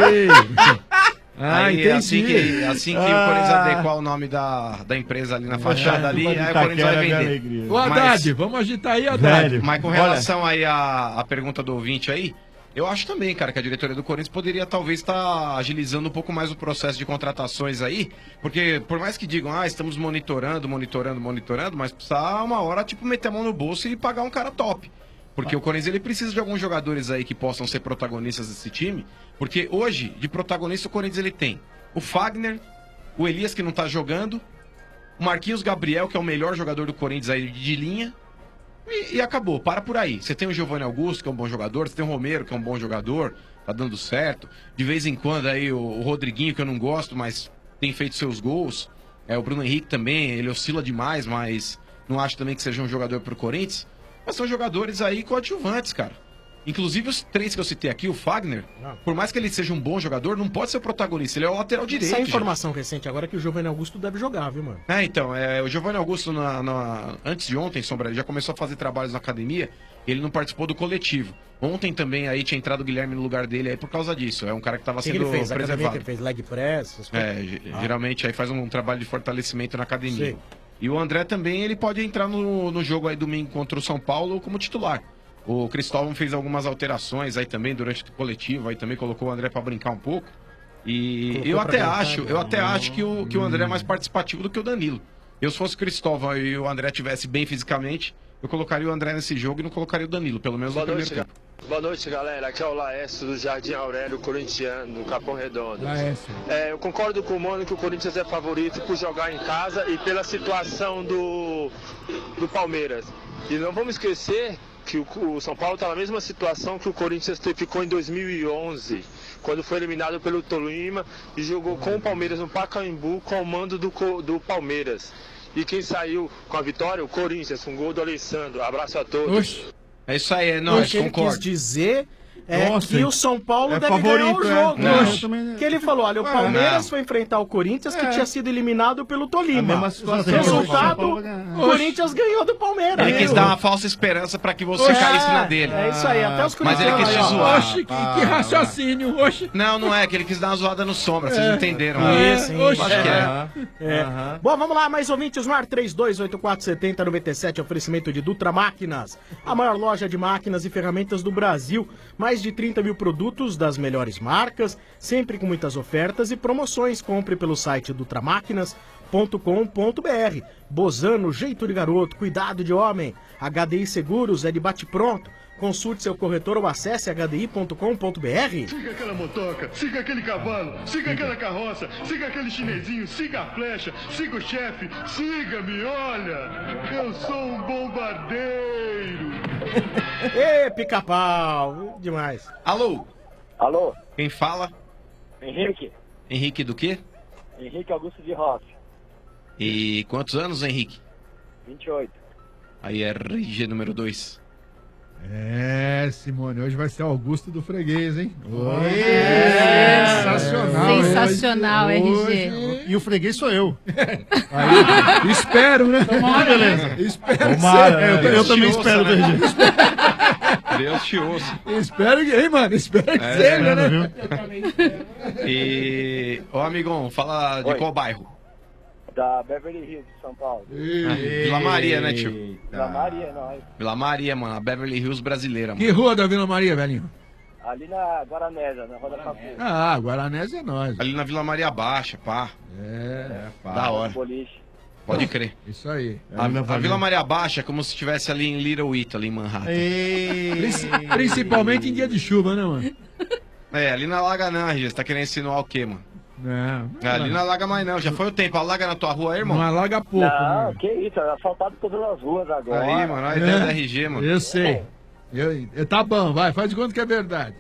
Aí, assim que o Corinthians adequar o nome da empresa ali na fachada ali, aí o Corinthians vai vender. Ô, Haddad, vamos agitar aí, Haddad. Mas com relação aí à pergunta do ouvinte aí, eu acho também, cara, que a diretoria do Corinthians poderia talvez estar agilizando um pouco mais o processo de contratações aí, porque por mais que digam, estamos monitorando, mas precisa uma hora, tipo, meter a mão no bolso e pagar um cara top. Porque o Corinthians, ele precisa de alguns jogadores aí que possam ser protagonistas desse time, porque hoje, de protagonista, o Corinthians ele tem o Fagner, o Elias, que não tá jogando, o Marquinhos Gabriel, que é o melhor jogador do Corinthians aí de linha, e acabou, para por aí. Você tem o Giovanni Augusto, que é um bom jogador, você tem o Romero, que é um bom jogador, tá dando certo. De vez em quando aí o Rodriguinho, que eu não gosto, mas tem feito seus gols. O Bruno Henrique também, ele oscila demais, mas não acho também que seja um jogador pro Corinthians. Mas são jogadores aí coadjuvantes, cara. Inclusive os 3 que eu citei aqui, o Fagner, por mais que ele seja um bom jogador, não pode ser o protagonista, ele é o lateral direito. Essa informação recente agora é que o Giovanni Augusto deve jogar, viu, mano? Então, o Giovanni Augusto, antes de ontem, Sombra, ele já começou a fazer trabalhos na academia, ele não participou do coletivo. Ontem também aí tinha entrado o Guilherme no lugar dele aí por causa disso. É um cara que estava sendo ele fez? preservado. Ele fez leg press? Geralmente aí faz um trabalho de fortalecimento na academia. Sim. E o André também, ele pode entrar no jogo aí domingo contra o São Paulo como titular. O Cristóvão fez algumas alterações aí também durante o coletivo, aí também colocou o André para brincar um pouco. E eu até acho que o André é mais participativo do que o Danilo. Se fosse o Cristóvão e o André estivesse bem fisicamente, eu colocaria o André nesse jogo e não colocaria o Danilo, pelo menos no primeiro tempo. Boa noite, galera. Aqui é o Laércio do Jardim Aurélio, corintiano, do Capão Redondo. Eu concordo com o Mano que o Corinthians é favorito por jogar em casa e pela situação do Palmeiras. E não vamos esquecer que o São Paulo está na mesma situação que o Corinthians ficou em 2011, quando foi eliminado pelo Tolima e jogou com o Palmeiras no Pacaembu com o mando do Palmeiras. E quem saiu com a vitória? O Corinthians, com o gol do Alessandro. Abraço a todos. É isso aí, é nóis, Ele concordo. quis dizer que o São Paulo deve favorito, ganhar o jogo. Não. Que ele falou, olha, o Palmeiras foi enfrentar o Corinthians, que tinha sido eliminado pelo Tolima. A mesma situação. Resultado, o Corinthians ganhou do Palmeiras. Ele quis dar uma falsa esperança pra que você caísse na dele. É isso aí, até os Mas ele quis te zoar. Oxe, que raciocínio, oxe. Não é, que ele quis dar uma zoada no Sombra, vocês entenderam. Sim. Acho que é. Bom, vamos lá, mais ouvintes no ar, 32847097, oferecimento de Dutra Máquinas, a maior loja de máquinas e ferramentas do Brasil. mais de 30 mil produtos das melhores marcas, sempre com muitas ofertas e promoções. Compre pelo site dutramáquinas.com.br. Bozano, jeito de garoto, cuidado de homem. HDI Seguros é de bate-pronto. Consulte seu corretor ou acesse hdi.com.br. Siga aquela motoca, siga aquele cavalo, siga aquela carroça, siga aquele chinesinho, siga a flecha, siga o chefe, siga-me, olha, eu sou um bombardeiro. Ê, pica-pau, demais. Alô? Alô? Quem fala? Henrique. Henrique do quê? Henrique Augusto de Rossi. E quantos anos, Henrique? 28. Aí é RG número 2. É, Simone, hoje vai ser Augusto do Freguês, hein? Sensacional. Sensacional, RG. E o freguês sou eu. Aí, espero, né? Tomara, beleza. Espero Tomara, ser. eu também espero, né? RG. Deus te ouça. Espero que, hein, mano? Espero que seja, né? E, ô amigão, fala de qual bairro? Da Beverly Hills, de São Paulo. Vila Maria, né, tio? Vila Maria, nós. Vila Maria, mano, a Beverly Hills brasileira, mano. Que rua da Vila Maria, velhinho? Ali na Guaranésia, na Roda Papu. Ah, Guaranésia é nós. Ali na Vila Maria Baixa, pá. Pá. Da hora. Pode crer. Isso aí. A Vila Maria Baixa é como se estivesse ali em Little Italy, em Manhattan. Principalmente em dia de chuva, né, mano? É, ali na Laga não, RG. Você tá querendo insinuar o quê, mano? Não. Ali não alaga mais não, já foi o tempo. Alaga na tua rua aí, irmão? Não alaga pouco. Não, que isso, é asfaltado todas as ruas agora. Aí, mano, a ideia da RG, mano. Eu sei. Tá bom, vai, faz de conta que é verdade.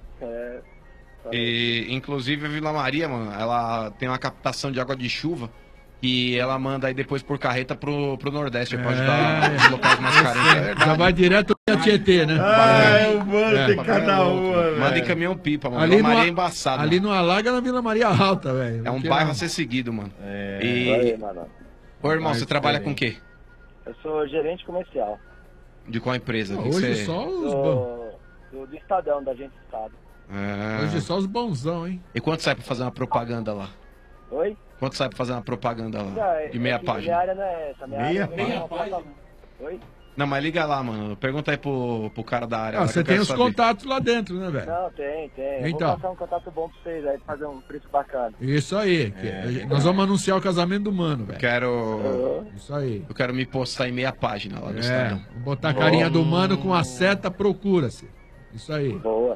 E, inclusive, a Vila Maria, mano, ela tem uma captação de água de chuva e ela manda aí depois por carreta pro Nordeste, pra ajudar os locais mais carentes. É verdade. Já vai direto a Tietê, né? Mano, tem cada uma, velho. Manda em caminhão-pipa, mano. Ali Vila Maria no, é embaçado. Ali no Alaga, na Vila Maria Alta, velho. É um bairro a ser seguido, mano. Aí, mano. Ô, irmão, você trabalha com o quê? Eu sou gerente comercial. De qual empresa? Hoje você... só os do Estadão, da Agência Estado. Hoje só os bonzão, hein? E quanto sai pra fazer uma propaganda lá? Oi? Quanto sai pra fazer uma propaganda lá? De meia página. Minha área não é essa. Meia página? Oi? Não, mas liga lá, mano. Pergunta aí pro cara da área. Ah, você tem os contatos lá dentro, né, velho? Não, tem. Então. Vou passar um contato bom pra vocês aí, fazer um preço bacana. Isso aí. Nós vamos anunciar o casamento do mano, velho. Isso aí. Eu quero me postar em meia página lá no Estadão. Vou botar a carinha do mano com a seta, procura-se. Isso aí. Boa.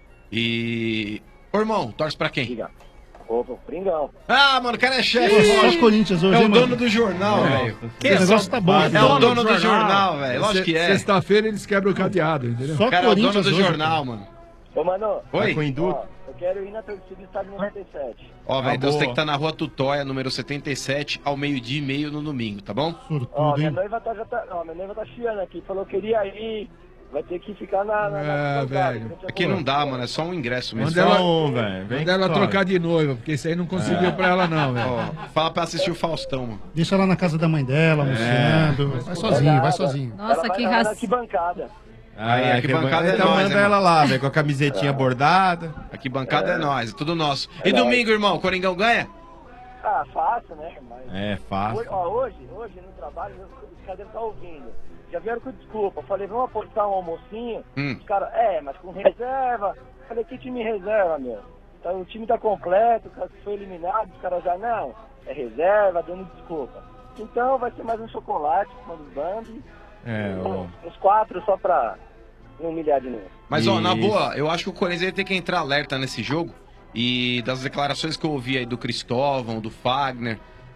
E... Ô, irmão, torce pra quem? Opa, Pringão. Ah, mano, o cara é chefe. Só os Corinthians hoje, É o hein, dono mano? do jornal, velho. Esse negócio tá bom. É o dono do jornal, velho. Lógico que é. Sexta-feira eles quebram o cadeado, entendeu? Só Cara, é o dono Corinthians do hoje, jornal, mano. Ô, mano. Oi? Ó, eu quero ir na torcida do Estado 97. Ó, velho, então você tem que estar na rua Tutóia, número 77, ao 12:30 no domingo, tá bom? Ó, minha noiva tá chiando aqui. Falou que queria ir. Vai ter que ficar na velho. Aqui não dá, mano. É só um ingresso mesmo. Manda ela trocar de noiva, porque isso aí não conseguiu pra ela, não, velho. Ó, fala pra assistir o Faustão, mano. Deixa ela na casa da mãe dela, almoçando. Vai sozinho, vai sozinho. Nossa, que raça. Que bancada. Aí, aqui bancada é então nós, manda ela lá, velho, com a camisetinha bordada. Aqui bancada é nós, é tudo nosso. E domingo, irmão, Coringão ganha? Ah, fácil, né? Mas... É, fácil. Hoje no trabalho, os caras devem estar ouvindo. Já vieram com desculpa. Falei, vamos apostar um almocinho. Os caras, mas com reserva. Falei, que time reserva, meu? Então, o time tá completo, o cara foi eliminado, os caras já, não, é reserva, dando desculpa. Então, vai ser mais um chocolate com os bandos. Uns 4 só pra não humilhar de novo. Mas, ó, na boa, eu acho que o Corinthians ele tem que entrar alerta nesse jogo. E das declarações que eu ouvi aí do Cristóvão, do Fagner...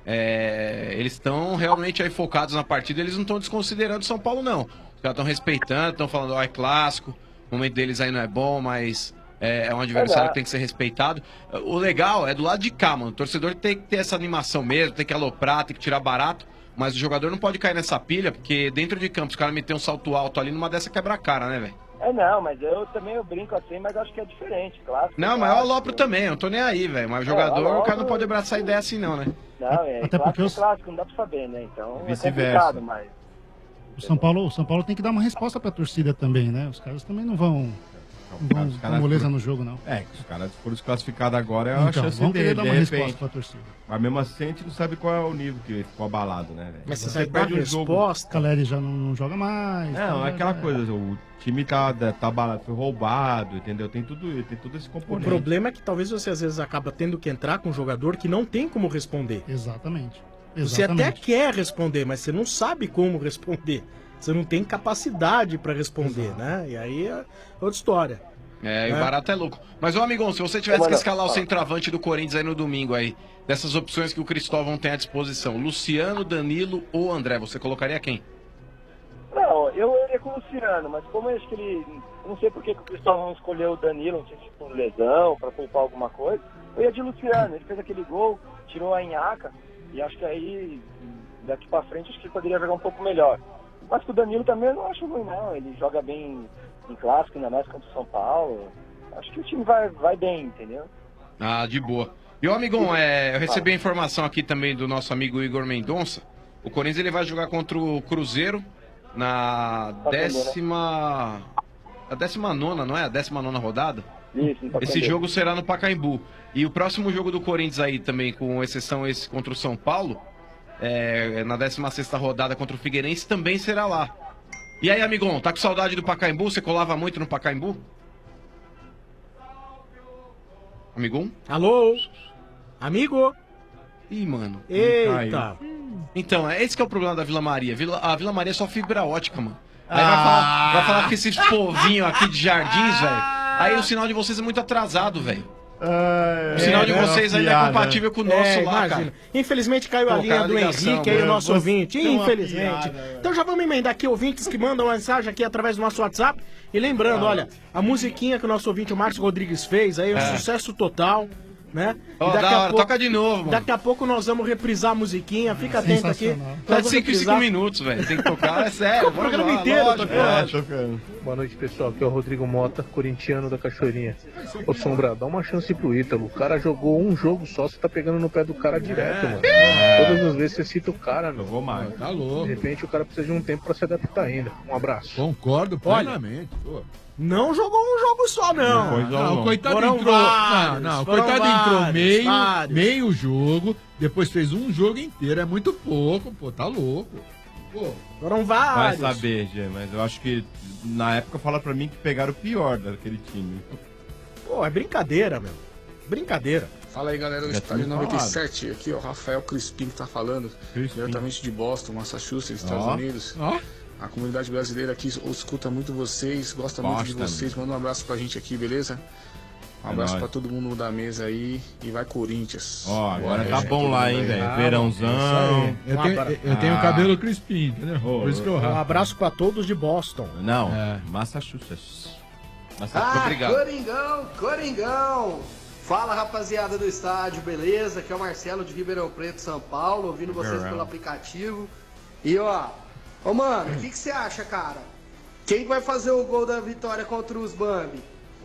eles estão realmente aí focados na partida, eles não estão desconsiderando São Paulo, não. Os caras estão respeitando, estão falando, ó, é clássico, o momento deles aí não é bom, mas é um adversário que tem que ser respeitado. O legal é do lado de cá, mano. O torcedor tem que ter essa animação mesmo, tem que aloprar, tem que tirar barato, mas o jogador não pode cair nessa pilha, porque dentro de campo, os caras meter um salto alto ali, numa dessa quebra a cara, né, velho? Não, mas eu brinco assim, mas acho que é diferente, claro. Não, mas eu alopro também, eu não tô nem aí, velho. Mas o jogador, o cara não pode abraçar a ideia assim, não, né? Não, até porque é clássico, não dá pra saber, né? Então é complicado, mas... O São Paulo tem que dar uma resposta pra torcida também, né? Os caras também não vão Os caras moleza no jogo, não. É, que os caras foram desclassificados agora, é a Então, chance vamos dele, querer dar uma de resposta repente. pra torcida. Mas mesmo assim, a gente não sabe qual é o nível que ficou abalado, né, velho? Mas você perde um jogo. Caleri já não joga mais. Não, é aquela coisa, o time tá abalado, foi roubado, entendeu? Tem tudo esse O componente. problema é que talvez você às vezes acaba tendo que entrar com um jogador que não tem como responder. Exatamente. Você até quer responder, mas você não sabe como responder. Você não tem capacidade pra responder, né? E aí é outra história. E o barato é louco. Mas, ô amigão, se você tivesse que escalar o centroavante do Corinthians aí no domingo aí, dessas opções que o Cristóvão tem à disposição, Luciano, Danilo ou André, você colocaria quem? Não, eu iria com o Luciano, mas como eu acho que ele... Não sei por que o Cristóvão escolheu o Danilo, não sei se por lesão, pra poupar alguma coisa. Eu ia de Luciano, ele fez aquele gol, tirou a Inhaca, e acho que aí, daqui pra frente, acho que ele poderia jogar um pouco melhor. Mas que o Danilo também eu não acho ruim, não. Ele joga bem em clássico, ainda mais contra o São Paulo. Acho que o time vai bem, entendeu? Ah, de boa. E, ô amigão, eu recebi a informação aqui também do nosso amigo Igor Mendonça. O Corinthians ele vai jogar contra o Cruzeiro na a 19ª, não é? A 19ª rodada? Isso, esse jogo será no Pacaembu. E o próximo jogo do Corinthians aí também, com exceção esse contra o São Paulo, na 16ª rodada contra o Figueirense, também será lá. E aí, amigão, tá com saudade do Pacaembu? Você colava muito no Pacaembu? Amigão? Alô? Amigo? Ih, mano. Eita. Então, esse que é o problema da Vila Maria. A Vila Maria é só fibra ótica, mano. Aí vai falar que esses povinhos aqui de Jardins, velho. Aí o sinal de vocês é muito atrasado, velho. O sinal de vocês ainda é compatível com o nosso lá, cara. Infelizmente caiu a linha do Henrique aí, o nosso ouvinte. Infelizmente. Então já vamos emendar aqui ouvintes que mandam mensagem aqui através do nosso WhatsApp. E lembrando, olha, a musiquinha que o nosso ouvinte, o Márcio Rodrigues, fez aí, um sucesso total, né? Ó, da hora, toca de novo, mano. Daqui a pouco nós vamos reprisar a musiquinha, fica atento aqui. Tá de 5 em 5 minutos, velho. Tem que tocar, é sério. O programa inteiro tocando. Boa noite, pessoal. Aqui é o Rodrigo Mota, corintiano da Cachoeirinha. Ô, Sombra, dá uma chance pro Ítalo. O cara jogou um jogo só, você tá pegando no pé do cara direto, mano. Todas as vezes você cita o cara, meu. Jogou mais. Tá louco. De repente o cara precisa de um tempo pra se adaptar ainda. Um abraço. Concordo plenamente. Pô. Não jogou um jogo só, não. Não, o coitado Foram entrou. vários, Não, o foram coitado entrou vários. meio jogo, depois fez um jogo inteiro. É muito pouco, pô, tá louco. Pô. Foram Vai vários. saber, Gê, mas eu acho que na época falaram pra mim que pegaram o pior daquele time. Pô, é brincadeira, meu. Brincadeira. Fala aí, galera do Já Estádio tinha 97. Aqui, ó, Rafael Crispim que tá falando. Diretamente de Boston, Massachusetts, Estados Unidos. A comunidade brasileira aqui escuta muito vocês, gosta muito de vocês. Manda um abraço pra gente aqui, beleza? Um abraço pra todo mundo da mesa aí. E vai Corinthians. Ó, agora tá bom lá, hein, velho. Verãozão. Eu tenho cabelo crispim, entendeu? Por isso que eu Um abraço pra todos de Boston. Não, Massachusetts. Obrigado. Coringão! Fala, rapaziada do estádio, beleza? Aqui é o Marcelo de Ribeirão Preto, São Paulo, ouvindo vocês pelo aplicativo. E ó, mano, o que você acha, cara? Quem vai fazer o gol da vitória contra os Bambi?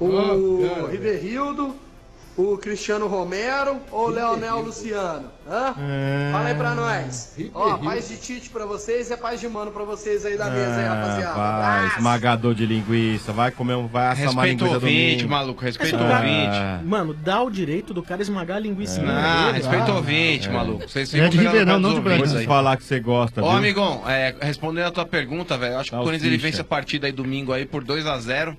O Riverildo, o Cristiano Romero ou o Leonel Luciano? Hã? Fala aí pra nós. Ó, paz de Tite pra vocês e a paz de mano pra vocês aí da mesa aí, rapaziada. Vai, esmagador de linguiça. Vai comer vai assar Respeita o ouvinte, maluco. Respeita o ouvinte. Mano, dá o direito do cara esmagar a linguiça. Respeita o ouvinte, maluco. Vocês É de Ribeirão, não de Brasil. Vou falar que você gosta, Ó, viu? amigão, respondendo a tua pergunta, velho, eu acho que o Corinthians ele vence a partida aí domingo aí por 2-0.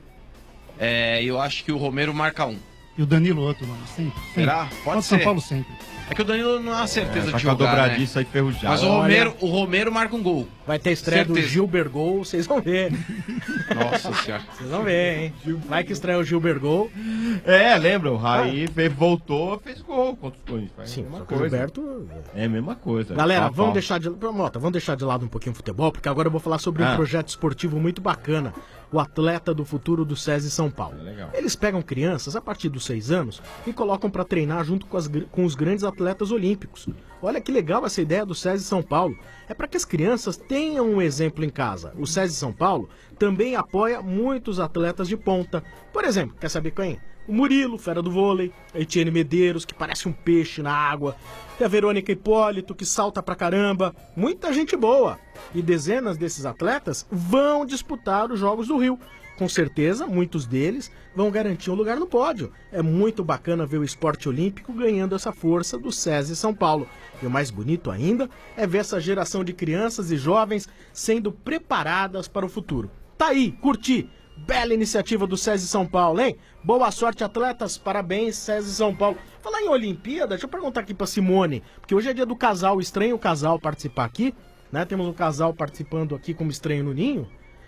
E eu acho que o Romero marca 1. E o Danilo outro, mano. Sempre. Será? Pode Contra ser. São Paulo sempre. É que o Danilo não é certeza tá de com a jogar, dobradiça né? aí ferrujada. Mas o Romero marca um gol. Vai ter estreia do Gilbert Gol, vocês vão ver. Nossa senhora. Vocês vão ver, hein? Vai que estreia o Gilbert Gol. Lembra? O Raí voltou, fez gol contra os Corinthians. Sim, mesma só que o coisa. Gilberto... É a mesma coisa. Galera, Pau, vamos pau. deixar de lado um pouquinho o futebol, porque agora eu vou falar sobre um projeto esportivo muito bacana. O Atleta do Futuro do SESI São Paulo. Eles pegam crianças a partir dos 6 anos e colocam para treinar junto com os grandes atletas olímpicos. Olha que legal essa ideia do SESI São Paulo. É para que as crianças tenham um exemplo em casa. O SESI São Paulo também apoia muitos atletas de ponta. Por exemplo, quer saber quem? O Murilo, fera do vôlei, a Etienne Medeiros, que parece um peixe na água, tem a Verônica Hipólito, que salta pra caramba, muita gente boa. E dezenas desses atletas vão disputar os Jogos do Rio, com certeza, muitos deles vão garantir um lugar no pódio. É muito bacana ver o esporte olímpico ganhando essa força do SESI São Paulo. E o mais bonito ainda é ver essa geração de crianças e jovens sendo preparadas para o futuro. Tá aí, curti! Bela iniciativa do SESI São Paulo, hein? Boa sorte, atletas. Parabéns, SESI São Paulo. Falar em Olimpíada, deixa eu perguntar aqui pra Simone, porque hoje é dia do casal, estranho o casal participar aqui, né? Temos um casal participando aqui como estranho no ninho,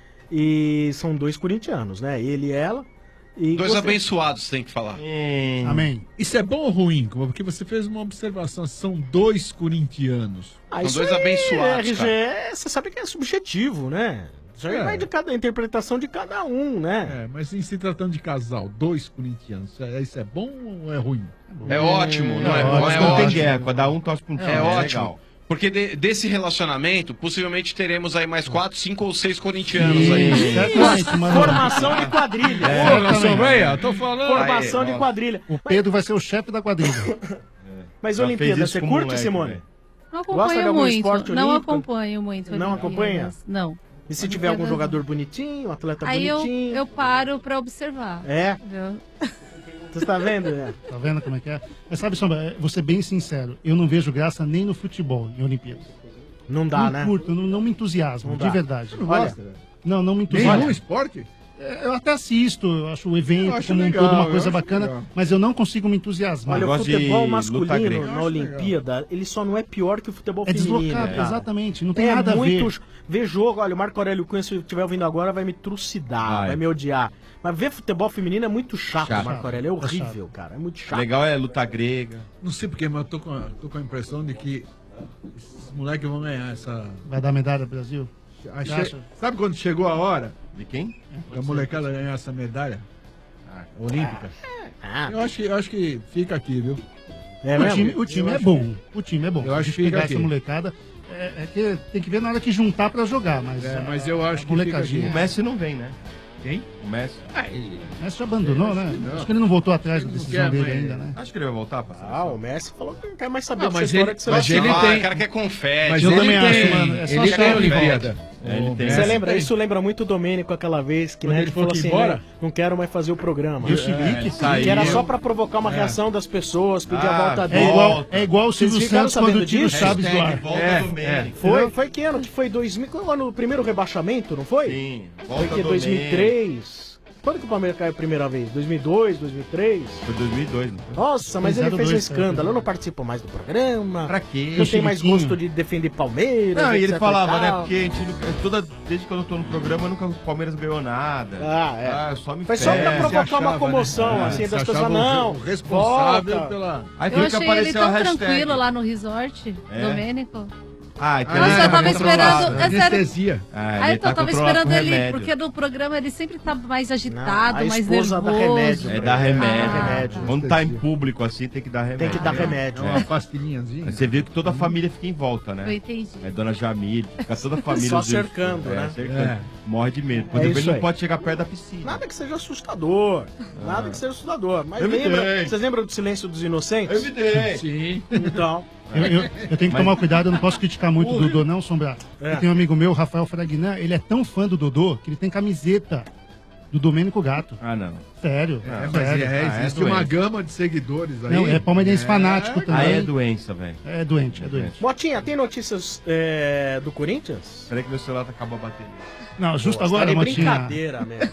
e são 2 corintianos, né? Ele e ela. E 2 abençoados, tem que falar. Amém. Isso é bom ou ruim? Porque você fez uma observação, são 2 corintianos. São 2 abençoados, RG, você sabe que é subjetivo, né? Isso aí vai de cada interpretação de cada um, né? Mas em se tratando de casal, 2 corintianos, isso é bom ou é ruim? É ótimo, não é ótimo. Cada um torce para um time. É ótimo. Porque desse relacionamento, possivelmente teremos aí mais 4, 5 ou 6 corintianos aí. Formação de quadrilha. Tô falando. Formação de quadrilha. O Pedro vai ser o chefe da quadrilha. Mas Olimpíada, você curte, Simone? Não acompanho muito. Não acompanho muito. Não acompanha? Não. E se tiver algum jogador bonitinho, atleta bonitinho? Aí eu paro pra observar. É? Você tá vendo, né? Tá vendo como é que é? Mas sabe, Sombra, vou ser bem sincero, eu não vejo graça nem no futebol em Olimpíadas. Não dá, né? Não curto, não me entusiasmo, de verdade. Você não gosta? Não me entusiasmo. Nenhum esporte? Eu até assisto, eu acho o evento acho como um legal, todo uma coisa acho bacana, legal. mas eu não consigo me entusiasmar. Olha, o futebol masculino na Olimpíada, ele só não é pior que o futebol feminino. Deslocado, exatamente, não tem nada a ver. Ver jogo, olha, o Marco Aurélio Cunha, se estiver ouvindo agora, vai me trucidar, vai me odiar. Mas ver futebol feminino é muito chato, Marco Aurélio, é horrível, cara, é muito chato. Legal é luta grega. Não sei porquê, mas eu tô com a impressão de que esses moleques vão ganhar essa... Vai dar medalha pro Brasil? Sabe quando chegou a hora? De quem? A molecada ganhar essa medalha olímpica. Eu acho que fica aqui, viu? O time é bom. O time é bom. Eu acho que fica aqui. Essa molecada é que tem que ver na hora que juntar pra jogar, mas eu acho que fica aqui. O Messi não vem, né? Quem? O Messi. O Messi já abandonou, né? Acho que ele não voltou atrás da decisão dele ainda, né? Acho que ele vai voltar pra o Messi falou que não quer mais saber dessa história que você vai falar. O cara quer confete. Mas eu também acho, mano. Ele tem a Olimpíada. Você lembra? Isso lembra muito o Domênico aquela vez que, né, ele falou assim, né, não quero mais fazer o programa. Que era só pra provocar uma reação das pessoas, pedir a volta dele. É igual o Silvio Santos quando tira o Chaves do ar. Foi que ano? Que foi 2000, no primeiro rebaixamento, não foi? Sim. Foi que 2003. Quando que o Palmeiras caiu a primeira vez? 2002, 2003? Foi 2002, não foi? Nossa, mas ele fez um escândalo. Eu não participo mais do programa. Pra quê? Não tem mais gosto de defender Palmeiras. Não, e ele falava, né? Porque a gente desde quando eu tô no programa, nunca o Palmeiras ganhou nada. Foi só pra provocar uma comoção, né? Assim, das pessoas, não. Responsável pela. Aí eu achei ele tão tranquilo lá no resort, Domênico. Nossa, eu tava esperando. Anestesia. Eu tava esperando ele, porque no programa ele sempre tá mais agitado, mais nervoso. Dá remédio. Dá remédio. Quando tá em público assim, tem que dar remédio. Tem que dar remédio. Uma pastilhinhazinha. Você vê que toda a família fica em volta, né? Eu entendi. Dona Jamile, fica toda a família. Só cercando, né? Cercando. Morre de medo. Quando ele não pode chegar perto da piscina. Nada que seja assustador. Nada que seja assustador. Mas lembra, vocês lembram do Silêncio dos Inocentes? Evidente. Sim. Então. Eu tenho que tomar cuidado, eu não posso criticar muito o Dodô, não, Sombra. Eu tenho um amigo meu, Rafael Fragnan, ele é tão fã do Dodô que ele tem camiseta do Domênico Gato. Não. Sério. Existe uma gama de seguidores aí. Não, é palmeirense fanático também. É doença, velho. É doente. Motinha, tem notícias do Corinthians? Peraí que meu celular acabou a bateria. Não, justo agora, Motinha. Brincadeira, mesmo.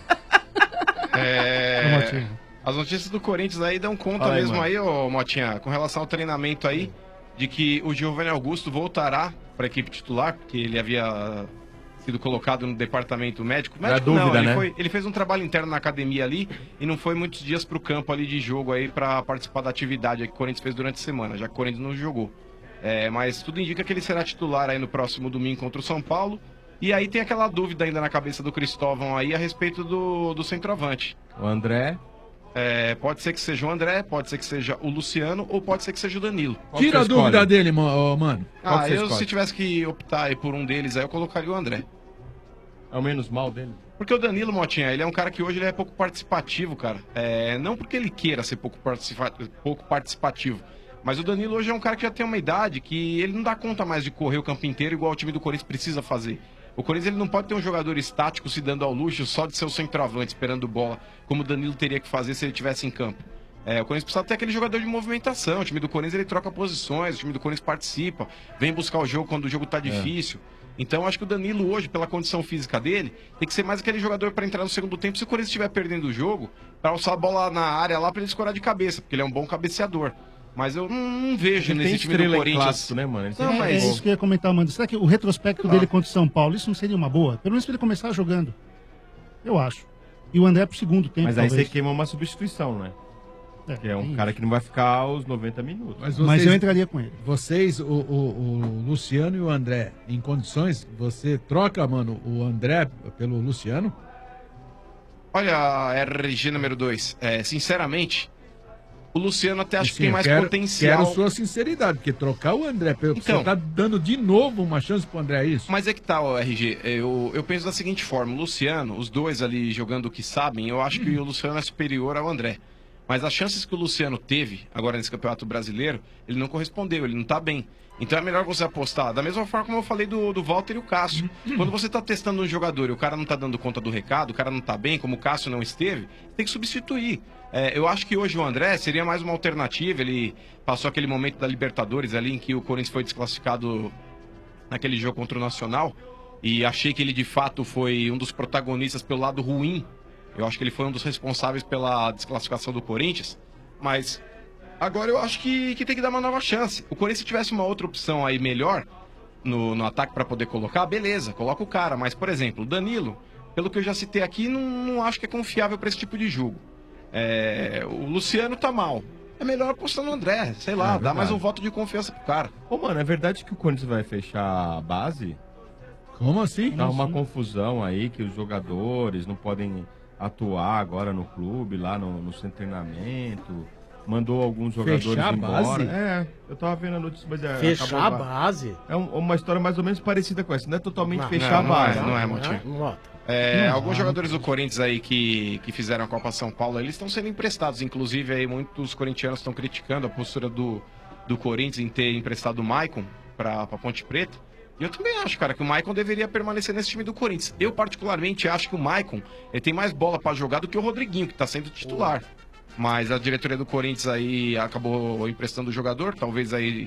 As notícias do Corinthians aí dão conta mesmo aí, ô Motinha, com relação ao treinamento aí, de que o Giovanni Augusto voltará para a equipe titular, porque ele havia sido colocado no departamento médico. Ele fez um trabalho interno na academia ali e não foi muitos dias para o campo ali de jogo aí para participar da atividade que o Corinthians fez durante a semana, já que o Corinthians não jogou. Mas tudo indica que ele será titular aí no próximo domingo contra o São Paulo. E aí tem aquela dúvida ainda na cabeça do Cristóvão aí a respeito do centroavante. O André... pode ser que seja o André, pode ser que seja o Luciano ou pode ser que seja o Danilo. Tira a dúvida dele, mano. Se tivesse que optar aí por um deles, aí eu colocaria o André. É o menos mal dele? Porque o Danilo, Motinha, ele é um cara que hoje ele é pouco participativo, cara. Não porque ele queira ser pouco participativo, mas o Danilo hoje é um cara que já tem uma idade que ele não dá conta mais de correr o campo inteiro igual o time do Corinthians precisa fazer. O Corinthians ele não pode ter um jogador estático se dando ao luxo só de ser o centroavante, esperando bola, como o Danilo teria que fazer se ele estivesse em campo. O Corinthians precisa ter aquele jogador de movimentação. O time do Corinthians ele troca posições, o time do Corinthians participa, vem buscar o jogo quando o jogo tá difícil. Então, acho que o Danilo hoje, pela condição física dele, tem que ser mais aquele jogador para entrar no segundo tempo se o Corinthians estiver perdendo o jogo, para alçar a bola na área lá para ele escorar de cabeça, porque ele é um bom cabeceador. Mas eu não vejo nesse time do Corinthians. Clássico, né, mano? Não, mas... É isso que eu ia comentar, mano. Será que o retrospecto dele contra o São Paulo, isso não seria uma boa? Pelo menos para ele começar jogando. Eu acho. E o André pro segundo tempo, mas aí talvez. Você queima uma substituição, né? Que é um cara que não vai ficar os 90 minutos. Mas eu entraria com ele. Vocês, o Luciano e o André, em condições, você troca, mano, o André pelo Luciano? Olha, RG número 2, sinceramente, o Luciano até acho que tem mais potencial. Quero sua sinceridade, porque trocar o André, você tá dando de novo uma chance pro André, é isso? Mas é que tá, RG, eu penso da seguinte forma, o Luciano, os dois ali jogando o que sabem, eu acho que o Luciano é superior ao André. Mas as chances que o Luciano teve agora nesse Campeonato Brasileiro, ele não correspondeu, ele não tá bem. Então é melhor você apostar, da mesma forma como eu falei do Walter e o Cássio. Quando você tá testando um jogador e o cara não tá dando conta do recado, o cara não tá bem, como o Cássio não esteve, tem que substituir. Eu acho que hoje o André seria mais uma alternativa, ele passou aquele momento da Libertadores ali em que o Corinthians foi desclassificado naquele jogo contra o Nacional, e achei que ele de fato foi um dos protagonistas pelo lado ruim. Eu acho que ele foi um dos responsáveis pela desclassificação do Corinthians, mas agora eu acho que tem que dar uma nova chance. O Corinthians, se tivesse uma outra opção aí melhor no ataque para poder colocar, beleza, coloca o cara. Mas, por exemplo, o Danilo, pelo que eu já citei aqui, não acho que é confiável para esse tipo de jogo. O Luciano tá mal. É melhor apostar no André, sei lá, dá mais um voto de confiança pro cara. Ô, mano, é verdade que o Corinthians vai fechar a base? Como assim? Tá uma confusão aí que os jogadores não podem atuar agora no clube, lá no centro de treinamento, mandou alguns jogadores fechar embora. Base? Eu tava vendo a notícia, mas fechar a base? É uma história mais ou menos parecida com essa, não é totalmente fechar a base. Não é, Motinho. Alguns jogadores do Corinthians aí que fizeram a Copa São Paulo, eles estão sendo emprestados, inclusive aí muitos corintianos estão criticando a postura do Corinthians em ter emprestado o Maicon pra Ponte Preta. E eu também acho, cara, que o Maicon deveria permanecer nesse time do Corinthians. Eu, particularmente, acho que o Maicon ele tem mais bola pra jogar do que o Rodriguinho, que tá sendo titular. Mas a diretoria do Corinthians aí acabou emprestando o jogador, talvez aí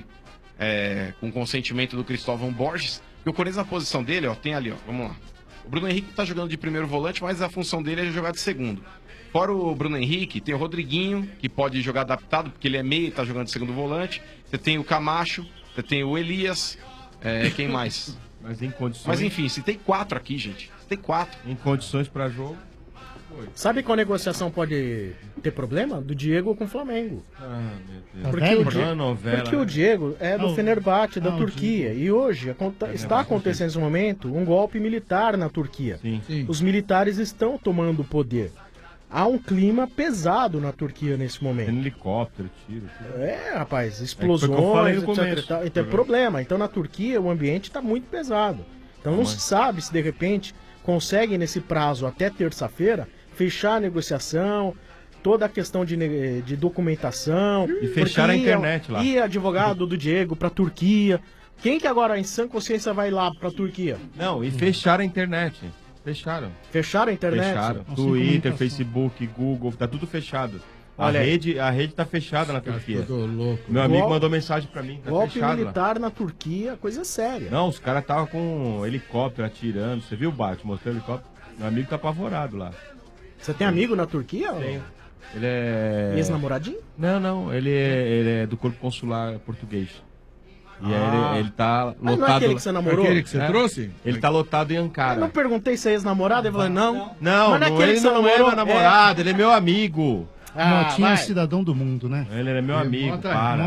com consentimento do Cristóvão Borges. E o Corinthians, na posição dele, tem ali, vamos lá. O Bruno Henrique tá jogando de primeiro volante, mas a função dele é jogar de segundo. Fora o Bruno Henrique, tem o Rodriguinho, que pode jogar adaptado, porque ele é meio e tá jogando de segundo volante. Você tem o Camacho, você tem o Elias... quem mais? Mas em condições... Mas enfim, se tem 4 aqui, gente. Se tem 4. Em condições pra jogo... Sabe qual negociação pode ter problema? Do Diego com o Flamengo. Meu Deus. Porque o Diego é do Fenerbahçe, da Turquia. E hoje está acontecendo nesse momento um golpe militar na Turquia. Sim. Os militares estão tomando o poder. Há um clima pesado na Turquia nesse momento. Tem helicóptero, tiro. Rapaz, explosões, etc. Então é problema. Então na Turquia o ambiente está muito pesado. Então não se sabe se de repente conseguem nesse prazo até terça-feira fechar a negociação, toda a questão de documentação. E fechar a internet lá. E advogado do Diego pra Turquia. Quem que agora em sã consciência vai lá pra Turquia? Não, e fechar a internet. Fecharam. Fecharam a internet? Fecharam. Twitter, Facebook, Google, tá tudo fechado. A rede tá fechada na Turquia. Louco. Meu amigo mandou mensagem pra mim. Tá golpe fechado militar lá. Na Turquia, coisa séria. Não, os caras estavam com um helicóptero atirando. Você viu o Bart? Mostrou o helicóptero? Meu amigo tá apavorado lá. Você tem amigo na Turquia? Tenho. Ele é... Ex-namoradinho? Não. Ele é do Corpo Consular português. E aí ele tá lotado... Mas não é aquele que você namorou? Aquele que você trouxe? Ele tá lotado em Ankara. Eu não perguntei se é ex-namorado, ele falou não. Não, ele não é meu namorado, ele é meu amigo. Motinha é cidadão do mundo, né? Ele é meu amigo,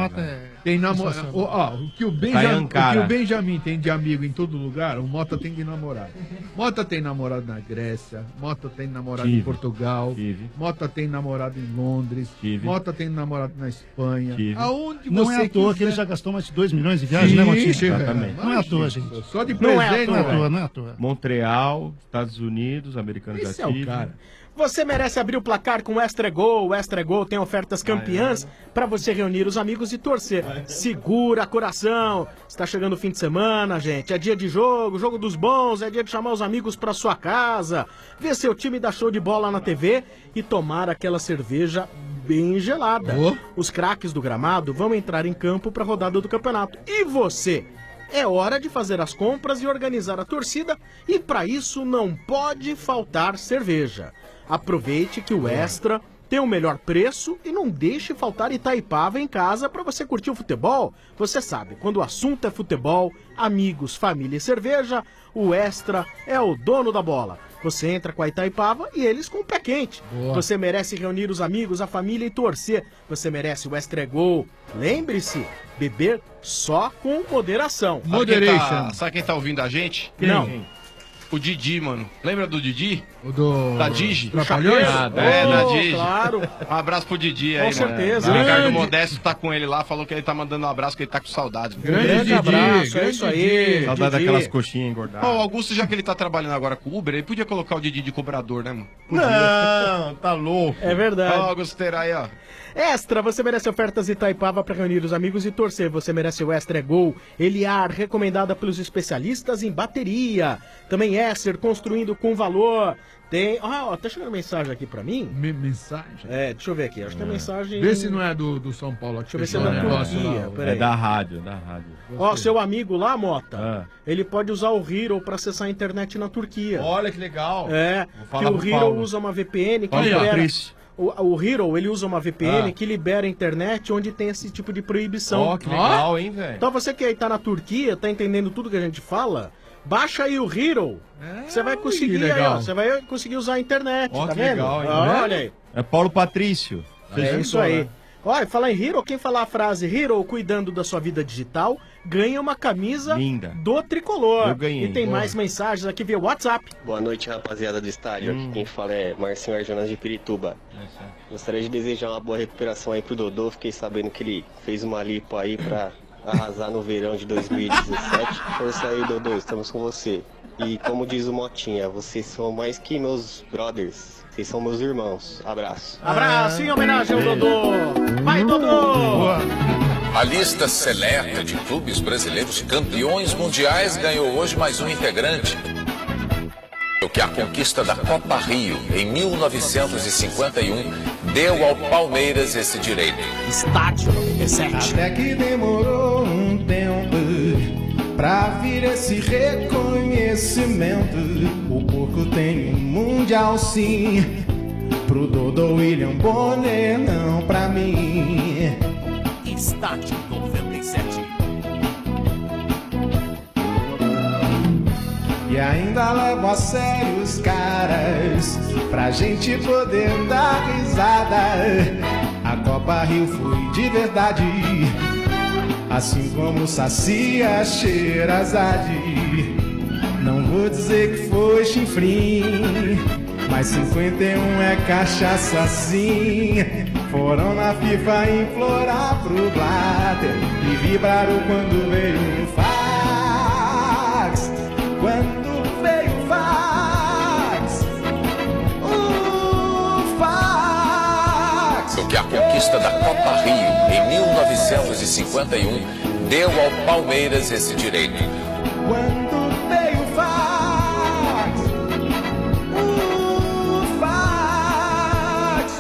Tem namorado. O que o Benjamin tem de amigo em todo lugar, o Mota tem de namorado. Mota tem namorado na Grécia, Mota tem namorado em Portugal, Mota tem namorado em Londres, Mota tem namorado na Espanha. Aonde não é à toa que ele já gastou mais de 2 milhões de viagens, né, Motinha? Exatamente. Não é à toa, gente. Só de presente, não é à toa. Montreal, Estados Unidos, Americanos Esse é o cara. Você merece abrir o placar com o Extra Gol. O Extra Gol tem ofertas campeãs para você reunir os amigos e torcer. Segura coração. Está chegando o fim de semana, gente. É dia de jogo dos bons, é dia de chamar os amigos pra sua casa, ver seu time dar show de bola na TV e tomar aquela cerveja bem gelada. Os craques do gramado vão entrar em campo para a rodada do campeonato. E você? É hora de fazer as compras e organizar a torcida, e para isso não pode faltar cerveja. Aproveite que o Extra tem o melhor preço e não deixe faltar Itaipava em casa para você curtir o futebol. Você sabe, quando o assunto é futebol, amigos, família e cerveja, o Extra é o dono da bola. Você entra com a Itaipava e eles com o pé quente. Boa. Você merece reunir os amigos, a família e torcer. Você merece o Extra Gol. Lembre-se, beber só com moderação. Sabe quem tá ouvindo a gente? Não. O Didi, mano. Lembra do Didi? O do... Da Digi? Trapalhões? Da Digi. Claro. Um abraço pro Didi aí, Com certeza. O Ricardo Grande. Modesto tá com ele lá, falou que ele tá mandando um abraço, que ele tá com saudades. Grande abraço, é isso aí. Saudade Didi. daquelas coxinhas engordadas. Ó, o Augusto, já que ele tá trabalhando agora com o Uber, ele podia colocar o Didi de cobrador, né, mano? Não, tá louco. É verdade. Ó, Augusteira aí, ó. Extra, você merece ofertas Itaipava para reunir os amigos e torcer. Você merece o Extra Gol, Eliar, recomendada pelos especialistas em bateria. Também Esser, construindo com valor. Tem... tá chegando mensagem aqui pra mim. Mensagem? É, deixa eu ver aqui. Acho que é mensagem... Vê se não é do São Paulo. Deixa eu ver se é da Turquia. É da rádio, Ó, seu amigo lá, Mota, ele pode usar o Hero pra acessar a internet na Turquia. Olha que legal. É, Vou que falar o pro Hero Paulo. usa uma VPN que Olha, libera... Cris. O Hero, ele usa uma VPN que libera a internet onde tem esse tipo de proibição. Ó, que legal, hein, velho? Então você que aí tá na Turquia, tá entendendo tudo que a gente fala, baixa aí o Hero. Você vai conseguir aí, ó, você vai conseguir usar a internet, Ó, tá que vendo? legal, hein? Olha aí. É Paulo Patrício. É isso aí. Olha, falar em Hero, quem falar a frase Hero cuidando da sua vida digital, ganha uma camisa linda do Tricolor. Eu ganhei. E tem Boa. mais mensagens aqui via WhatsApp. Boa noite, rapaziada do estádio. Aqui quem fala é Marcinho Arjonas de Pirituba. Gostaria de desejar uma boa recuperação aí pro Dodô. Fiquei sabendo que ele fez uma lipo aí pra arrasar no verão de 2017. Força aí, Dodô, estamos com você. E como diz o Motinha, vocês são mais que meus brothers. Vocês são meus irmãos. Abraço. Abraço em homenagem ao Dodô. Vai, Dodô! A lista seleta de clubes brasileiros campeões mundiais ganhou hoje mais um integrante. O que a conquista da Copa Rio em 1951 deu ao Palmeiras esse direito. Estádio 97. Até que demorou um tempo pra vir esse reconhecimento. O porco tem um mundial sim, pro Dodô William Bonner, não pra mim. Estádio 97. E ainda levo a sério os caras, pra gente poder dar risada. A Copa Rio foi de verdade, assim como o Saci, a Sherazade. Não vou dizer que foi chinfrim, mas 51 é cachaça sim. Foram na FIFA implorar pro Blatter e vibraram quando veio um fax. Quando veio o fax, o fax. O que a conquista da Copa Rio em 1951 deu ao Palmeiras esse direito. Quando veio o fax, o fax.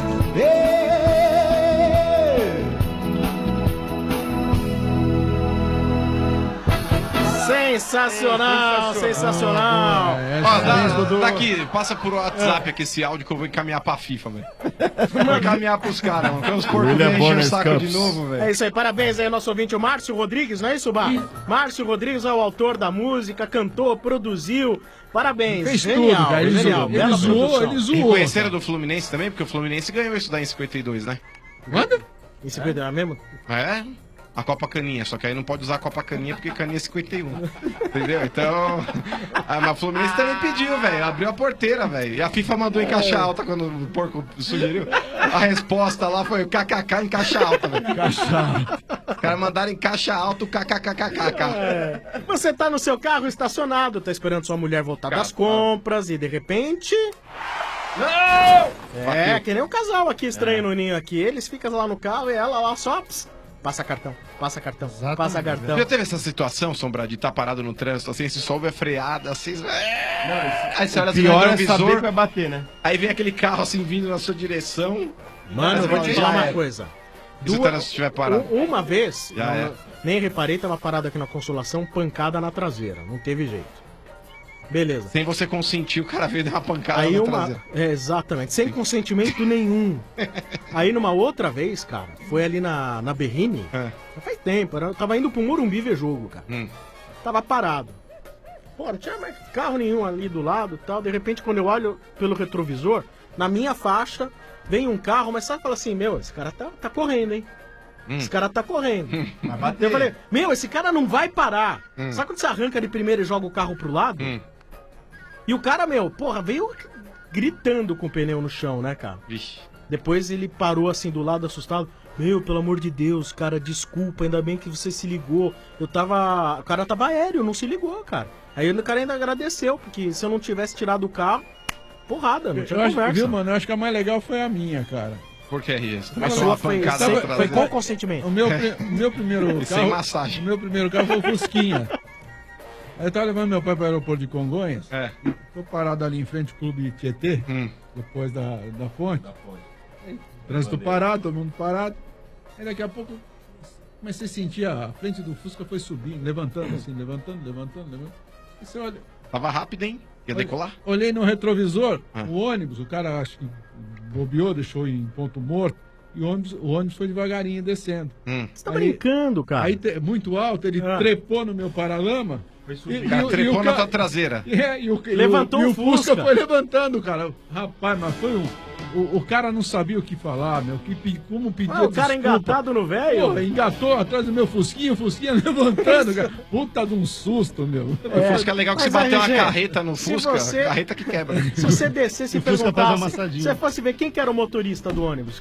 Sensacional, sensacional. Ó, daqui, passa por WhatsApp aqui esse áudio que eu vou encaminhar pra FIFA, velho. Vou encaminhar pros caras, mano. Porque os porcos vêm encher o saco de novo, velho. É isso aí, parabéns aí ao nosso ouvinte, o Márcio Rodrigues, não é isso, Bar? Márcio Rodrigues é o autor da música, cantou, produziu. Parabéns, Fez genial, tudo, cara. Ele genial. zoou, Bela ele zoou, produção. ele zoou. E conheceram do Fluminense também? Porque o Fluminense ganhou isso daí em 52, né? Quando? Em 51 mesmo? É? A Copa Caninha, só que aí não pode usar a Copa Caninha porque Caninha é 51. Entendeu? Então. Mas o Fluminense também pediu, velho. Abriu a porteira, velho. E a FIFA mandou em caixa alta quando o porco sugeriu. A resposta lá foi o KKK em caixa alta, velho. Caixa alta. Os caras mandaram em caixa alta o KKKKK. É. Você tá no seu carro estacionado, tá esperando sua mulher voltar das compras e de repente. Não! É, que nem um casal aqui estranho no ninho aqui. Eles ficam lá no carro e ela lá só. Passa cartão, passa cartão, passa cartão. Já teve essa situação, Sombra, de estar parado no trânsito, assim, se sobe a freada, assim... Aí você olha assim no Pior é retrovisor, saber que vai bater, né? aí vem aquele carro, assim, vindo na sua direção... Mano, eu vou te falar uma coisa. Se o trânsito estiver parado. Uma vez, Já é. nem reparei, tava parado aqui na Consolação, pancada na traseira. Não teve jeito. Beleza. Sem você consentir, o cara veio dar uma pancada Aí na uma... traseira. exatamente, sem consentimento nenhum. Aí numa outra vez, cara, foi ali na Berrini, já faz tempo, eu tava indo pro Morumbi ver jogo, cara. Tava parado. Pô, não tinha mais carro nenhum ali do lado e tal. De repente, quando eu olho pelo retrovisor, na minha faixa, vem um carro, mas sabe, fala assim, meu, esse cara tá correndo, hein? Esse cara tá correndo. Vai bater. Eu falei, meu, esse cara não vai parar. Sabe quando você arranca de primeiro e joga o carro pro lado? E o cara, meu, porra, veio gritando com o pneu no chão, né, cara? Vixe. Depois ele parou assim do lado, assustado. Meu, pelo amor de Deus, cara, desculpa, ainda bem que você se ligou. O cara tava aéreo, não se ligou, cara. Aí o cara ainda agradeceu, porque se eu não tivesse tirado o carro, porrada, não tinha conversa. Viu, mano? Eu acho que a mais legal foi a minha, cara. Por que isso? Mas sua foi com consentimento. O meu primeiro carro... sem massagem. O meu primeiro carro foi o Fusquinha. Aí eu tava levando meu pai para o aeroporto de Congonhas. Tô parado ali em frente ao Clube Tietê, depois da fonte. Trânsito parado, todo mundo parado. Aí daqui a pouco comecei a sentir a frente do Fusca foi subindo, levantando assim, levantando. E você olha... Tava rápido, hein? Ia decolar? Olhei no retrovisor, o ônibus, o cara acho que bobeou, deixou em ponto morto. E o ônibus foi devagarinho descendo. Você tá brincando, cara. Aí, muito alto, ele trepou no meu paralama. O cara trepou na tua traseira. Levantou o o Fusca. Fusca foi levantando, cara. Rapaz, mas foi o cara não sabia o que falar, meu. Como pedir o cara engatado no velho? Engatou atrás do meu Fusquinha, o Fusquinha levantando, cara. Puta de um susto, meu. O Fusca é legal que você bateu uma carreta no Fusca, carreta que quebra. Se você descesse e perguntasse, se você fosse ver quem que era o motorista do ônibus,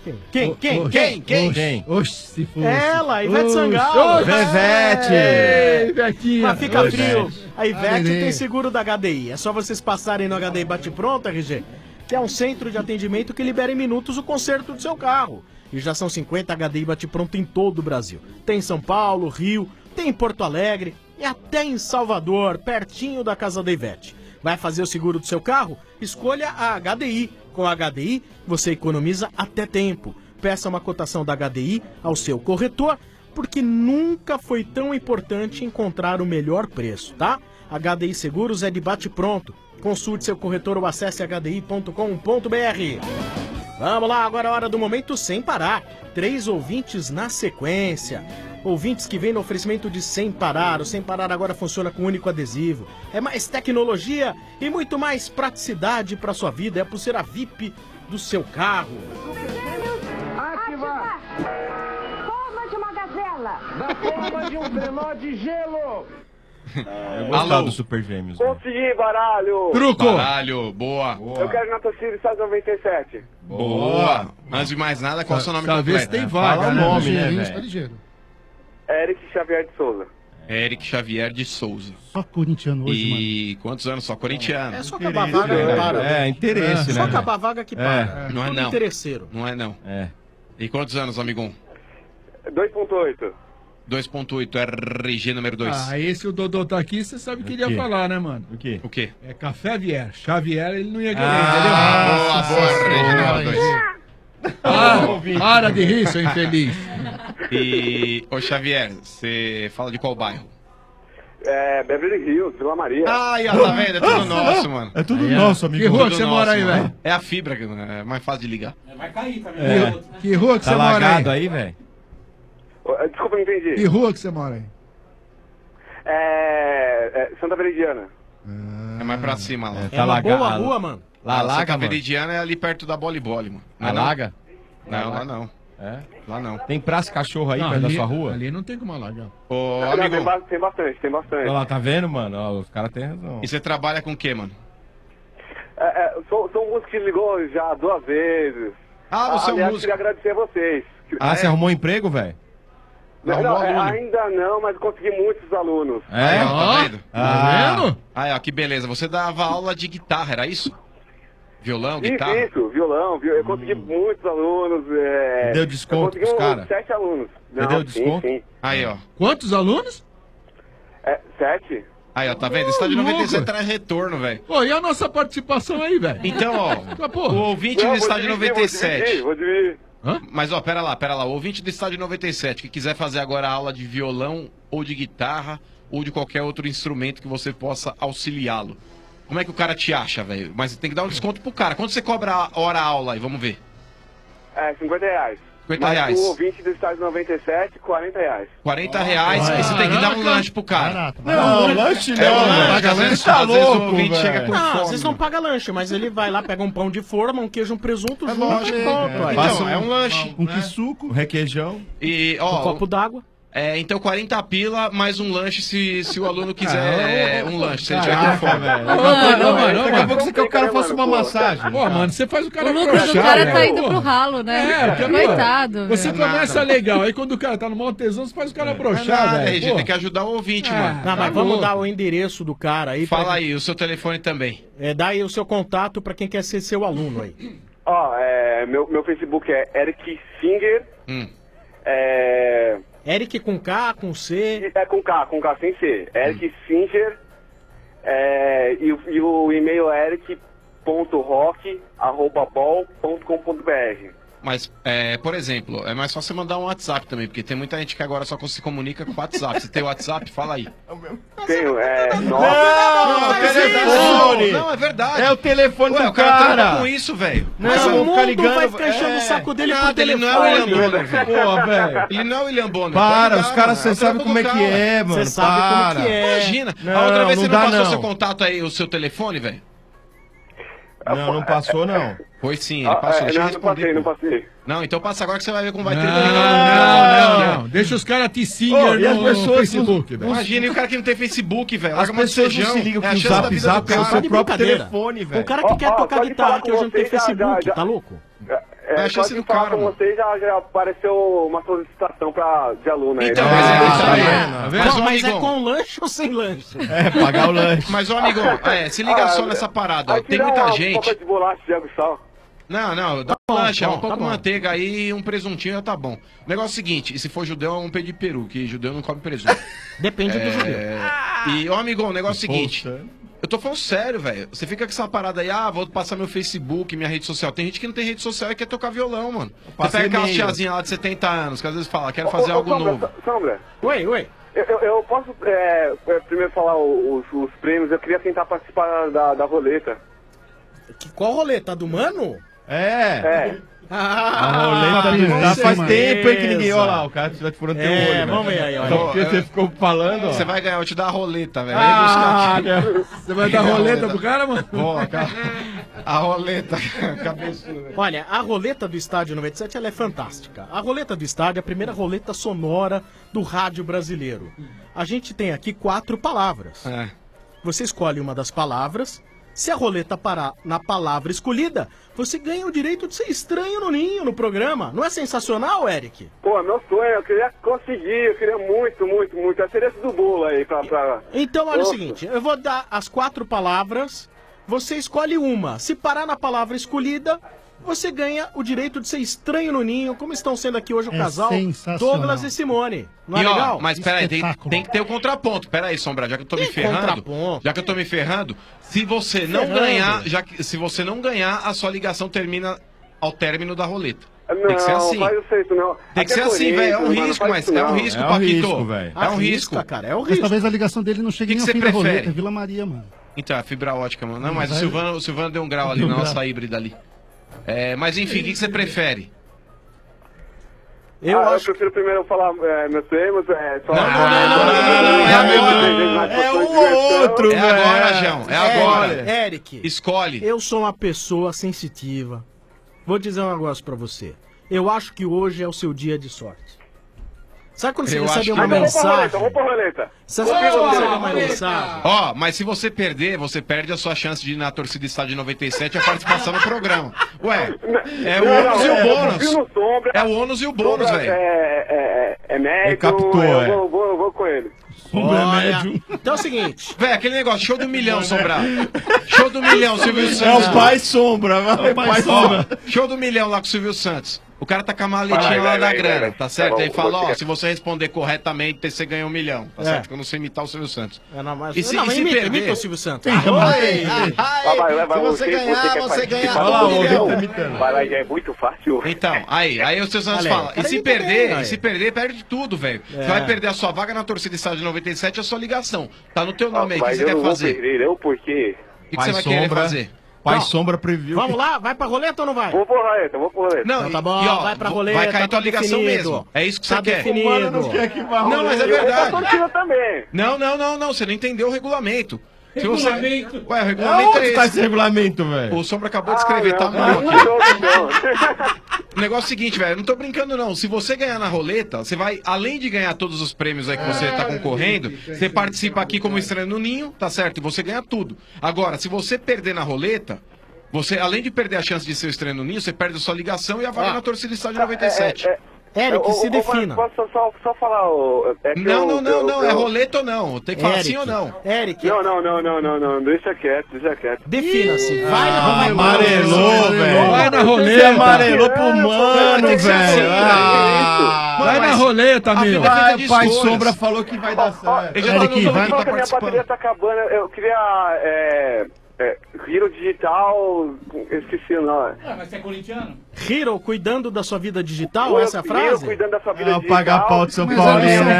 quem? Oxe, se fosse. Ela, Ivete Sangalo. Ivete. Ivetinha. Mas fica frio. A Ivete tem seguro da HDI. É só vocês passarem no HDI Bate Pronto, RG, que é um centro de atendimento que libera em minutos o conserto do seu carro. E já são 50 HDI Bate Pronto em todo o Brasil. Tem em São Paulo, Rio, tem em Porto Alegre e até em Salvador, pertinho da casa da Ivete. Vai fazer o seguro do seu carro? Escolha a HDI. Com a HDI, você economiza até tempo. Peça uma cotação da HDI ao seu corretor, porque nunca foi tão importante encontrar o melhor preço, tá? HDI Seguros é de bate pronto. Consulte seu corretor ou acesse hdi.com.br. Vamos lá, agora é a hora do momento sem parar. 3 ouvintes na sequência. Ouvintes que vêm no oferecimento de Sem Parar. O Sem Parar agora funciona com único adesivo. É mais tecnologia e muito mais praticidade para sua vida. É a pulseira VIP do seu carro. Ativa! Forma de uma gazela! Da forma de um trenó de gelo! Eu gostava do Super Gêmeos. Consegui, baralho! Truco! Baralho, boa! Eu quero na torcida Estado 97. Boa! Antes de mais nada, qual é o seu nome completo? Se tem vaga, Fala o nome, né, velho? Eric Xavier de Souza. Eric Xavier de Souza. Só corintiano hoje, mano. E quantos anos? Só corintiano. É só acabar a vaga que para. É, interesse, né? Só acabar a vaga que para. Não é Tudo não. interesseiro. Não é não. É. E quantos anos, amigão? 2.8. 2.8, RG número 2. Ah, esse o Dodô tá aqui, você sabe o que ele ia falar, né, mano? O quê? O quê? É Café Vier. Xavier, ele não ia querer, boa, RG número 2. Para de rir, seu infeliz. E, ô Xavier, você fala de qual bairro? Beverly Hills, Vila Maria. Ai, ó, tá vendo? É tudo nosso, mano. É tudo nosso, amigo. Que rua que você mora aí, velho? É a fibra, que é mais fácil de ligar. Vai cair também. Que rua que Tá você mora lagado aí? aí, velho? Desculpa, não entendi. Que rua que você mora aí? Santa Veridiana. É mais pra cima lá. É uma boa rua, mano. Lá laga, Santa mano. Veridiana é ali perto da Boliboli, mano. Lá laga? Não, lá não. É? Lá não. Tem praça cachorro aí Não, perto da ali- sua rua? Ali não tem como alagar. Ô, Não, amigo, tem bastante, tem bastante. Olha lá, tá vendo, mano? Ó, os caras têm razão. e você trabalha com o quê, mano? Sou um músico que ligou já 2 vezes. Ah, você é um Aliás, músico. queria agradecer a vocês. Ah, você arrumou um emprego, velho? Não, aluno. ainda não, mas consegui muitos alunos. Aí, ó, tá vendo? Ah, vendo? Aí, ó, que beleza. Você dava aula de guitarra, era isso? Violão, guitarra? Isso, violão. Eu consegui muitos alunos. Deu desconto pros caras? 7 alunos. Você deu desconto? Sim. Aí, ó. Quantos alunos? 7. Aí, ó, tá vendo? Estádio 97 traz retorno, velho. Pô, e a nossa participação aí, velho? Então, ó, o ouvinte do Estádio 97. Vou dividir. Mas, ó, pera lá. O ouvinte do Estádio 97 que quiser fazer agora aula de violão ou de guitarra ou de qualquer outro instrumento que você possa auxiliá-lo. Como é que o cara te acha, velho? Mas tem que dar um desconto pro cara. Quanto você cobra a hora-aula aí? Vamos ver. R$50. R$50. O ouvinte do Estádio 97, R$40. R$40, aí você tem que dar um lanche pro cara. Não, lanche não, Às vezes tá o louco, ouvinte velho. chega com Não, fome. às vezes não paga lanche, mas ele vai lá, pega um pão de forma, um queijo, um presunto, junto lógico, e pronto. aí. Então, é um lanche. Um quisuco. Um requeijão. E, ó, Um copo d'água. Então 40 pila mais um lanche se o aluno quiser um lanche, se ele tiver com fome. Daqui a pouco você quer que o cara faça uma massagem. Pô, mano, você faz o cara O lucro do cara tá indo pro ralo, né? porque, Coitado. Você velho. começa legal, aí quando o cara tá no mau tesão, você faz o cara broxar, velho. RG, tem que ajudar o ouvinte, mano. Não, mas vamos dar o endereço do cara aí. Fala aí, o seu telefone também. Dá aí o seu contato pra quem quer ser seu aluno aí. Ó, meu Facebook é Eric Singer. Eric com K, com C? É com K sem C. Eric Singer. E o e-mail é eric.rock@bol.com.br. Mas, por exemplo, é mais fácil você mandar um WhatsApp também, porque tem muita gente que agora só se comunica com o WhatsApp. Você tem o WhatsApp? Fala aí. Tenho, Não, é verdade. É o telefone do o cara. cara. Trampa com isso, velho. Mas o mundo vai ficar enchendo o saco dele por telefone. Ele não é o William Bonner, velho. Pô, velho. Ele não é o William Bonner. Para, os caras, você sabe como é que é, mano. Você sabe como que é. Imagina. Não, A outra vez não você não dá, passou não. seu contato aí, o seu telefone, velho? Não passou, não. Foi sim, ele passou. Deixa eu responder. Não passei. Não, então passa agora que você vai ver como vai ter. Não. Deixa os caras te singer e as no pessoas Facebook, velho. Imagina, e o cara que não tem Facebook, velho. As Larga mais pessoas não feijão. se ligam que a o chance da Zap vida do Zap é o cara. seu de próprio brincadeira. telefone, velho. O cara que quer tocar pode guitarra falar que hoje não tem com você, Facebook, já. tá louco? a chance do cara, com mano. vocês já apareceu uma solicitação de aluno aí. Então, né? Mas é com lanche ou sem lanche? Pagar o lanche. Mas, ô amigão, se liga só nessa parada, ó. Tem muita gente. Copa de bolacha de água e sal. Não, dá um lanche, um pouco de manteiga aí e um presuntinho já tá bom. O negócio é o seguinte, e se for judeu, é um pé de peru, que judeu não come presunto. Depende do judeu. E, ô amigão, o negócio é o seguinte, eu tô falando sério, velho. Você fica com essa parada aí, vou passar meu Facebook, minha rede social. Tem gente que não tem rede social e quer tocar violão, mano. Você pega aquelas tiazinhas lá de 70 anos, que às vezes fala, quero fazer algo novo. Sombra. Oi. Eu posso primeiro falar os prêmios, eu queria tentar participar da roleta. Qual roleta? A do Mano? A roleta faz tempo, hein, que ninguém... Olha lá, o cara já te furou teu olho. Vamos ver aí, ó. Só porque você ficou falando, ó. Você vai ganhar, eu te dar a roleta, velho. Você vai dar roleta pro cara, mano? A roleta, cabeçuda. Olha, a roleta do Estádio 97 ela é fantástica. A roleta do estádio é a primeira roleta sonora do rádio brasileiro. A gente tem aqui 4 palavras. Você escolhe uma das palavras. Se a roleta parar na palavra escolhida, você ganha o direito de ser estranho no ninho no programa. Não é sensacional, Eric? Pô, meu sonho, eu queria conseguir, eu queria muito. A cereja do bolo aí pra... Então, olha o seguinte, eu vou dar as 4 palavras, você escolhe uma. Se parar na palavra escolhida, você ganha o direito de ser estranho no ninho, como estão sendo aqui hoje o casal Douglas e Simone. Não é legal? Mas peraí, tem que ter o contraponto. Peraí, Sombra, já que eu tô me ferrando, se você não ganhar, se você não ganhar, a sua ligação termina ao término da roleta. Tem que ser assim. Tem que ser assim, velho. É um risco, mas é um risco, Paquito. É um risco, cara. É um Mas risco. talvez a ligação dele não chegue nem ao fim da roleta. Vila Maria, mano. Então, a fibra ótica, mano. Não, mas o Silvano deu um grau ali na nossa híbrida ali. Mas enfim, o que você prefere? Eu prefiro primeiro falar meus prêmios. É um ou outro, velho. É agora, João. É agora. Eric, escolhe. Eu sou uma pessoa sensitiva. Vou dizer um negócio pra você. Eu acho que hoje é o seu dia de sorte. Sabe quando você recebe uma mensagem? Vamos pra roleta. Você recebe uma mensagem? Ó, mas se você perder, você perde a sua chance de ir na torcida Estádio 97 e a participação no programa. Ué, é o ônus e o bônus. É o ônus e o bônus, velho. É médio, Ele captou, eu vou com ele. Olha, então é o seguinte. Velho, aquele negócio, show do milhão, Sombra. Show do milhão, Silvio Santos. É o pai Sombra, vai. É o pai Sombra. Show do milhão lá com o Silvio Santos. O cara tá com a maletinha lá da grana, tá certo? Aí fala, ó, se você responder corretamente, você ganha 1 milhão, tá certo? Que eu não sei imitar o Silvio Santos. E se perder... Imita o Silvio Santos. Se você ganhar, você ganha 1 milhão. Vai lá, é muito fácil. Então, aí o Silvio Santos fala, e se perder, perde tudo, velho. Você vai perder a sua vaga na torcida Estádio 97 e a sua ligação. Tá no teu nome aí, o que você quer fazer? Por quê? O que você vai querer fazer? Pai Sombra previu. Vamos lá, vai pra roleta ou não vai? Vou pra roleta. Não, então tá bom, e, ó, vai pra roleta. Vai cair tua ligação definido. mesmo. É isso que Tá você quer. definido. Não, mas é verdade. Também. Não, você não entendeu o regulamento. Se você... Regulamento? Ué, o regulamento é esse. Tá esse regulamento, velho? O Sombra acabou de escrever, tá mal aqui. O negócio é o seguinte, velho, eu não tô brincando não. Se você ganhar na roleta, você vai, além de ganhar todos os prêmios aí que você tá concorrendo, você participa aqui como estranho no ninho, tá certo? E você ganha tudo. Agora, se você perder na roleta, você, além de perder a chance de ser o estranho no ninho, você perde a sua ligação e a vaga na torcida Estádio 97. Eric, se defina. Posso só falar? Não, é roleta ou não? Tem que falar sim ou não. Eric. Não, deixa quieto. Defina-se. Vai na roleta. Amarelou, velho. Vai na roleta. Você amarelou pro mano, velho. Vai na roleta, amigo. Pai Sombra falou que vai dar certo. Ele já tá no Vai que a minha bateria tá acabando. Eu queria... Hero Digital, eu esqueci o nome. Mas você é corintiano? Hero cuidando da sua vida digital, essa é a frase? Hero cuidando da sua vida digital. Paga pau de São Paulo, São né?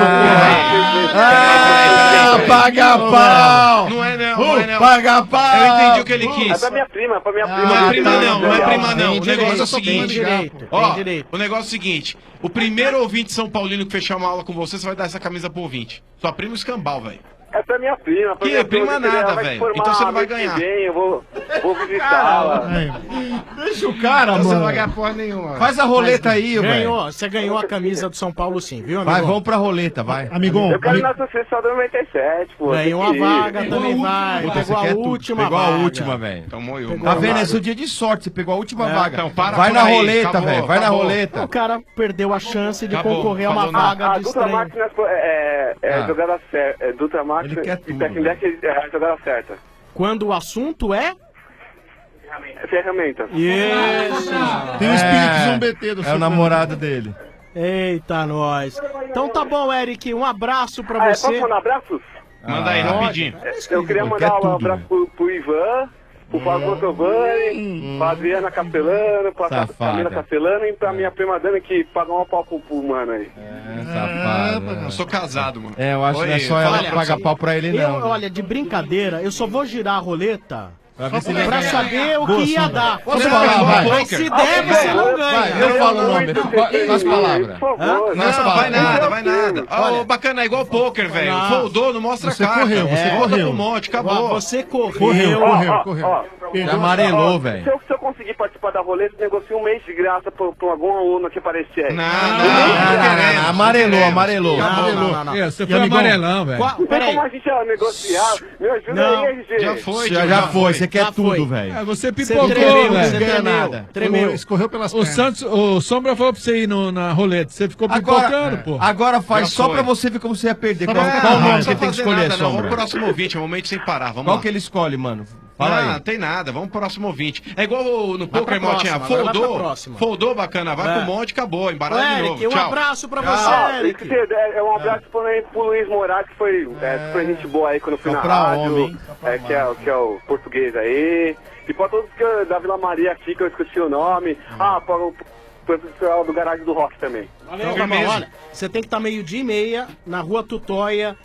Paga pau! Não é não. Paga pau! Eu entendi o que ele quis. É da minha prima, Não é prima não. O negócio é o seguinte. Ó, direito. o negócio é o seguinte. O primeiro ouvinte São Paulino que fechar uma aula com você vai dar essa camisa pro ouvinte. Sua prima é escambau, velho. É pra minha prima. Que prima nada, velho. Então você não vai ganhar. Eu vou visitá-la. Deixa o cara, mano. Você não vai ganhar porra nenhuma. Faz a roleta aí, velho. Você ganhou a camisa do São Paulo sim, viu, amigo? Vai, vamos pra roleta, vai. Amigão. Eu quero ir na Associação 97, pô. Ganhou a vaga, também vai. Pegou a última vaga. Pegou a última, velho. Então Tá vendo? É seu dia de sorte. Você pegou a última vaga. Então para vai por na aí, roleta, acabou, velho. Vai na acabou. roleta. O cara perdeu a chance de Acabou, concorrer a uma falou nada. vaga A de Dutra estranho. Máquina é jogada certa. Dutra Máquina Ele quer e tudo, Tecndeck é a jogada certa. Quando o assunto é... Ferramentas. Isso. Tem o espírito zombeteiro do É o namorado dele. Eita, nós. Então tá bom, Eric. Um abraço pra você. Posso mandar abraços? Manda aí, rapidinho. Eu queria mandar um abraço pro Ivan, pro Fábio Motovani, pra Adriana Capelano, pra Camila Capelano e pra minha prima Dana que pagou um pau pro mano aí. Safado. Eu sou casado, mano. Eu acho que não é só ela que paga pau pra ele, não. Olha, de brincadeira, eu só vou girar a roleta Pra saber o que ia dar. Posso falar, vai? Mas se der, você não ganha. Eu falo o nome. Nas palavras. Não, vai nada. Ó, bacana, é igual poker, velho. Foldou, não mostra a cara. Você Volta correu. pro monte, acabou. Você correu. Você amarelou, velho. Se eu conseguir participar da roleta, eu negocio um mês de graça pra algum aluno que aparecer aí. Não. Amarelou. Não. Você foi amarelão, velho. Peraí. Como a gente ia negociar? Me ajuda aí, RG. Já foi. Você quer tudo, velho. Você pipocou, tremeu, velho. você ganha nada. Tremeu. Escorreu pelas pernas. O Sombra falou pra você ir na roleta. Você ficou pipocando, pô. Agora faz só pra você ver como você ia perder. Qual o nome que ele tem que escolher, Vamos Sombra? pro próximo ouvinte, é um momento sem parar. Vamos Qual lá. que ele escolhe, mano? Fala aí. Não tem nada, vamos pro próximo ouvinte. É igual no Vai poker, pra Motinha. próxima, vai pra Foldou, próxima. foldou, bacana. Vai pro monte, acabou. Embaralha de Eric, novo. um Tchau. abraço pra você, Eric. É um abraço pro Luiz Moraes, que foi gente boa aí quando fui na rádio. Que é o português aí. E pra todos da Vila Maria aqui, que eu esqueci o nome. Para o pessoal do Garagem do Rock também. Então, tá bom, olha, você tem que estar 12:30 na Rua Tutóia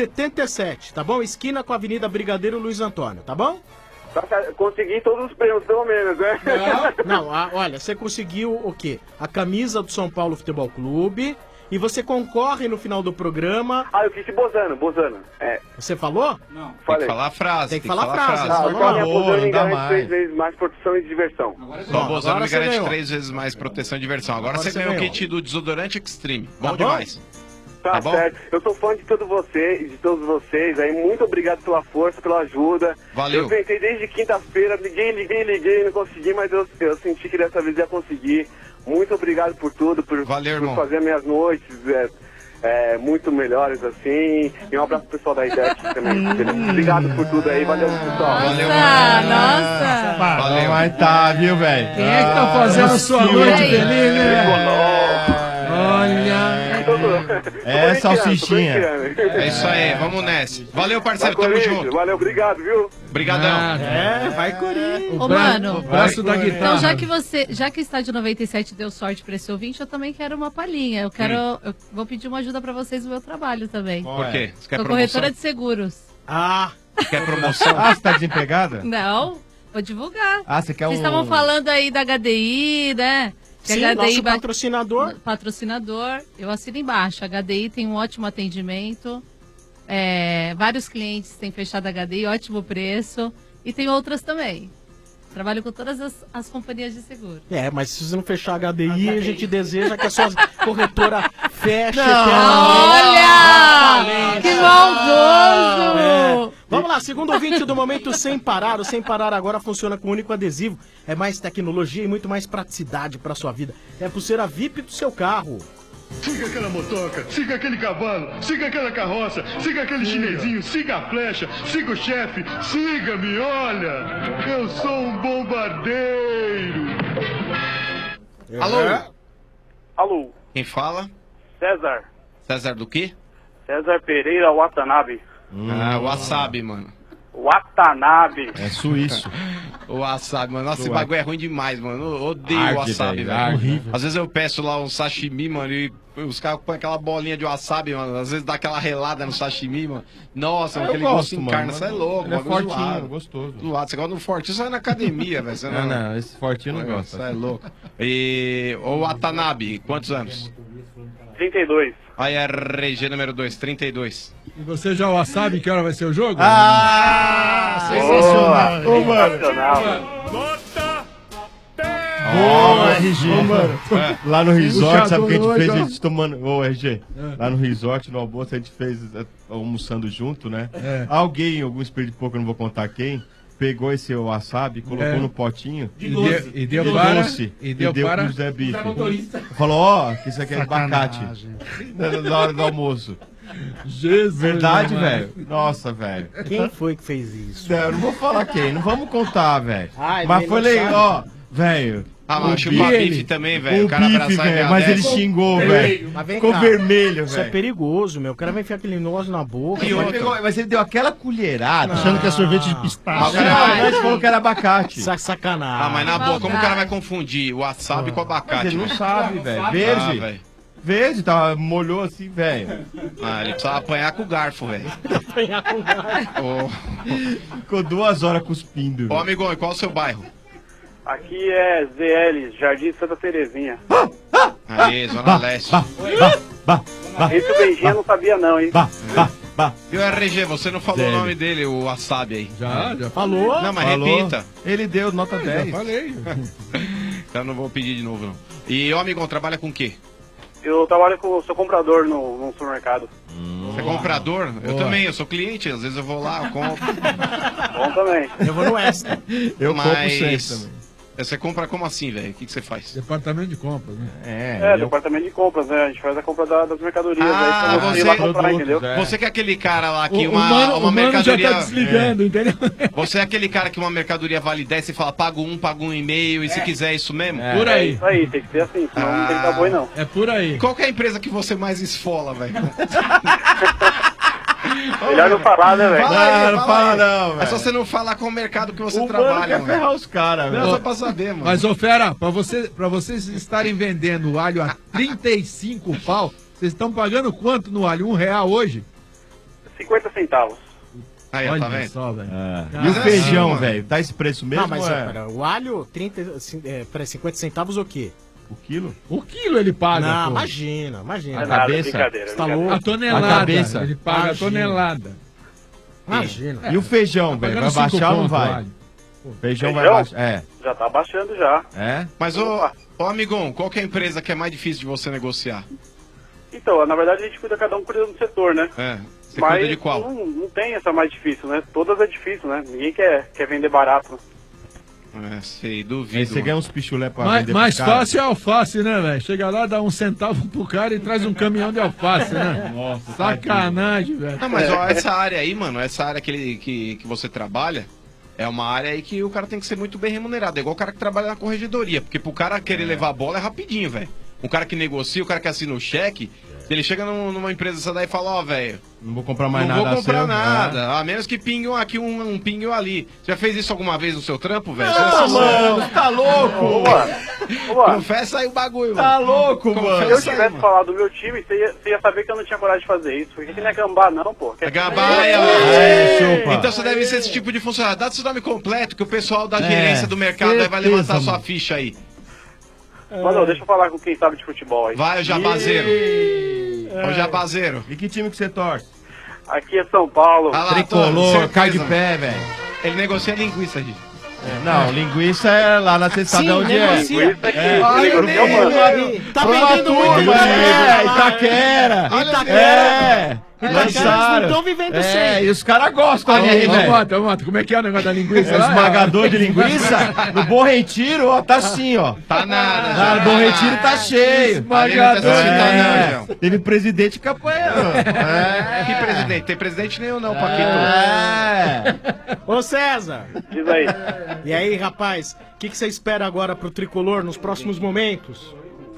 77, tá bom? Esquina com a Avenida Brigadeiro Luiz Antônio, tá bom? Consegui todos os prêmios, pelo menos, né? Não, olha, você conseguiu o quê? A camisa do São Paulo Futebol Clube e você concorre no final do programa. Ah, eu disse Bozano. Você falou? Não. Tem que Falei. falar a frase. Tem que falar a frase. Bozano me garante 3 vezes mais proteção e diversão. Só Bozano agora me você garante ganhou. 3 vezes mais proteção e diversão. Agora Agora você você ganhou o ganhou. kit do desodorante Extreme. Bom Tá bom? demais. Tá bom? certo. Eu sou fã de todos vocês aí. Muito obrigado pela força, pela ajuda. Valeu. Eu tentei desde quinta-feira, liguei, não consegui, mas eu senti que dessa vez ia conseguir. Muito obrigado por tudo, por fazer minhas noites muito melhores assim. E um abraço pro pessoal da IDEC também. Obrigado por tudo aí, valeu pessoal. Valeu, Nossa! Valeu. Mas tá, viu, velho? Quem é que tá fazendo a sua noite feliz, né? Olha. É, salsichinha. É isso aí, vamos nessa. Valeu, parceiro, Vai, tamo Corinthians, junto. Valeu, obrigado, viu? Obrigadão. Vai Corinthians. Ô, mano, O braço da guitarra. então já que o Estádio 97 deu sorte pra esse ouvinte, eu também quero uma palhinha. Eu vou pedir uma ajuda pra vocês no meu trabalho também. Por quê? Você quer Sou promoção? corretora de seguros. Quer promoção? Você tá desempregada? Não, vou divulgar. Você quer Vocês estavam falando aí da HDI, né? Que Sim, a HDI nosso patrocinador. Patrocinador, eu assino embaixo. A HDI tem um ótimo atendimento. Vários clientes têm fechado a HDI, ótimo preço. E tem outras também. Trabalho com todas as companhias de seguro. Mas se você não fechar a HDI, a gente deseja que a sua corretora feche. Olha! Que maldoso! Vamos lá, segundo ouvinte do momento Sem Parar. O Sem Parar agora funciona com um único adesivo. É mais tecnologia e muito mais praticidade para sua vida. É a pulseira VIP do seu carro. Siga aquela motoca, siga aquele cavalo, siga aquela carroça, siga aquele chinesinho, siga a flecha, siga o chefe, siga-me, olha! Eu sou um bombardeiro! Alô? Alô, Quem fala? César. César do quê? César Pereira Watanabe. Wasabi, mano. Watanabe. É suíço. O wasabi, mano. Nossa, esse Suave. bagulho é ruim demais, mano. Eu odeio Arde, wasabi, velho, arde. velho. Às vezes eu peço lá um sashimi, mano, e os caras põem aquela bolinha de wasabi, mano. Às vezes dá aquela relada no sashimi, mano. Nossa, Eu aquele gosto, gosto encarna. mano. Você é louco, Ele é bagulho fortinho, zoado. gostoso. Zoado. Você gosta do fortinho, você vai na academia, velho. Você Não, esse fortinho eu não gosto. Você é louco. E o Watanabe, quantos anos? 32. Aí é RG número 2, 32. E você já sabe que hora vai ser o jogo? Sensacional. Ô, mano. Boa, RG. Lá no resort, sabe o que a gente fez? A gente tomando. Ô, RG, lá no resort, no almoço, a gente fez almoçando junto, né? Alguém, algum espírito de pouco, eu não vou contar quem, pegou esse wasabi, colocou no potinho E deu de para. doce, E deu para. pro Zé Bife. Falou, que isso aqui é abacate. Na hora do almoço. Jesus. Verdade, velho? Nossa, velho. Quem foi que fez isso? Eu não vou falar quem, não vamos contar, velho. Ai, Mas ele foi não legal, sabe. ó, velho. Mas chupa bife também, velho. O O cara bife, abraçar e velho, ganhar mas 10. ele xingou, velho. Mas vem Ficou cá. vermelho, Isso é velho. perigoso, meu. O cara vai enfiar aquele nojo na boca. Mas ele deu aquela colherada. Achando que é sorvete de pistache. Mas falou que era abacate. Sacanagem. Mas na boa, como o cara vai confundir o wasabi com abacate? Mas ele não velho? sabe, velho. Ah, Verde. velho. Verde, molhou assim, velho. Ele precisava apanhar com o garfo, velho. Apanhar com garfo. Ficou 2 horas cuspindo. Ô, amigão, e qual é o seu bairro? Aqui é ZL, Jardim Santa Terezinha. Aí, Zona Leste. Esse beijinho eu não sabia não, hein? E o RG, você não falou Zélio. o nome dele, o wasabi aí. Já Falou? Não, mas Falou. repita. Ele deu nota 10. Já falei. Então eu não vou pedir de novo, não. E, ô, amigão, trabalha com o quê? Eu trabalho sou comprador num supermercado. Você é comprador? Eu Boa. também, eu sou cliente. Às vezes eu vou lá, eu compro. Bom também. Eu vou no Extra. Eu compro Mas- sempre também. Você compra como assim, velho? O que você faz? Departamento de compras, né? É, departamento de compras, né? A gente faz a compra das mercadorias. Ah, aí você ir lá comprar, entendeu? Você que é aquele cara lá que O uma mano mercadoria... já tá desligando, entendeu? Você é aquele cara que uma mercadoria vale 10, você fala, paga um e meio, e se quiser é isso mesmo? Por aí. É isso aí, tem que ser assim, senão não tem que dar boi não. É por aí. Qual que é a empresa que você mais esfola, velho? Melhor não falar, né, velho? Não fala não, velho. É só você não falar com o mercado que você O mano trabalha, quer ferrar os caras, Não, velho. só pra saber, mano. Mas, ô Fera, pra vocês estarem vendendo o alho a 35 pau, vocês estão pagando quanto no alho? R$1 hoje? 50 centavos. Aí, ó, Olha tá vendo? só, velho. E o feijão, mano. velho? Tá esse preço mesmo? Não, mas ou é? pera, o alho, 50 centavos o quê? O quilo? O quilo ele paga. Não, pô. imagina. A cabeça? Você tá louco? A tonelada. A cabeça. Ele paga a tonelada. Imagina. E o feijão, velho? Vai baixar ou não vai? O feijão vai baixar. É. Já tá baixando já. É? Mas, ô amigão, qual que é a empresa que é mais difícil de você negociar? Então, na verdade a gente cuida, cada um cuida do setor, né? É. Você Mas cuida de qual? Não tem essa mais difícil, né? Todas é difícil, né? Ninguém quer vender barato. Sei, duvido. Aí você ganha uns pichulé pra Mais, vender mais pro cara. fácil é alface, né, velho? Chega lá, dá 1 centavo pro cara e traz um caminhão de alface, né? Nossa, sacanagem, velho. Não, mas ó, essa área aí, mano, essa área que você trabalha, é uma área aí que o cara tem que ser muito bem remunerado. É igual o cara que trabalha na corregedoria, porque pro cara querer levar a bola é rapidinho, velho. Um cara que negocia, o cara que assina o cheque, se ele chega numa empresa dessa daí e fala, ó, velho, não vou comprar mais nada. Não vou comprar seu, nada, a menos que pinguem aqui um pinguem ali. Você já fez isso alguma vez no seu trampo, velho? Não, mano, tá louco? Confessa aí o bagulho, Tá mano. louco, mano. Se eu tivesse falado do meu time, você ia saber que eu não tinha coragem de fazer isso. Porque não é gambá não, pô. Gabaia, então você deve ser esse tipo de funcionário. Dá seu nome completo, que o pessoal da gerência do mercado aí vai levantar sua ficha aí. Mano, deixa eu falar com quem sabe de futebol aí. Vai, o Jabazeiro. O Jabazeiro. E que time que você torce? Aqui é São Paulo. Ah lá, Tricolor, cai de pé, velho. Ele negocia linguiça, gente. Não, linguiça é lá na Cestadão onde é. Linguiça aqui. Tá vendendo muito. Itaquera. Itaquera não estão vivendo sem. E os caras gostam ali, velho. Mota, como é que é o negócio da linguiça? Esmagador de linguiça? No Bom Retiro, ó, tá assim, ó. Tá nada. No Bom Retiro tá cheio. Esmagador. Teve presidente campanhando. Que presidente? Tem presidente nenhum não, Paquito. Ô César. Diz aí. E aí, rapaz, o que você espera agora pro Tricolor nos próximos momentos?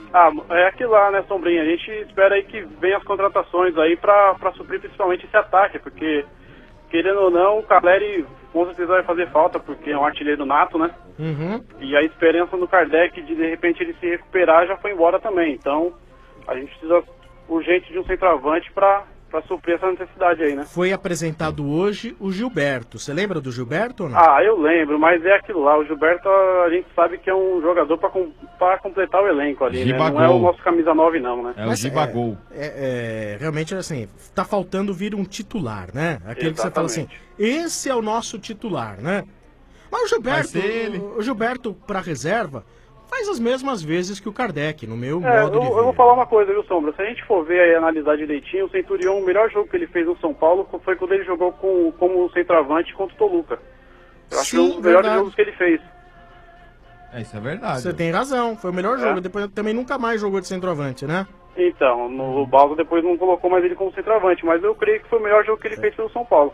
É aquilo lá, né, Sombrinha? A gente espera aí que venham as contratações aí pra suprir principalmente esse ataque, porque, querendo ou não, o Caleri com certeza vai fazer falta, porque é um artilheiro nato, né? Uhum. E a esperança no Kardec de repente ele se recuperar já foi embora também. Então, a gente precisa urgente de um centroavante pra suprir essa necessidade aí, né? Foi apresentado hoje o Gilberto. Você lembra do Gilberto ou não? Eu lembro, mas é aquilo lá. O Gilberto, a gente sabe que é um jogador pra completar o elenco ali, né? Não é o nosso camisa 9 não, né? É o Gibagol. Realmente, assim, tá faltando vir um titular, né? Aquele que você fala assim, esse é o nosso titular, né? Mas o Gilberto pra reserva faz as mesmas vezes que o Kardec, no meu modo de ver. Eu vou falar uma coisa, viu, Sombra? Se a gente for ver e analisar direitinho, o Centurião, o melhor jogo que ele fez no São Paulo foi quando ele jogou como centroavante contra o Toluca. Eu acho que foi um dos melhores jogos que ele fez. Isso é verdade. Você tem razão, foi o melhor jogo. Depois também nunca mais jogou de centroavante, né? Então, o Baldo depois não colocou mais ele como centroavante, mas eu creio que foi o melhor jogo que ele fez pelo São Paulo.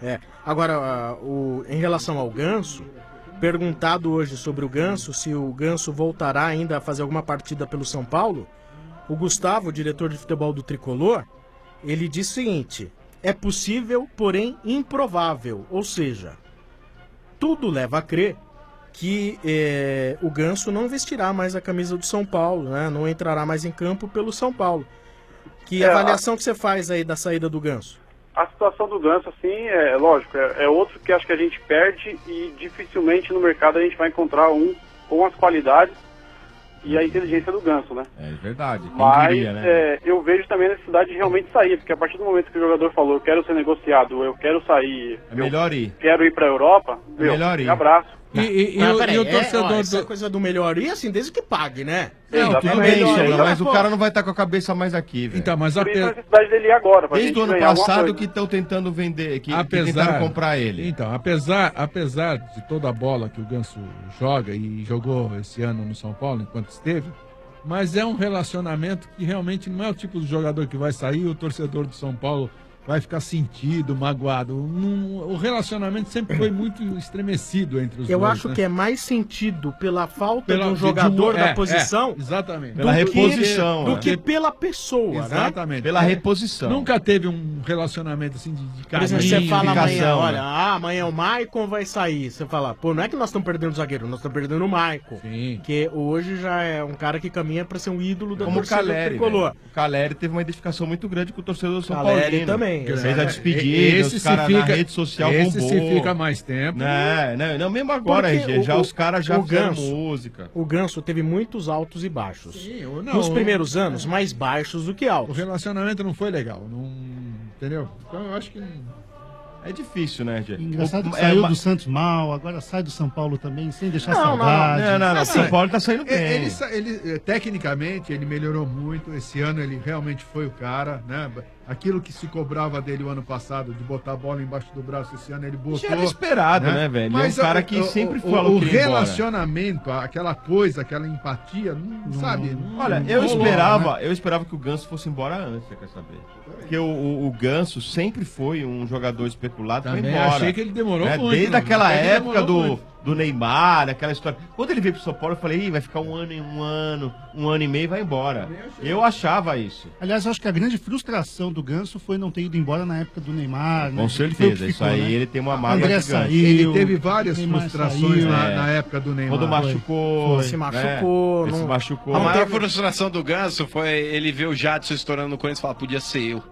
Agora, em relação ao Ganso, perguntado hoje sobre o Ganso, se o Ganso voltará ainda a fazer alguma partida pelo São Paulo, o Gustavo, o diretor de futebol do Tricolor, ele disse o seguinte: é possível, porém improvável, ou seja, tudo leva a crer que o Ganso não vestirá mais a camisa do São Paulo, né? Não entrará mais em campo pelo São Paulo. Que avaliação que você faz aí da saída do Ganso? A situação do Ganso, assim, é lógico, é outro que acho que a gente perde e dificilmente no mercado a gente vai encontrar um com as qualidades e a inteligência do Ganso, né? É verdade, quem mas diria, né? Eu vejo também a necessidade de realmente sair, porque a partir do momento que o jogador falou, eu quero ser negociado, eu quero sair, melhor ir. Quero ir pra Europa, melhor ir. Abraço. E o torcedor essa coisa do melhor ir, assim, desde que pague, né? Não, tudo bem, mas o cara não vai estar com a cabeça mais aqui, velho. Então, mas a necessidade dele ir agora, desde o ano passado que estão tentando vender, que tentaram comprar ele. Então, apesar de toda a bola que o Ganso joga e jogou esse ano no São Paulo, enquanto esteve, mas é um relacionamento que realmente não é o tipo de jogador que vai sair, o torcedor do São Paulo vai ficar sentido, magoado. O relacionamento sempre foi muito estremecido entre os dois. Eu acho que é mais sentido pela falta de um jogador da posição. Exatamente. Pela reposição. Do que pela pessoa, exatamente. Né? Pela reposição. Nunca teve um relacionamento assim de carinho. Por exemplo, você fala amanhã, olha, amanhã o Maicon vai sair. Você fala, pô, não é que nós estamos perdendo o zagueiro, nós estamos perdendo o Maicon. Sim. Que hoje já é um cara que caminha para ser um ídolo da torcida Caleri, tricolor. O Caleri teve uma identificação muito grande com o torcedor do São Paulo. Caleri também. também. Fez a despedida, os caras na rede social bombou. Esse se fica mais tempo. Não, mesmo agora, RG, já os caras já fizeram Ganso, música. O Ganso teve muitos altos e baixos. Sim, Nos primeiros anos, mais baixos do que O altos. relacionamento não foi legal, entendeu? Então eu acho que é difícil, né, RG? Engraçado que saiu do Santos mal, agora sai do São Paulo também, sem deixar saudade. Não, São Paulo tá saindo bem. Ele, tecnicamente, ele melhorou muito. Esse ano ele realmente foi o cara, né? Aquilo que se cobrava dele o ano passado, de botar a bola embaixo do braço, esse ano ele botou. Já era esperado, né, velho? Mas é um cara que sempre falou que o relacionamento, aquela coisa, aquela empatia, não sabe? Olha, eu esperava que o Ganso fosse embora antes, você quer saber? Porque o Ganso sempre foi um jogador especulado e foi embora. Achei que ele demorou muito. Desde aquela época do Neymar, aquela história. Quando ele veio pro São Paulo, eu falei, vai ficar um ano e meio e vai embora. Eu achava isso. Aliás, eu acho que a grande frustração do Ganso foi não ter ido embora na época do Neymar. Com certeza, isso aí ele tem uma mágoa gigante. Ele teve várias frustrações na época do Neymar. Quando machucou. Se machucou. Se machucou. A maior frustração do Ganso foi ele ver o Jadson estourando no Corinthians e falar, podia ser eu.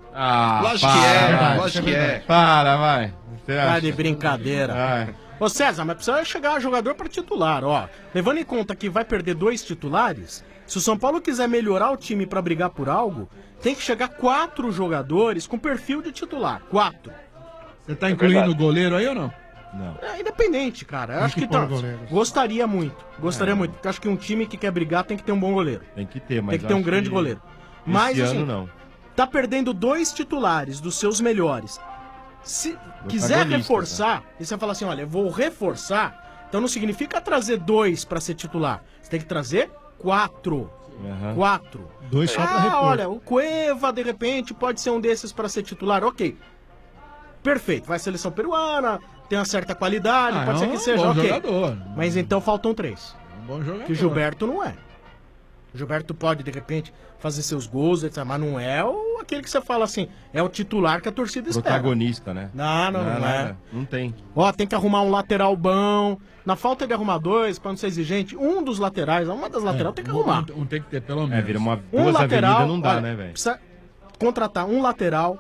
Lógico que é. Vai. Tá de brincadeira. Ô César, mas precisa chegar jogador para titular, ó. Levando em conta que vai perder 2 titulares, se o São Paulo quiser melhorar o time para brigar por algo, tem que chegar 4 jogadores com perfil de titular. 4. Você tá incluindo o goleiro aí ou não? Não. É independente, cara. Eu acho que tá. Gostaria muito. Muito. Porque acho que um time que quer brigar tem que ter um bom goleiro. Tem que ter, mas tem que ter um grande goleiro. Mas esse assim, ano não. Tá perdendo 2 titulares dos seus melhores. Se quiser reforçar, e você fala assim, olha, eu vou reforçar, então não significa trazer 2 para ser titular. Você tem que trazer 4. 4. 2 só pra repor. Olha, o Cueva, de repente, pode ser um desses para ser titular. Ok. Perfeito. Vai seleção peruana, tem uma certa qualidade, pode ser que seja, ok. Jogador. Mas então faltam 3. Um bom jogador. Que o Gilberto não é. O Gilberto pode, de repente, fazer seus gols, etc. Mas não é aquele que você fala assim, é o titular que a torcida espera. Protagonista, né? Não é. Não tem. Ó, tem que arrumar um lateral bom. Na falta de arrumar 2, pra não ser exigente, um dos laterais, uma das laterais tem que arrumar. Um tem que ter, pelo menos. Vira duas lateral, avenidas, não dá, olha, né, velho? Precisa contratar um lateral.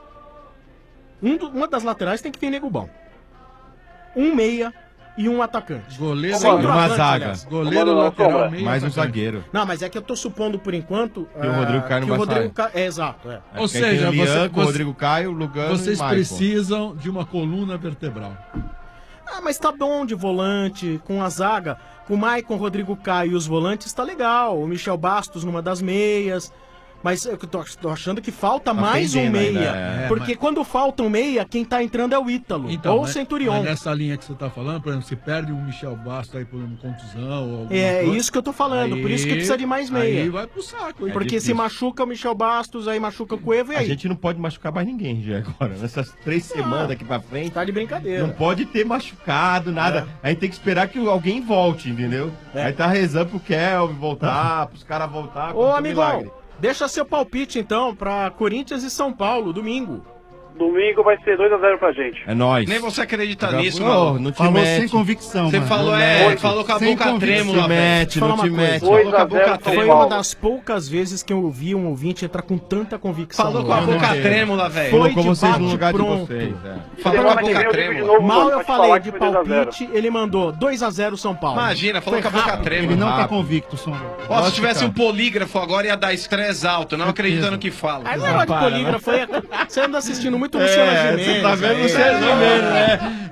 Uma das laterais tem que vir nego bom. Um meia e um atacante. Goleiro e uma zaga. Aliás. Goleiro, lateral, meio mais um atacante. zagueiro. Não, mas é que eu tô supondo por enquanto que o Rodrigo Caio não vai sair. Exato, é. Ou seja, o Rodrigo Caio, o Lugano vocês precisam de uma coluna vertebral. Mas tá bom de volante, com a zaga, com o Maicon, Rodrigo Caio e os volantes tá legal. O Michel Bastos numa das meias. Mas eu tô achando que falta mais um meia. Porque quando falta um meia, quem tá entrando é o Ítalo ou o Centurion. Mas nessa linha que você tá falando, por exemplo, se perde um Michel Bastos aí por uma contusão ou alguma coisa, coisa, isso que eu tô falando, por isso que precisa de mais meia. Aí vai pro saco. Porque se machuca o Michel Bastos, aí machuca o Cueva e aí. A gente não pode machucar mais ninguém já agora. Nessas 3 semanas daqui pra frente. Tá de brincadeira. Não pode ter machucado, nada. A gente tem que esperar que alguém volte, entendeu? Aí tá rezando pro Kelvin voltar, pros caras voltar. Ô, amigão, deixa seu palpite então pra Corinthians e São Paulo, domingo. Domingo vai ser 2-0 pra gente. É nóis. Nem você acredita nisso, mano. mano. Falou sem convicção, Você mano. falou com a boca trêmula, velho. Não te mete. Falou com a boca trêmula. Foi uma das poucas vezes que eu ouvi um ouvinte entrar com tanta convicção. Falou com a boca trêmula, velho. Foi com de vocês no lugar pronto. de vocês. Falou com a boca trêmula. Mal eu falei de palpite, ele mandou 2-0 São Paulo. Imagina, falou com a boca trêmula. Ele não tá convicto, Sombra. Ó, se tivesse um polígrafo agora ia dar estresse alto, não acredita no que fala. Aí não é de polígrafo, você anda assistindo muito Luciano Gimenez. Você tá vendo Luciana Gimenez, né?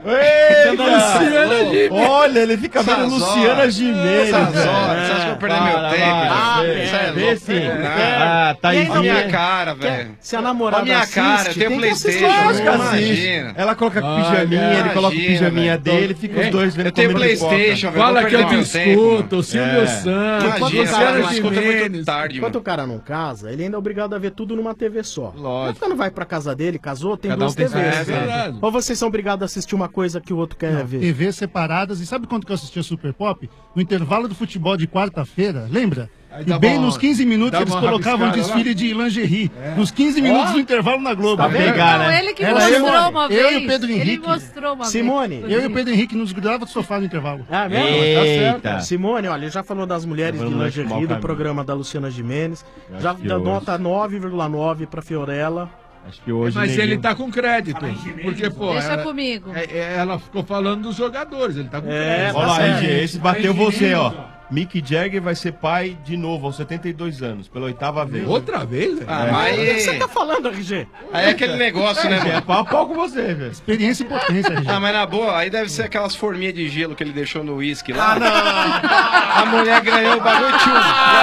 Olha, ele fica vendo Luciana Gimenez. Você acha que eu vou perder meu tempo? Vê sim. Olha a minha cara, velho. Se a namorada Olha a minha cara, eu tenho Playstation. Imagina. Ela coloca pijaminha, ele coloca o pijaminha dele, fica os dois vendo. Eu tenho Playstation, velho. Fala que eu te escuto, o Silvio Santos. Enquanto o cara não casa, ele ainda é obrigado a ver tudo numa TV só. Lógico. Quando vai pra casa dele, casou, tem Cada um duas tem TVs. é verdade. Ou vocês são obrigados a assistir uma coisa que o outro quer ver? TVs separadas. E sabe quando que eu assistia Super Pop? No intervalo do futebol de quarta-feira, lembra? E bem nos 15 minutos eles colocavam um desfile de lingerie. Nos 15 minutos do intervalo na Globo. Pra pegar, né? Ele que mostrou uma vez. Eu e o Pedro Henrique. Ele mostrou uma Simone. vez. Eu e o Pedro Henrique nos grudava do sofá no intervalo. Ah, mesmo? Eita. Tá certo. Simone, olha, ele já falou das mulheres de lingerie do programa da Luciana Gimenez. Já dá nota 9,9 pra Fiorella. Acho que hoje Mas ninguém- ele tá com crédito. Porque, pô. Deixa ela, comigo. Ela ficou falando dos jogadores, ele tá com Olha crédito. lá, RG, esse bateu você, ó. Mick Jagger vai ser pai de novo, aos 72 anos, pela 8ª vez. Outra vez, velho? Ah, mas O que você tá falando, RG? Aí é aquele negócio, né, É mano? pau a pau com você, velho. Experiência e potência, RG. Ah, mas na boa, aí deve ser aquelas forminhas de gelo que ele deixou no uísque lá. A mulher ganhou o bagulho, tio.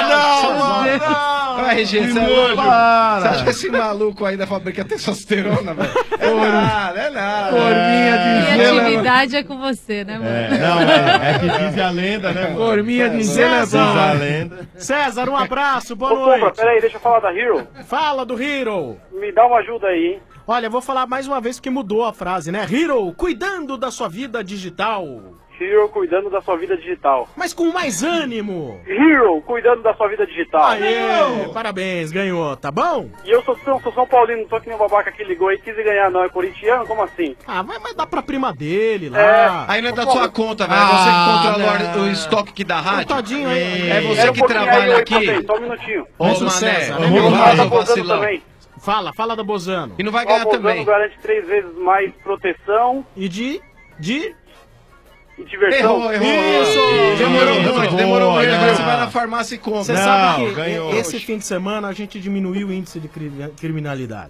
Não, RG, você é louco. Você acha que esse maluco aí da fábrica é testosterona, velho? É nada. Forminha de gelo. Criatividade é com você, né, mano? Não, é que diz a lenda, né, mano? Forminha de gelo é Diz a bom. lenda. César, um abraço, boa Ô, Sombra, noite. peraí, deixa eu falar da Hero. Fala do Hero. Me dá uma ajuda aí, hein? Olha, eu vou falar mais uma vez porque mudou a frase, né? Hero, cuidando da sua vida digital. Hero cuidando da sua vida digital. Mas com mais ânimo. Hero cuidando da sua vida digital. Aê, parabéns, ganhou, tá bom? E eu sou São Paulino, não sou que nem o babaca que ligou e quis ganhar, não. É corintiano? Como assim? Ah, vai dar pra prima dele lá. Aí não é da sua conta, velho. É você que controla o estoque aqui da rádio. Tadinho aí. É você que trabalha aqui. Só um minutinho. Ô, Mas o Mané, César, vamos né? lá, Tá ô posando vacilão. também. Fala do Bozano. E não vai O ganhar Bozano também. garante 3 vezes mais proteção E de... e diversão. Errou. Isso! Demorou muito. não. Agora você vai na farmácia e compra. Você Não, sabe que ganhou. esse fim de semana a gente diminuiu o índice de criminalidade.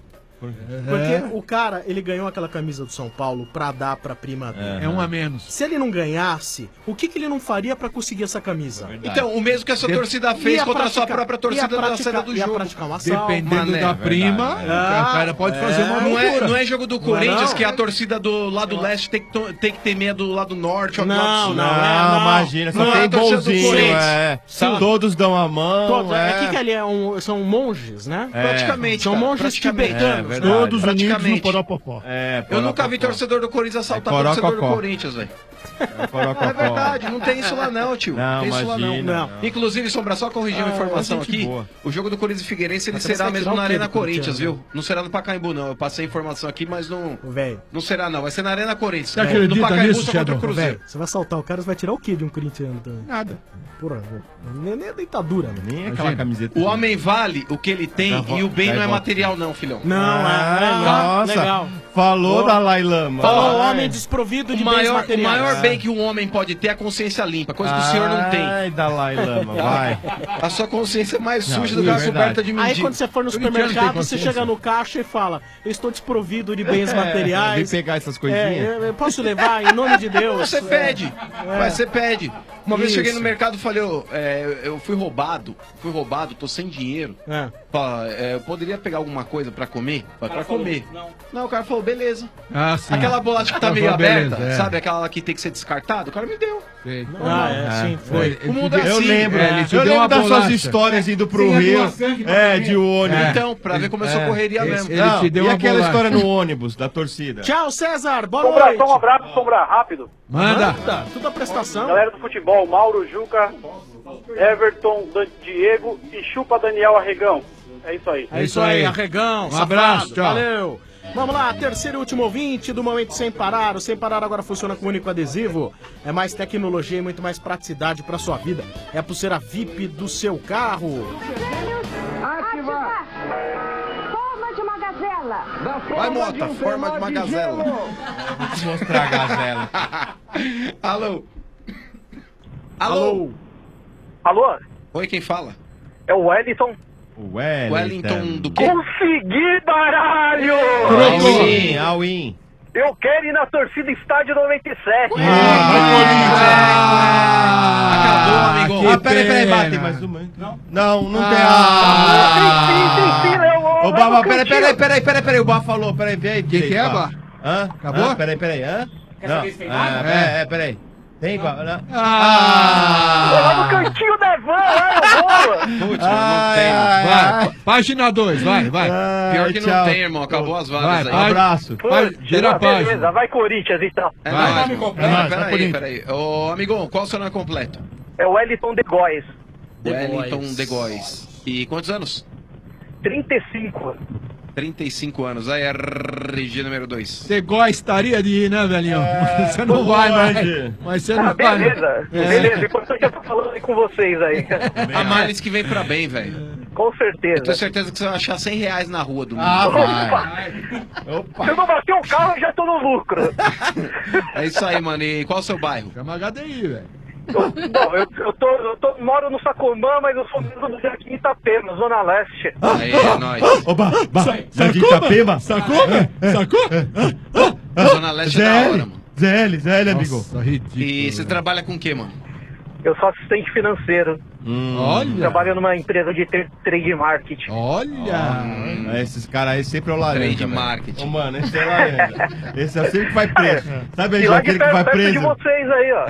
Porque o cara, ele ganhou aquela camisa do São Paulo pra dar pra prima dele. É um a menos. Se ele não ganhasse, o que ele não faria pra conseguir essa camisa? Então, o mesmo que essa torcida fez Ia contra a sua praticar- própria torcida ia na praticar- saída do ia jogo. praticar um assalto. Dependendo Mané, da prima, verdade. o cara pode fazer uma Não loucura. é jogo do Não é Corinthians não. que a torcida do lado leste tem que ter medo do lado norte ou do lado Não, sul. não. Imagina, só Não é tem a torcida do bonzinho, Corinthians. Sim. Todos dão a mão, Todos, é. aqui que ali são monges, né? Praticamente, São cara, monges praticamente. tibetanos. verdade. Todos unidos no Praticamente. Poró-Popó. Eu nunca vi torcedor do Corinthians assaltar É torcedor do porococó. Corinthians, velho. Porococó. É verdade, não tem isso lá não, tio. Não, tem isso lá não. imagina, não. Inclusive, Sombra, só corrigir uma informação gente aqui. boa. O jogo do Corinthians e Figueirense, ele Mas você será vai mesmo tirar na o quê Arena do Corinthians, Corinthians, viu? Não será no Pacaembu, não. Eu passei a informação aqui, mas não... Velho, Não será, não. Vai ser na Arena Corinthians. Você acredita no Pacaembu nisso, só contra o Shadow? Cruzeiro. você vai assaltar o cara, você vai tirar o quê de um corintiano também? Nada. Porra, nem a ditadura, mano. Nem aquela camiseta. O homem vale o que ele tem e o bem não é material, não, filhão. Não, Nossa, legal. falou Ó. Dalai Lama. Falou o homem desprovido de O bens maior materiais. bem que um homem pode ter é a consciência limpa, coisa que o senhor não tem. Ai, Dalai Lama, vai. A sua consciência é mais suja do é que a verdade. coberta de Aí mendigo. quando você for no Corintiano tem supermercado, você consciência. chega no caixa e fala, eu estou desprovido de bens Vem materiais. pegar essas coisinhas. Eu posso levar em nome de Deus? Você pede, mas você pede. Uma vez eu cheguei Isso. no mercado e falei, eu fui roubado, tô sem dinheiro. É. Fala, eu poderia pegar alguma coisa pra comer? Falei, pra comer. Não, o cara falou, beleza. Ah, sim. Aquela bolacha que tá Ela meio falou, beleza, aberta, é. sabe? Aquela que tem que ser descartada, o cara me deu. Sei. Sim, foi. O mundo é Eu assim. lembro, ele te eu deu lembro uma das suas bolacha. histórias indo pro Sem Rio. doação de De ônibus. Então, pra ver como eu socorreria mesmo. Ele Não, te deu e uma aquela bolacha. história no ônibus da torcida? Tchau, César. Boa Sombra, noite. só um abraço, Sombra, rápido. Manda. Tudo a prestação. Galera do futebol, Mauro Juca, Everton, Diego e Chupa Daniel Arregão. É isso aí. É isso aí, Arregão. Um abraço, safado. tchau. Valeu. Vamos lá, terceiro e último ouvinte do Momento Sem Parar. O Sem Parar agora funciona com único adesivo. É mais tecnologia e muito mais praticidade para sua vida. É a pulseira VIP do seu carro. Ativa! Forma de uma gazela! Vai, Mota, forma de uma gazela. Vou mostrar a gazela. Alô? Alô? Alô? Oi, quem fala? É o Wellington. Wellington do quê? Consegui, baralho! All-in. Eu quero ir na torcida Estádio 97. Acabou, amigo. Ah, peraí, bate mais uma. Não tem Tem sim, Léo. Ô, Baba, peraí, o Baba falou, peraí, vem. Que é, Baba? Hã? Acabou? Peraí, hã? Quer saber se tem mais? Peraí. Tem, Baba? Não. Tô lá no cantinho da van, lá eu vou. Putz, não tem. Vai, página 2, vai. Pior que não tchau. tem, irmão. Acabou as vagas Vai, aí. vai. Abraço. Gira a página. Beleza, vai Corinthians então. É Vai. nóis, Nome irmão. completo. Peraí. Ô, amigão, qual o seu nome completo? É o Wellington de Góes. Wellington de Góes. E quantos anos? 35. 35 anos. Aí, RG número 2. Você gostaria de ir, né, velhinho? Você não vai, mas você não Beleza, vai. beleza. Enquanto eu já tô falando aí com vocês aí. A Marlis que vem pra bem, velho. Com certeza. Eu tenho certeza que você vai achar R$100 na rua domingo. Opa. Se eu não bater o carro, eu já tô no lucro. É isso aí, mano. E qual é o seu bairro? Chama HDI, velho. Eu moro no Sacomã, mas eu sou mesmo do Jardim Itapema, Zona Leste. Aí, é nóis. Oba, Jardim Itapema. Sacou? Sacou? Zona Leste é da hora, mano. ZL, amigo. Nossa, ridículo. E você trabalha com o quê, mano? Eu sou assistente financeiro. Olha. Trabalho numa empresa de trade marketing. Olha. Esses caras aí sempre é o laranja. Trade marketing. Ô, mano, esse é laranja. Esse é sempre que vai preso. Sabe E lá de aquele que vai perto preso? de vocês aí, ó.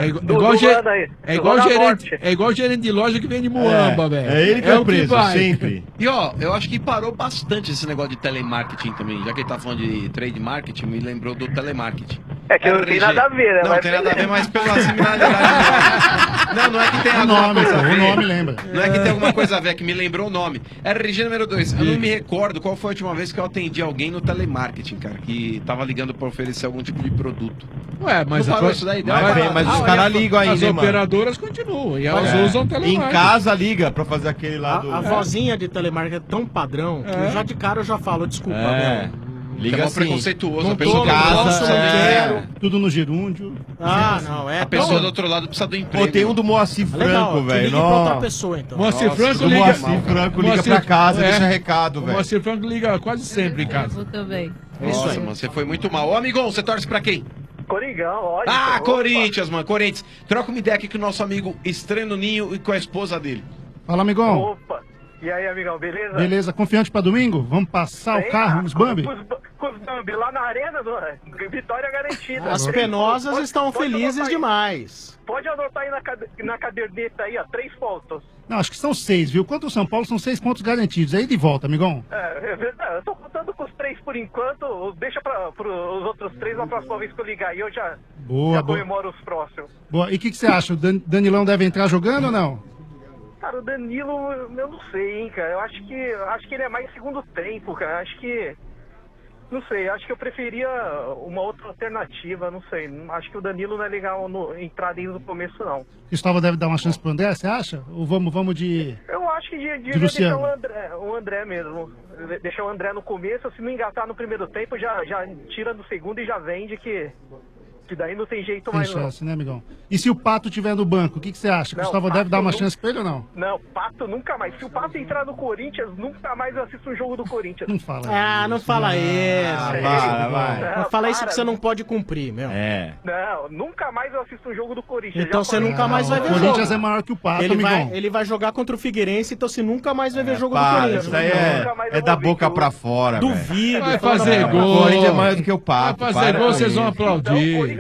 É igual gerente de loja que vende muamba, velho. É ele que é preso, sempre. E ó, eu acho que parou bastante esse negócio de telemarketing também. Já que ele tá falando de trade marketing, me lembrou do telemarketing. É que não tem nada a ver, né? Não, tem nada a ver, mas pela similaridade. Não é que tem alguma coisa a ver. O nome lembra. Não é que tem alguma coisa a ver, é que me lembrou o nome. RG número 2. Eu não me recordo qual foi a última vez que eu atendi alguém no telemarketing, cara, que tava ligando pra oferecer algum tipo de produto. Ué, mas não parou isso daí? Mas os caras ligam ainda, as mano. operadoras continuam e elas usam telemarketing. Em casa liga pra fazer aquele lá do... A vozinha de telemarketing é tão padrão que eu já de cara eu já falo, desculpa, meu. Liga assim. Preconceituoso, não a pessoa tô, não posso, não quero. Tudo no gerúndio. Não, é. A pessoa do outro lado precisa do emprego. Pô, tem um do Moacir Franco, velho. Liga pra outra pessoa, então. Moacir Franco liga. Moacir Franco liga pra casa, deixa recado, O velho. Moacir Franco liga quase sempre em casa. Eu também. Nossa, mano, você foi muito mal. Ô, amigão, você torce pra quem? Coringão, olha. Ah, Corinthians, mano, Corinthians. Troca uma ideia aqui com o nosso amigo Estranho no Ninho e com a esposa dele. Fala, amigão. Opa. E aí, amigão, beleza? Beleza, confiante pra domingo? Vamos passar o carro nos Bambi? Com os Bambi lá na arena, vitória garantida. As penosas estão felizes demais. Pode anotar aí na caderneta aí, ó, 3 pontos. Não, acho que são 6, viu? Quanto o São Paulo, são 6 pontos garantidos. Aí de volta, amigão. É verdade. Eu tô contando com os 3 por enquanto. Deixa os outros 3 na próxima vez que eu ligar aí, eu já comemoro os próximos. Boa. E o que você acha? O Danilão deve entrar jogando ou não? Cara, o Danilo, eu não sei, hein, cara. Eu acho que ele é mais segundo tempo, cara. Não sei, acho que eu preferia uma outra alternativa, não sei. Acho que o Danilo não é legal entrar desde o começo, não. Cristóvão deve dar uma chance pro André, você acha? Ou vamos de... Eu acho que de Luciano. deixar o André mesmo. Deixar o André no começo, se não engatar no primeiro tempo, já tira no segundo e já vende que daí não tem jeito mais, não. Tem chance, né, amigão? E se o Pato tiver no banco, o que você acha? Cristóvão deve dar uma chance pra ele ou não? Não, Pato nunca mais. Se o Pato entrar no Corinthians, nunca mais eu assisto um jogo do Corinthians. Não fala isso. Não fala isso. Vai. Não fala isso que você não pode cumprir, meu. Não, nunca mais eu assisto um jogo do Corinthians. Então você nunca mais vai ver jogo. O Corinthians é maior que o Pato, amigão. Ele vai jogar contra o Figueirense, então você nunca mais vai ver jogo do Corinthians. Isso aí é da boca pra fora, duvido. Vai fazer gol. O Corinthians é maior do que o Pato. Vai fazer gol, vocês vão aplaudir.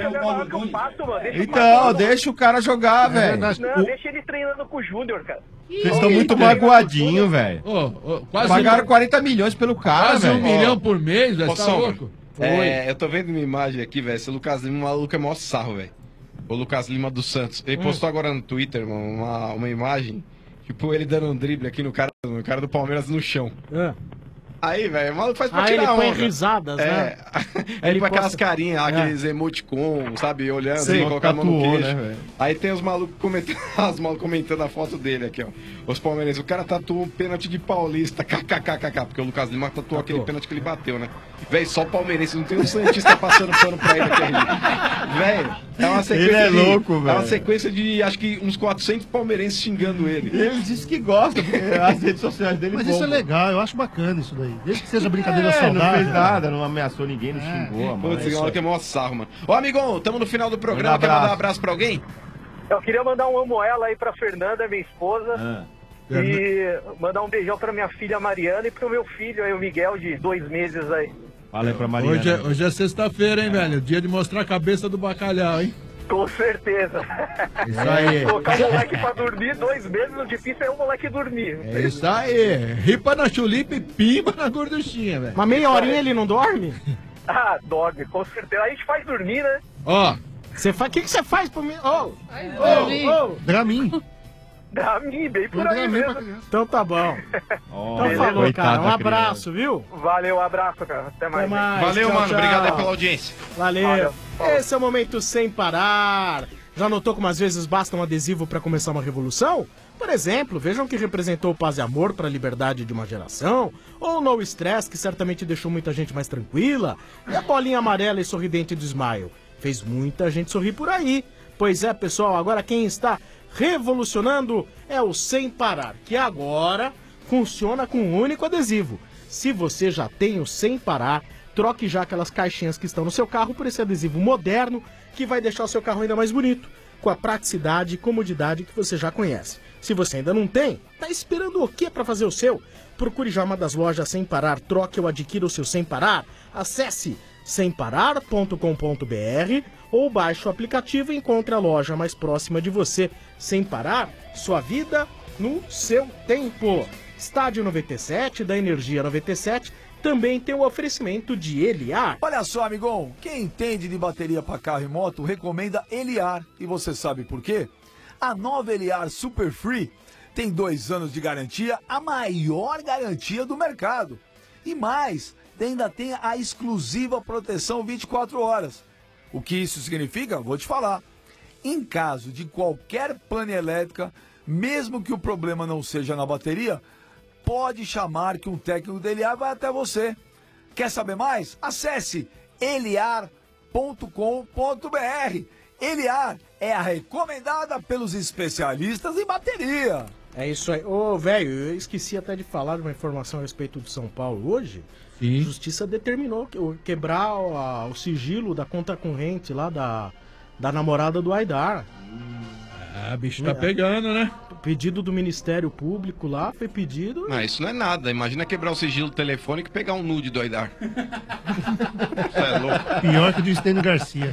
Então, deixa o cara jogar, velho. Não, deixa ele treinando com o Júnior, cara. Vocês estão muito magoadinhos, velho. Pagaram 40 milhões pelo cara, quase velho. 1 milhão por mês, velho. Tá louco? Eu tô vendo uma imagem aqui, velho. Esse Lucas Lima, o maluco é maior sarro, velho. O Lucas Lima do Santos. Ele postou agora no Twitter, mano, uma imagem. Tipo, ele dando um drible aqui no cara do Palmeiras no chão. Aí, velho, o maluco faz pra tirar ele põe onda. risadas, né? Aí ele põe aquelas carinhas, aqueles emoticon, sabe, olhando, Sim, colocar a mão no queixo. né, aí tem os malucos comentando a foto dele aqui, ó. Os palmeirenses, o cara tatuou um pênalti de Paulista, kkkk, porque o Lucas Lima tatuou aquele pênalti que ele bateu, né? Véi, só o palmeirense, não tem um santista passando pano pra ele aqui. Velho, é uma sequência ele é louco, velho. É uma sequência de, acho que, uns 400 palmeirenses xingando ele. Ele disse que gosta, porque as redes sociais dele Mas isso é legal, eu acho bacana isso daí. Desde que seja brincadeira saudável. Não fez nada, não ameaçou ninguém, não xingou, mano. Putz, esse que é maior sarro, mano. Ô, amigão, tamo no final do programa, quer mandar um abraço pra alguém? Eu queria mandar um amo ela aí pra Fernanda, minha esposa. E mandar um beijão pra minha filha Mariana e pro meu filho aí, o Miguel, de 2 meses aí. Fala aí pra Mariana. Hoje é sexta-feira, hein, velho? Dia de mostrar a cabeça do bacalhau, hein? Com certeza. Isso aí. Colocar o moleque pra dormir 2 meses, o difícil é o moleque dormir. É isso aí. Ripa na chulipa e pimba na gorduchinha, velho. Mas meia horinha ele não dorme? Ah, dorme, com certeza. A gente faz dormir, né? Ó. O que você faz pra mim? Dramin. Dramin, bem por aí mesmo. Então tá bom. Então falou, cara. Um abraço, viu? Valeu, um abraço, cara. Até mais. Valeu, tchau, mano. tchau. Obrigado aí pela audiência. Valeu. Esse é o Momento Sem Parar. Já notou como às vezes basta um adesivo pra começar uma revolução? Por exemplo, vejam que representou paz e amor para a liberdade de uma geração, ou o No Stress, que certamente deixou muita gente mais tranquila, e a bolinha amarela e sorridente do Smile. Fez muita gente sorrir por aí. Pois é, pessoal, agora quem está revolucionando é o Sem Parar, que agora funciona com um único adesivo. Se você já tem o Sem Parar, troque já aquelas caixinhas que estão no seu carro por esse adesivo moderno que vai deixar o seu carro ainda mais bonito, com a praticidade e comodidade que você já conhece. Se você ainda não tem, tá esperando o quê para fazer o seu? Procure já uma das lojas Sem Parar, troque ou adquira o seu Sem Parar. Acesse semparar.com.br ou baixe o aplicativo e encontre a loja mais próxima de você. Sem Parar, sua vida no seu tempo. Estádio 97 da Energia 97 também tem o oferecimento de Eliar. Olha só, amigão, quem entende de bateria para carro e moto recomenda Eliar. E você sabe por quê? A nova Eliar Super Free tem 2 anos de garantia, a maior garantia do mercado. E mais, ainda tem a exclusiva proteção 24 horas. O que isso significa? Vou te falar. Em caso de qualquer pane elétrica, mesmo que o problema não seja na bateria, pode chamar que um técnico da Eliar vai até você. Quer saber mais? Acesse eliar.com.br. Eliar é a recomendada pelos especialistas em bateria. É isso aí. Ô, velho, eu esqueci até de falar de uma informação a respeito do São Paulo hoje. Sim. A Justiça determinou quebrar o sigilo da conta corrente lá da namorada do Aidar. Ah, bicho tá pegando, né? O pedido do Ministério Público lá foi pedido... Não, isso não é nada. Imagina quebrar o sigilo telefônico e pegar um nude do Aidar. Isso é louco. Pior que o do Estênio Garcia.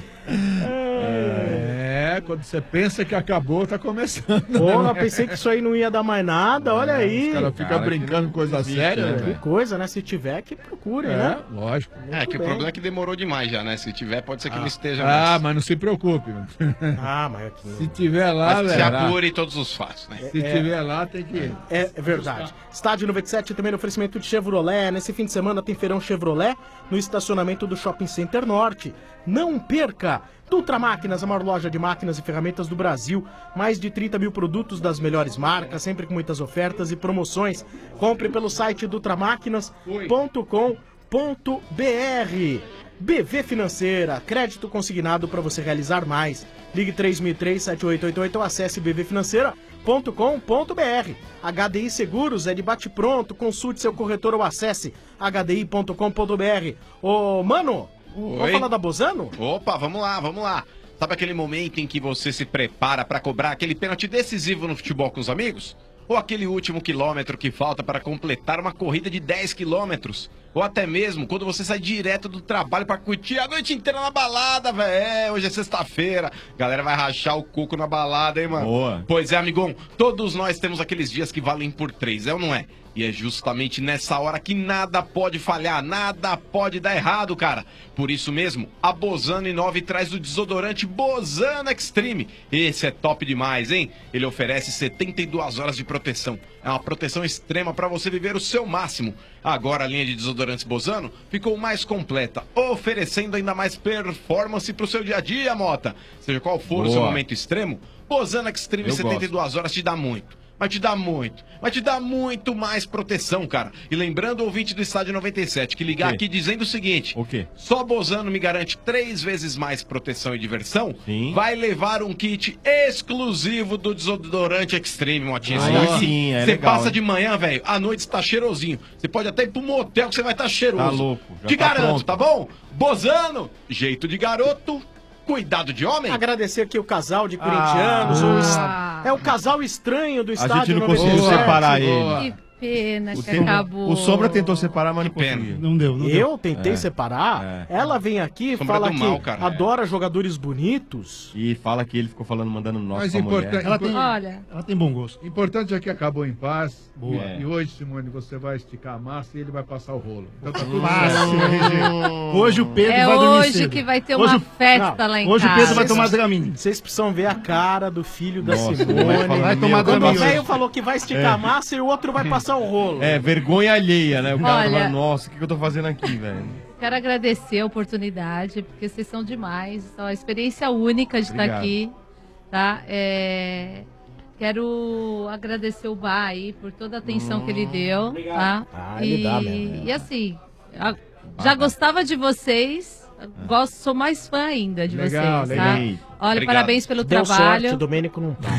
Quando você pensa que acabou, tá começando. Porra, pensei que isso aí não ia dar mais nada, olha aí. Os caras ficam brincando com coisa séria, né? Que coisa, né? Se tiver, que procurem, né? Lógico. O problema é que demorou demais já, né? Se tiver, pode ser que não esteja mais. mais. Mas não se preocupe. Mas aqui... Se tiver lá, mas se apure todos os fatos, né? Se tiver lá, tem que... É verdade. Estádio 97 também no oferecimento de Chevrolet. Nesse fim de semana tem feirão Chevrolet no estacionamento do Shopping Center Norte. Não perca! Dutra Máquinas, a maior loja de máquinas e ferramentas do Brasil. Mais de 30 mil produtos das melhores marcas, sempre com muitas ofertas e promoções. Compre pelo site dutramaquinas.com.br. BV Financeira, crédito consignado para você realizar mais. Ligue 3003-7888 ou acesse bvfinanceira.com.br. HDI Seguros é de bate-pronto, consulte seu corretor ou acesse hdi.com.br. Ô, mano... Oi. Vamos falar da Bozano? Opa, vamos lá. Sabe aquele momento em que você se prepara para cobrar aquele pênalti decisivo no futebol com os amigos? Ou aquele último quilômetro que falta para completar uma corrida de 10 quilômetros? Ou até mesmo quando você sai direto do trabalho para curtir a noite inteira na balada, velho. Hoje é sexta-feira, galera vai rachar o coco na balada, hein, mano? Boa. Pois é, amigão, todos nós temos aqueles dias que valem por 3, é ou não é? E é justamente nessa hora que nada pode falhar, nada pode dar errado, cara. Por isso mesmo, a Bozano Inove traz o desodorante Bozano Extreme. Esse é top demais, hein? Ele oferece 72 horas de proteção. É uma proteção extrema para você viver o seu máximo. Agora a linha de desodorantes Bozano ficou mais completa, oferecendo ainda mais performance para o seu dia a dia, Mota. Seja qual for o seu momento extremo, Bozano Extreme 72 horas te dá muito. Mas te dá muito mais proteção, cara. E lembrando o ouvinte do Estádio 97 que ligar aqui dizendo o seguinte: o quê? Só Bozano me garante 3 vezes mais proteção e diversão. Sim. Vai levar um kit exclusivo do desodorante Extreme, Motinha. Sim, é você legal, passa de manhã, velho, à noite você tá cheirosinho. Você pode até ir pro motel que você vai estar cheiroso. Tá louco. Te tá garanto, pronto. tá bom? Bozano, jeito de garoto. Cuidado de homem? Agradecer aqui o casal de corintianos. É o casal estranho do estádio. A gente não conseguiu separar ele. Que pena que acabou. O Sombra tentou separar, mas não conseguiu. Não deu. Eu tentei separar. Ela vem aqui e fala que adora jogadores bonitos. E fala que ele ficou mandando nota mas pra mulher. Ela tem bom gosto. Importante é que acabou em paz. Boa. E hoje, Simone, você vai esticar a massa e ele vai passar o rolo. Então tá tudo Fácil, certo. Hoje o Pedro vai dormir hoje cedo. que vai ter uma festa lá em casa. Hoje o Pedro vai tomar Dramin. Vocês precisam ver a cara do filho da Nossa, Simone. Vai tomar Quando Dramin. o velho falou que vai esticar a massa e o outro vai passar o rolo. Vergonha alheia, né? O cara Olha, fala, nossa, o que eu tô fazendo aqui, velho? Quero agradecer a oportunidade, porque vocês são demais. Então, a experiência única de estar aqui, tá? Quero agradecer o Bá aí por toda a atenção que ele deu, tá? Ele dá mesmo. E assim, já gostava de vocês, sou mais fã ainda de vocês, tá? Olha, Obrigado. parabéns pelo Deu trabalho. Sorte, o Domênico não tá.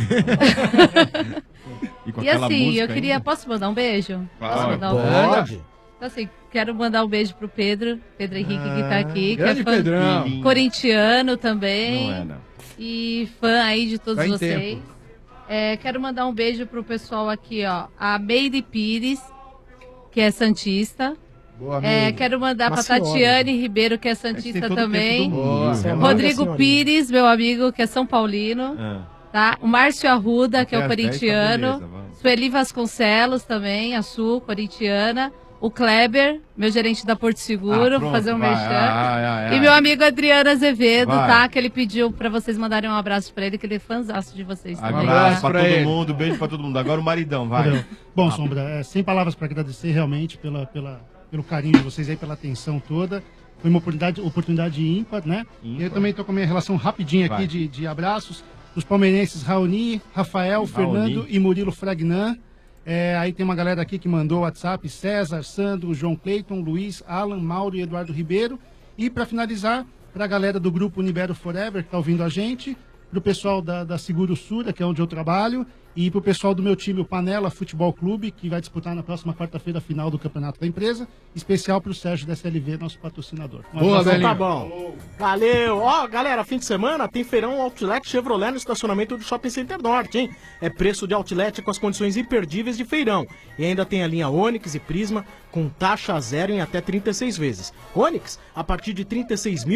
E assim, eu queria... Posso mandar um beijo? Posso mandar um beijo? Então assim, quero mandar um beijo pro Pedro Henrique, que tá aqui, que é fã Pedrão. corintiano também. Não é, não. E fã aí de todos Tá em vocês. Quero mandar um beijo pro pessoal aqui, ó. A Meire Pires, que é santista. Boa, Meire. Quero mandar Uma pra senhora. Tatiane Ribeiro, que é santista também. Rodrigo Boa. Pires, meu amigo, que é São Paulino. Tá? O Márcio Arruda, que é o Até às 10 tá corintiano. beleza, vamos. Sueli Vasconcelos também, a Su, corintiana. O Kleber, meu gerente da Porto Seguro, pronto, fazer um vai. merchan. E meu amigo Adriano Azevedo, Vai. tá? Que ele pediu pra vocês mandarem um abraço pra ele, que ele é fãzaço de vocês também. Abraço tá? pra todo mundo, beijo pra todo mundo. Agora o maridão, vai. Bom, Sombra, sem palavras para agradecer realmente pelo carinho de vocês aí, pela atenção toda. Foi uma oportunidade ímpar, né? E eu também tô com a minha relação rapidinha aqui de abraços. Os palmeirenses Raoni, Rafael, Fernando e Murilo Fragnan. Aí tem uma galera aqui que mandou o WhatsApp: César, Sandro, João Cleiton, Luiz, Alan, Mauro e Eduardo Ribeiro. E para finalizar, para a galera do grupo Unibero Forever que está ouvindo a gente, para o pessoal da Seguro Sura, que é onde eu trabalho, e para o pessoal do meu time, o Panela Futebol Clube, que vai disputar na próxima quarta-feira a final do campeonato da empresa. Especial para o Sérgio da SLV, nosso patrocinador. Boa, tá bom. Valeu. Ó, galera, fim de semana tem feirão Outlet Chevrolet no estacionamento do Shopping Center Norte, hein? É preço de Outlet com as condições imperdíveis de feirão. E ainda tem a linha Onix e Prisma com taxa zero em até 36 vezes. Onix a partir de R$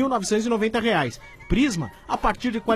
36.990. Prisma a partir de R$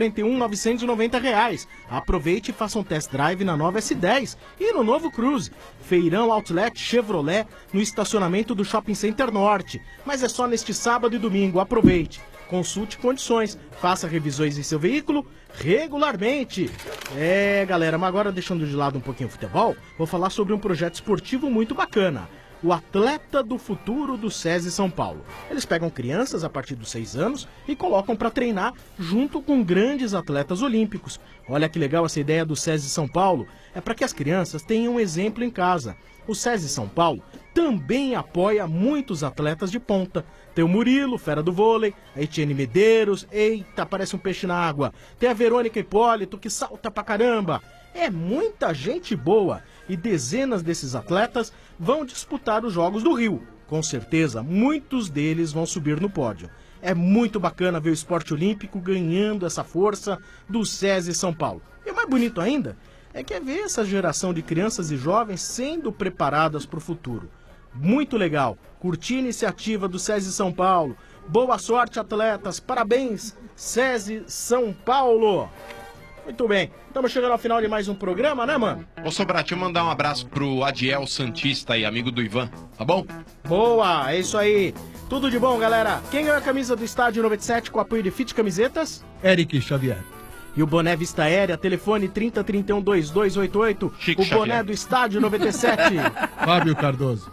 41.990. Aproveite e faça um test drive na nova S10 e no novo Cruze. Feirão Outlet Chevrolet no estacionamento do Shopping Center Norte. Mas é só neste sábado e domingo. Aproveite. Consulte condições. Faça revisões em seu veículo regularmente. Galera, mas agora deixando de lado um pouquinho o futebol, vou falar sobre um projeto esportivo muito bacana. O Atleta do Futuro do SESI São Paulo. Eles pegam crianças a partir dos 6 anos e colocam para treinar junto com grandes atletas olímpicos. Olha que legal essa ideia do SESI São Paulo. É para que as crianças tenham um exemplo em casa. O SESI São Paulo também apoia muitos atletas de ponta. Tem o Murilo, fera do vôlei, a Etienne Medeiros, eita, parece um peixe na água. Tem a Verônica Hipólito, que salta pra caramba. É muita gente boa e dezenas desses atletas vão disputar os Jogos do Rio. Com certeza, muitos deles vão subir no pódio. É muito bacana ver o esporte olímpico ganhando essa força do SESI São Paulo. E o mais bonito ainda é que é ver essa geração de crianças e jovens sendo preparadas para o futuro. Muito legal. Curti a iniciativa do SESI São Paulo. Boa sorte, atletas. Parabéns, SESI São Paulo. Muito bem, estamos chegando ao final de mais um programa, né, mano? Ô, Sobrat, deixa eu mandar um abraço pro Adiel Santista aí, amigo do Ivan, tá bom? Boa, é isso aí. Tudo de bom, galera. Quem ganhou a camisa do Estádio 97 com apoio de Fit Camisetas? Eric Xavier. E o boné Vista Aérea, telefone 3031-2288. O boné do Estádio 97. Fábio Cardoso.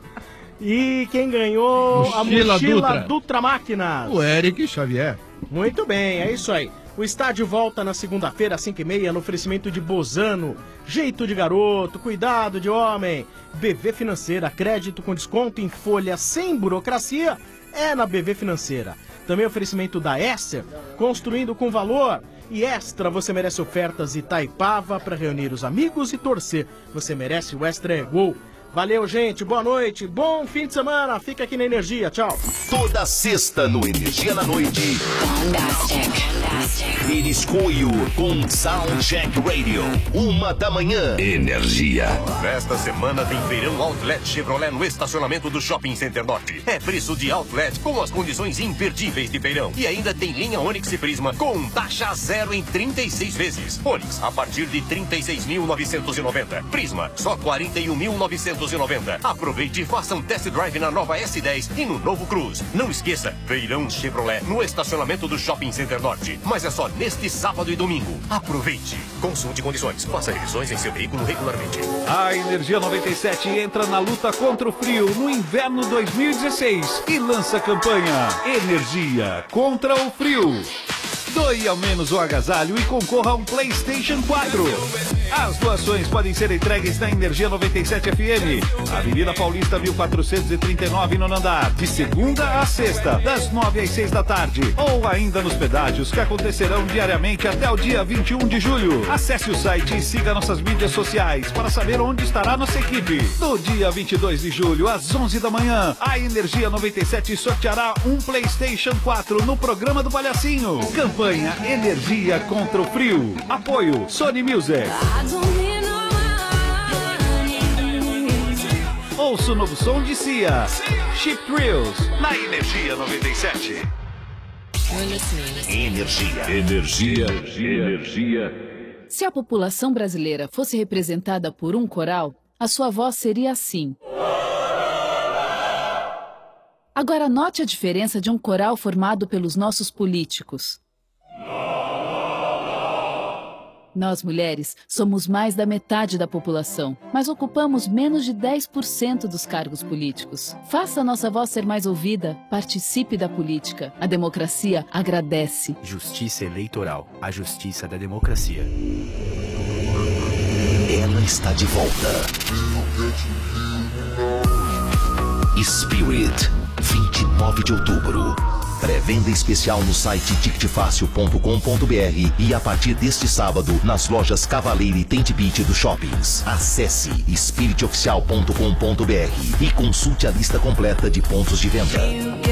E quem ganhou a mochila Dutra Máquinas? O Eric Xavier. Muito bem, é isso aí. O estádio volta na segunda-feira, às 5h30, no oferecimento de Bozano. Jeito de garoto, cuidado de homem. BV Financeira, crédito com desconto em folha sem burocracia, é na BV Financeira. Também oferecimento da Esser, construindo com valor. E Extra, você merece ofertas Itaipava para reunir os amigos e torcer. Você merece o Extra é Gol. Valeu, gente. Boa noite. Bom fim de semana. Fica aqui na Energia. Tchau. Toda sexta no Energia na Noite. Periscoio com Soundcheck Radio. 1h da manhã. Energia. Nesta semana tem feirão Outlet Chevrolet no estacionamento do Shopping Center Norte. É preço de Outlet com as condições imperdíveis de feirão. E ainda tem linha Onix e Prisma com taxa zero em 36 vezes. Onix a partir de 36.990. Prisma só 41.990. Aproveite e faça um test drive na nova S10 e no novo Cruze. Não esqueça, feirão Chevrolet no estacionamento do Shopping Center Norte. Mas é só neste sábado e domingo. Aproveite. Consulte condições. Faça revisões em seu veículo regularmente. A Energia 97 entra na luta contra o frio no inverno 2016 e lança a campanha Energia contra o Frio. Doe ao menos o agasalho e concorra a um PlayStation 4. As doações podem ser entregues na Energia 97 FM, Avenida Paulista 1439, no andar, de segunda a sexta, das 9 às 6 da tarde, ou ainda nos pedágios que acontecerão diariamente até o dia 21 de julho. Acesse o site e siga nossas mídias sociais para saber onde estará nossa equipe. No dia 22 de julho, às 11 da manhã, a Energia 97 sorteará um PlayStation 4 no programa do Palhacinho. Campanha Energia contra o Frio. Apoio Sony Music. Ouça o novo som de Cia, Chip Thrills, na Energia 97. Energia. Se a população brasileira fosse representada por um coral, a sua voz seria assim. Agora note a diferença de um coral formado pelos nossos políticos. Nós, mulheres, somos mais da metade da população, mas ocupamos menos de 10% dos cargos políticos. Faça a nossa voz ser mais ouvida, participe da política. A democracia agradece. Justiça Eleitoral, a justiça da democracia. Ela está de volta. Spirit, 29 de outubro. Pré-venda especial no site ticketfacil.com.br e a partir deste sábado nas lojas Cavaleiro e Tente Beat dos shoppings. Acesse spiritoficial.com.br e consulte a lista completa de pontos de venda.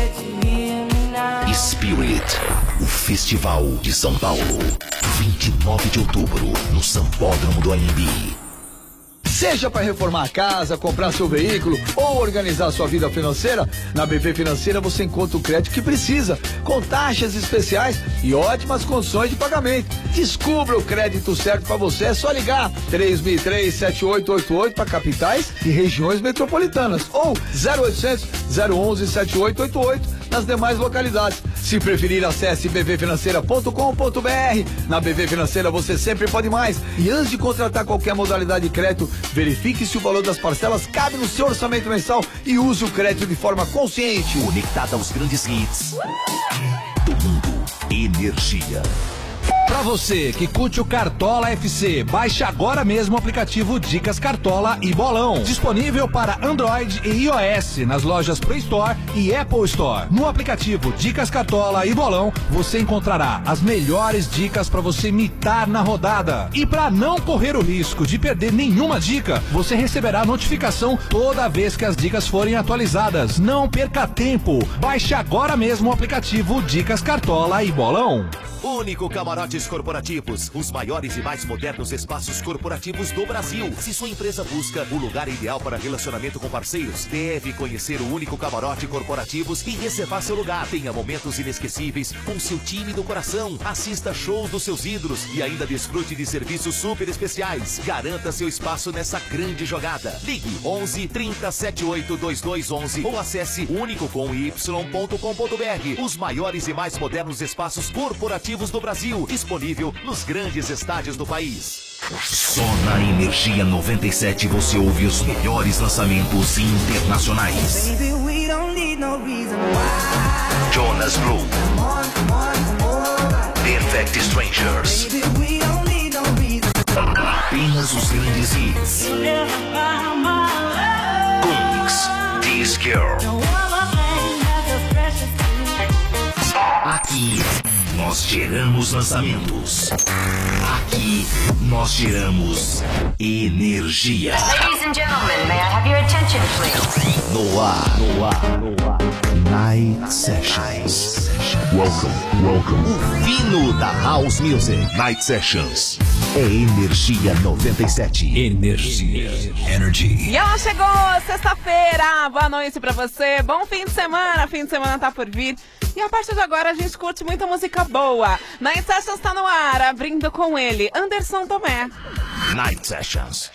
Spirit, o Festival de São Paulo. 29 de outubro, no Sambódromo do Anhembi. Seja para reformar a casa, comprar seu veículo ou organizar sua vida financeira, na BV Financeira você encontra o crédito que precisa, com taxas especiais e ótimas condições de pagamento. Descubra o crédito certo para você, é só ligar 3003-7888 para capitais e regiões metropolitanas ou 0800 011 7888 nas demais localidades. Se preferir, acesse bvfinanceira.com.br. Na BV Financeira você sempre pode mais. E antes de contratar qualquer modalidade de crédito, verifique se o valor das parcelas cabe no seu orçamento mensal e use o crédito de forma consciente. Conectada aos grandes hits do mundo. Energia. Pra você que curte o Cartola FC, baixe agora mesmo o aplicativo Dicas Cartola e Bolão. Disponível para Android e iOS nas lojas Play Store e Apple Store. No aplicativo Dicas Cartola e Bolão, você encontrará as melhores dicas para você imitar na rodada. E para não correr o risco de perder nenhuma dica, você receberá notificação toda vez que as dicas forem atualizadas. Não perca tempo. Baixe agora mesmo o aplicativo Dicas Cartola e Bolão. Único Camarotes Corporativos, os maiores e mais modernos espaços corporativos do Brasil. Se sua empresa busca o lugar ideal para relacionamento com parceiros, deve conhecer o Único Camarote Corporativos e reservar seu lugar. Tenha momentos inesquecíveis com seu time do coração. Assista shows dos seus ídolos e ainda desfrute de serviços super especiais. Garanta seu espaço nessa grande jogada. Ligue 11 30 78 2211 ou acesse unicocomy.com.br. Os maiores e mais modernos espaços corporativos do Brasil, disponível nos grandes estádios do país. Só na Energia 97 você ouve os melhores lançamentos internacionais. Jonas Blue, Perfect Strangers, apenas os grandes hits. Kungs, This Girl. Aqui nós geramos lançamentos. Aqui nós geramos energia. Ladies and gentlemen, may I have your attention, please? No ar. Night Sessions. Welcome. O fino da House Music. Night Sessions. É Energia 97. Energy. E ela chegou, sexta-feira. Boa noite pra você. Bom fim de semana. Fim de semana tá por vir. E a partir de agora a gente curte muita música boa. Night Sessions tá no ar, abrindo com ele, Anderson Tomé. Night Sessions.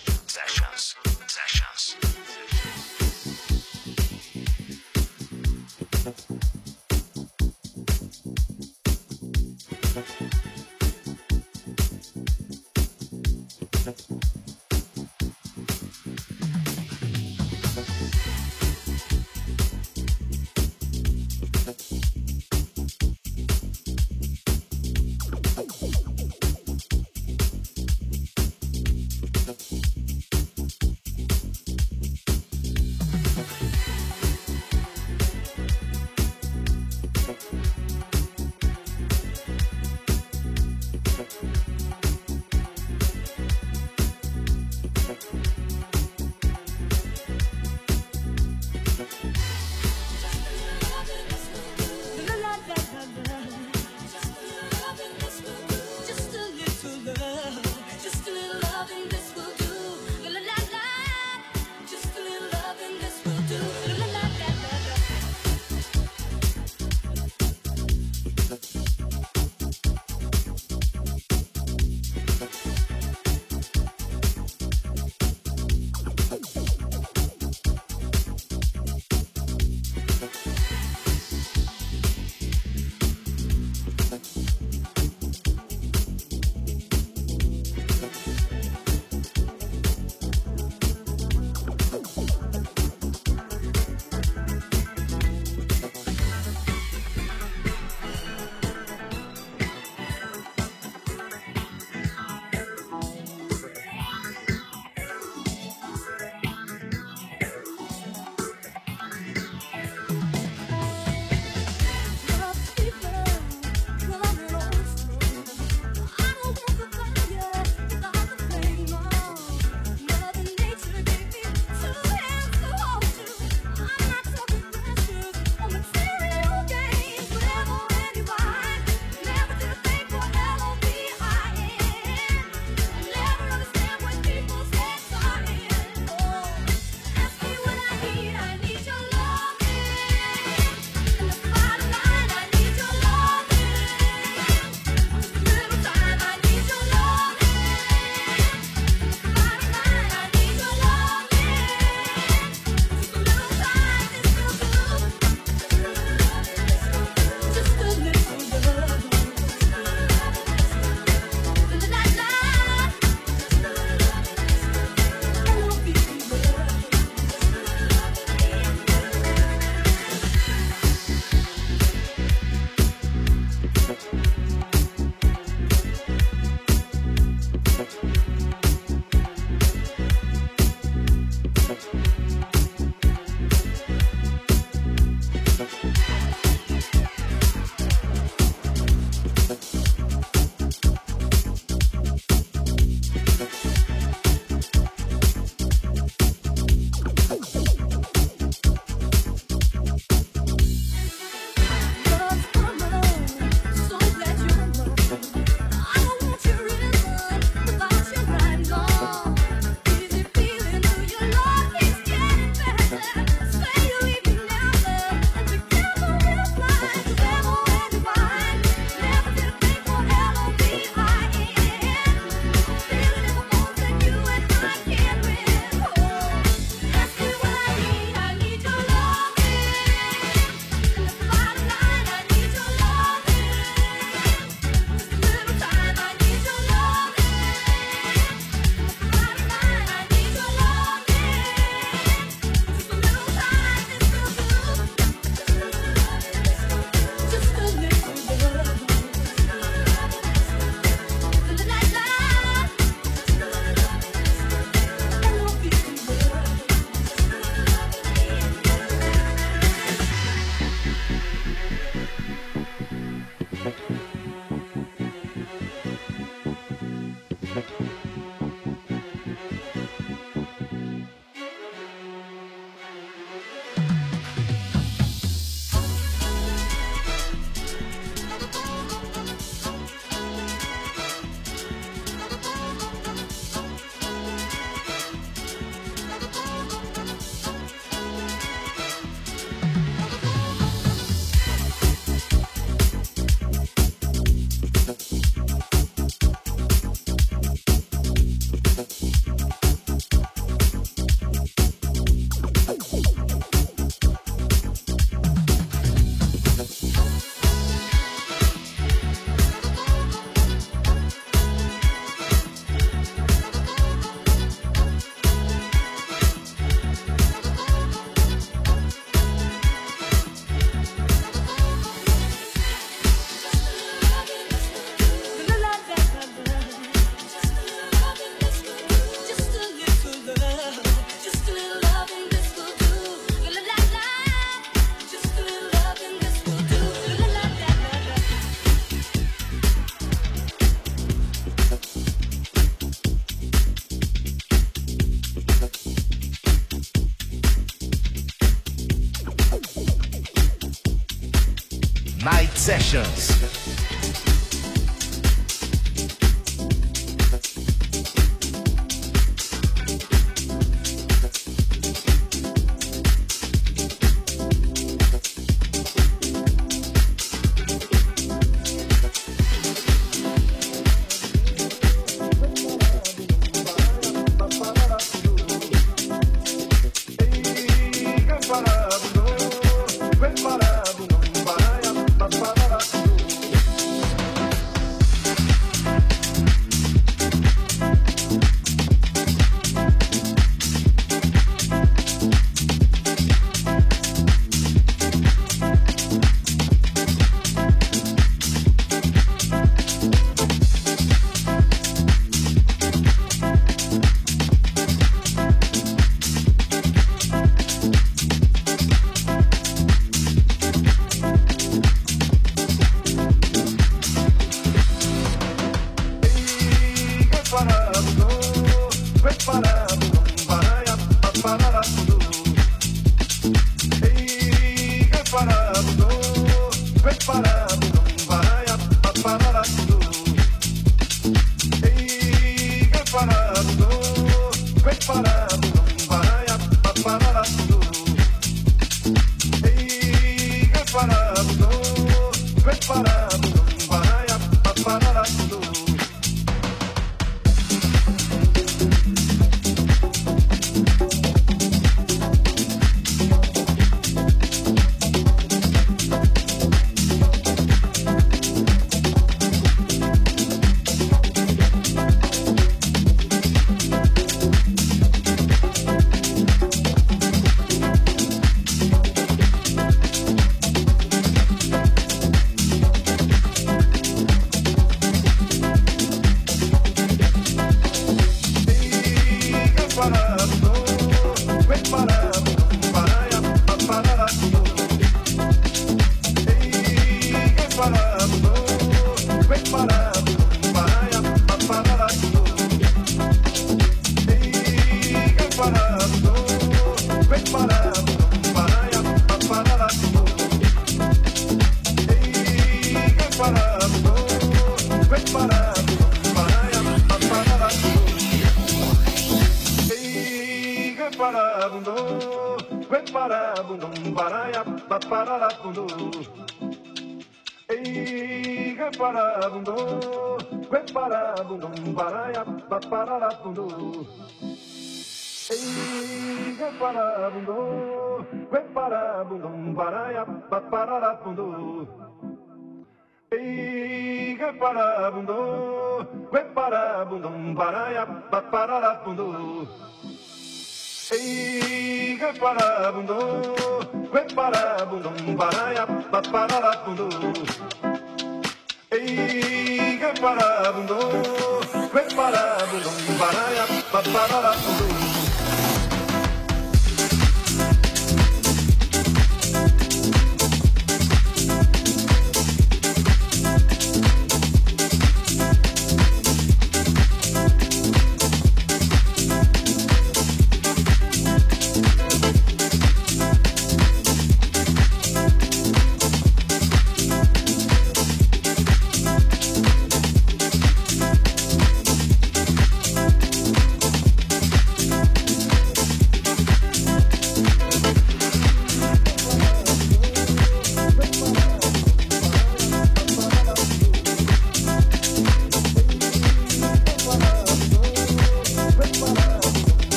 Night Sessions.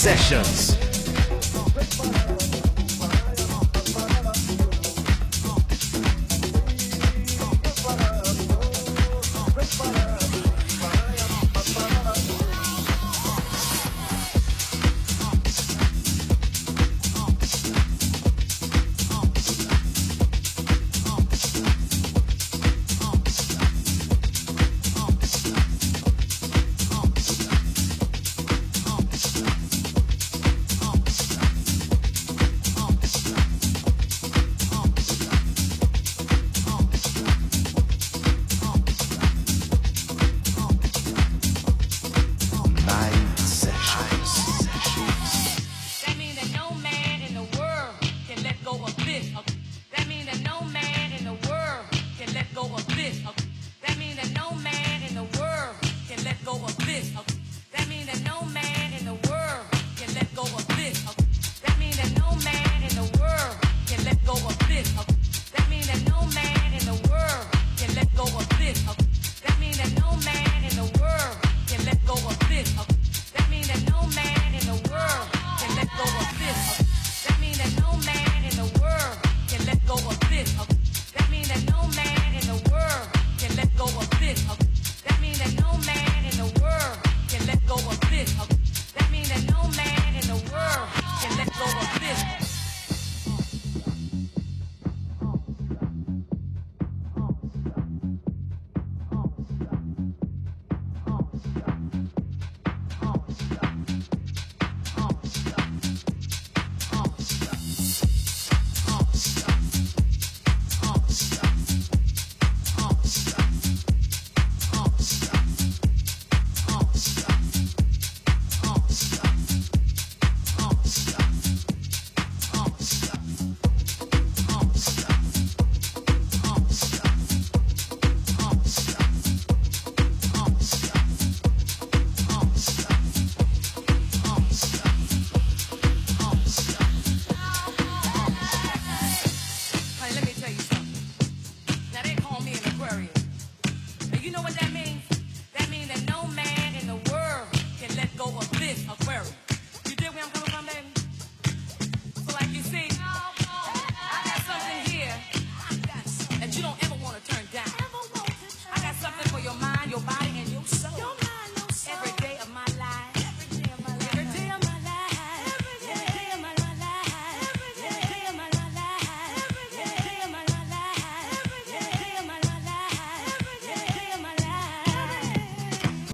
Sessions.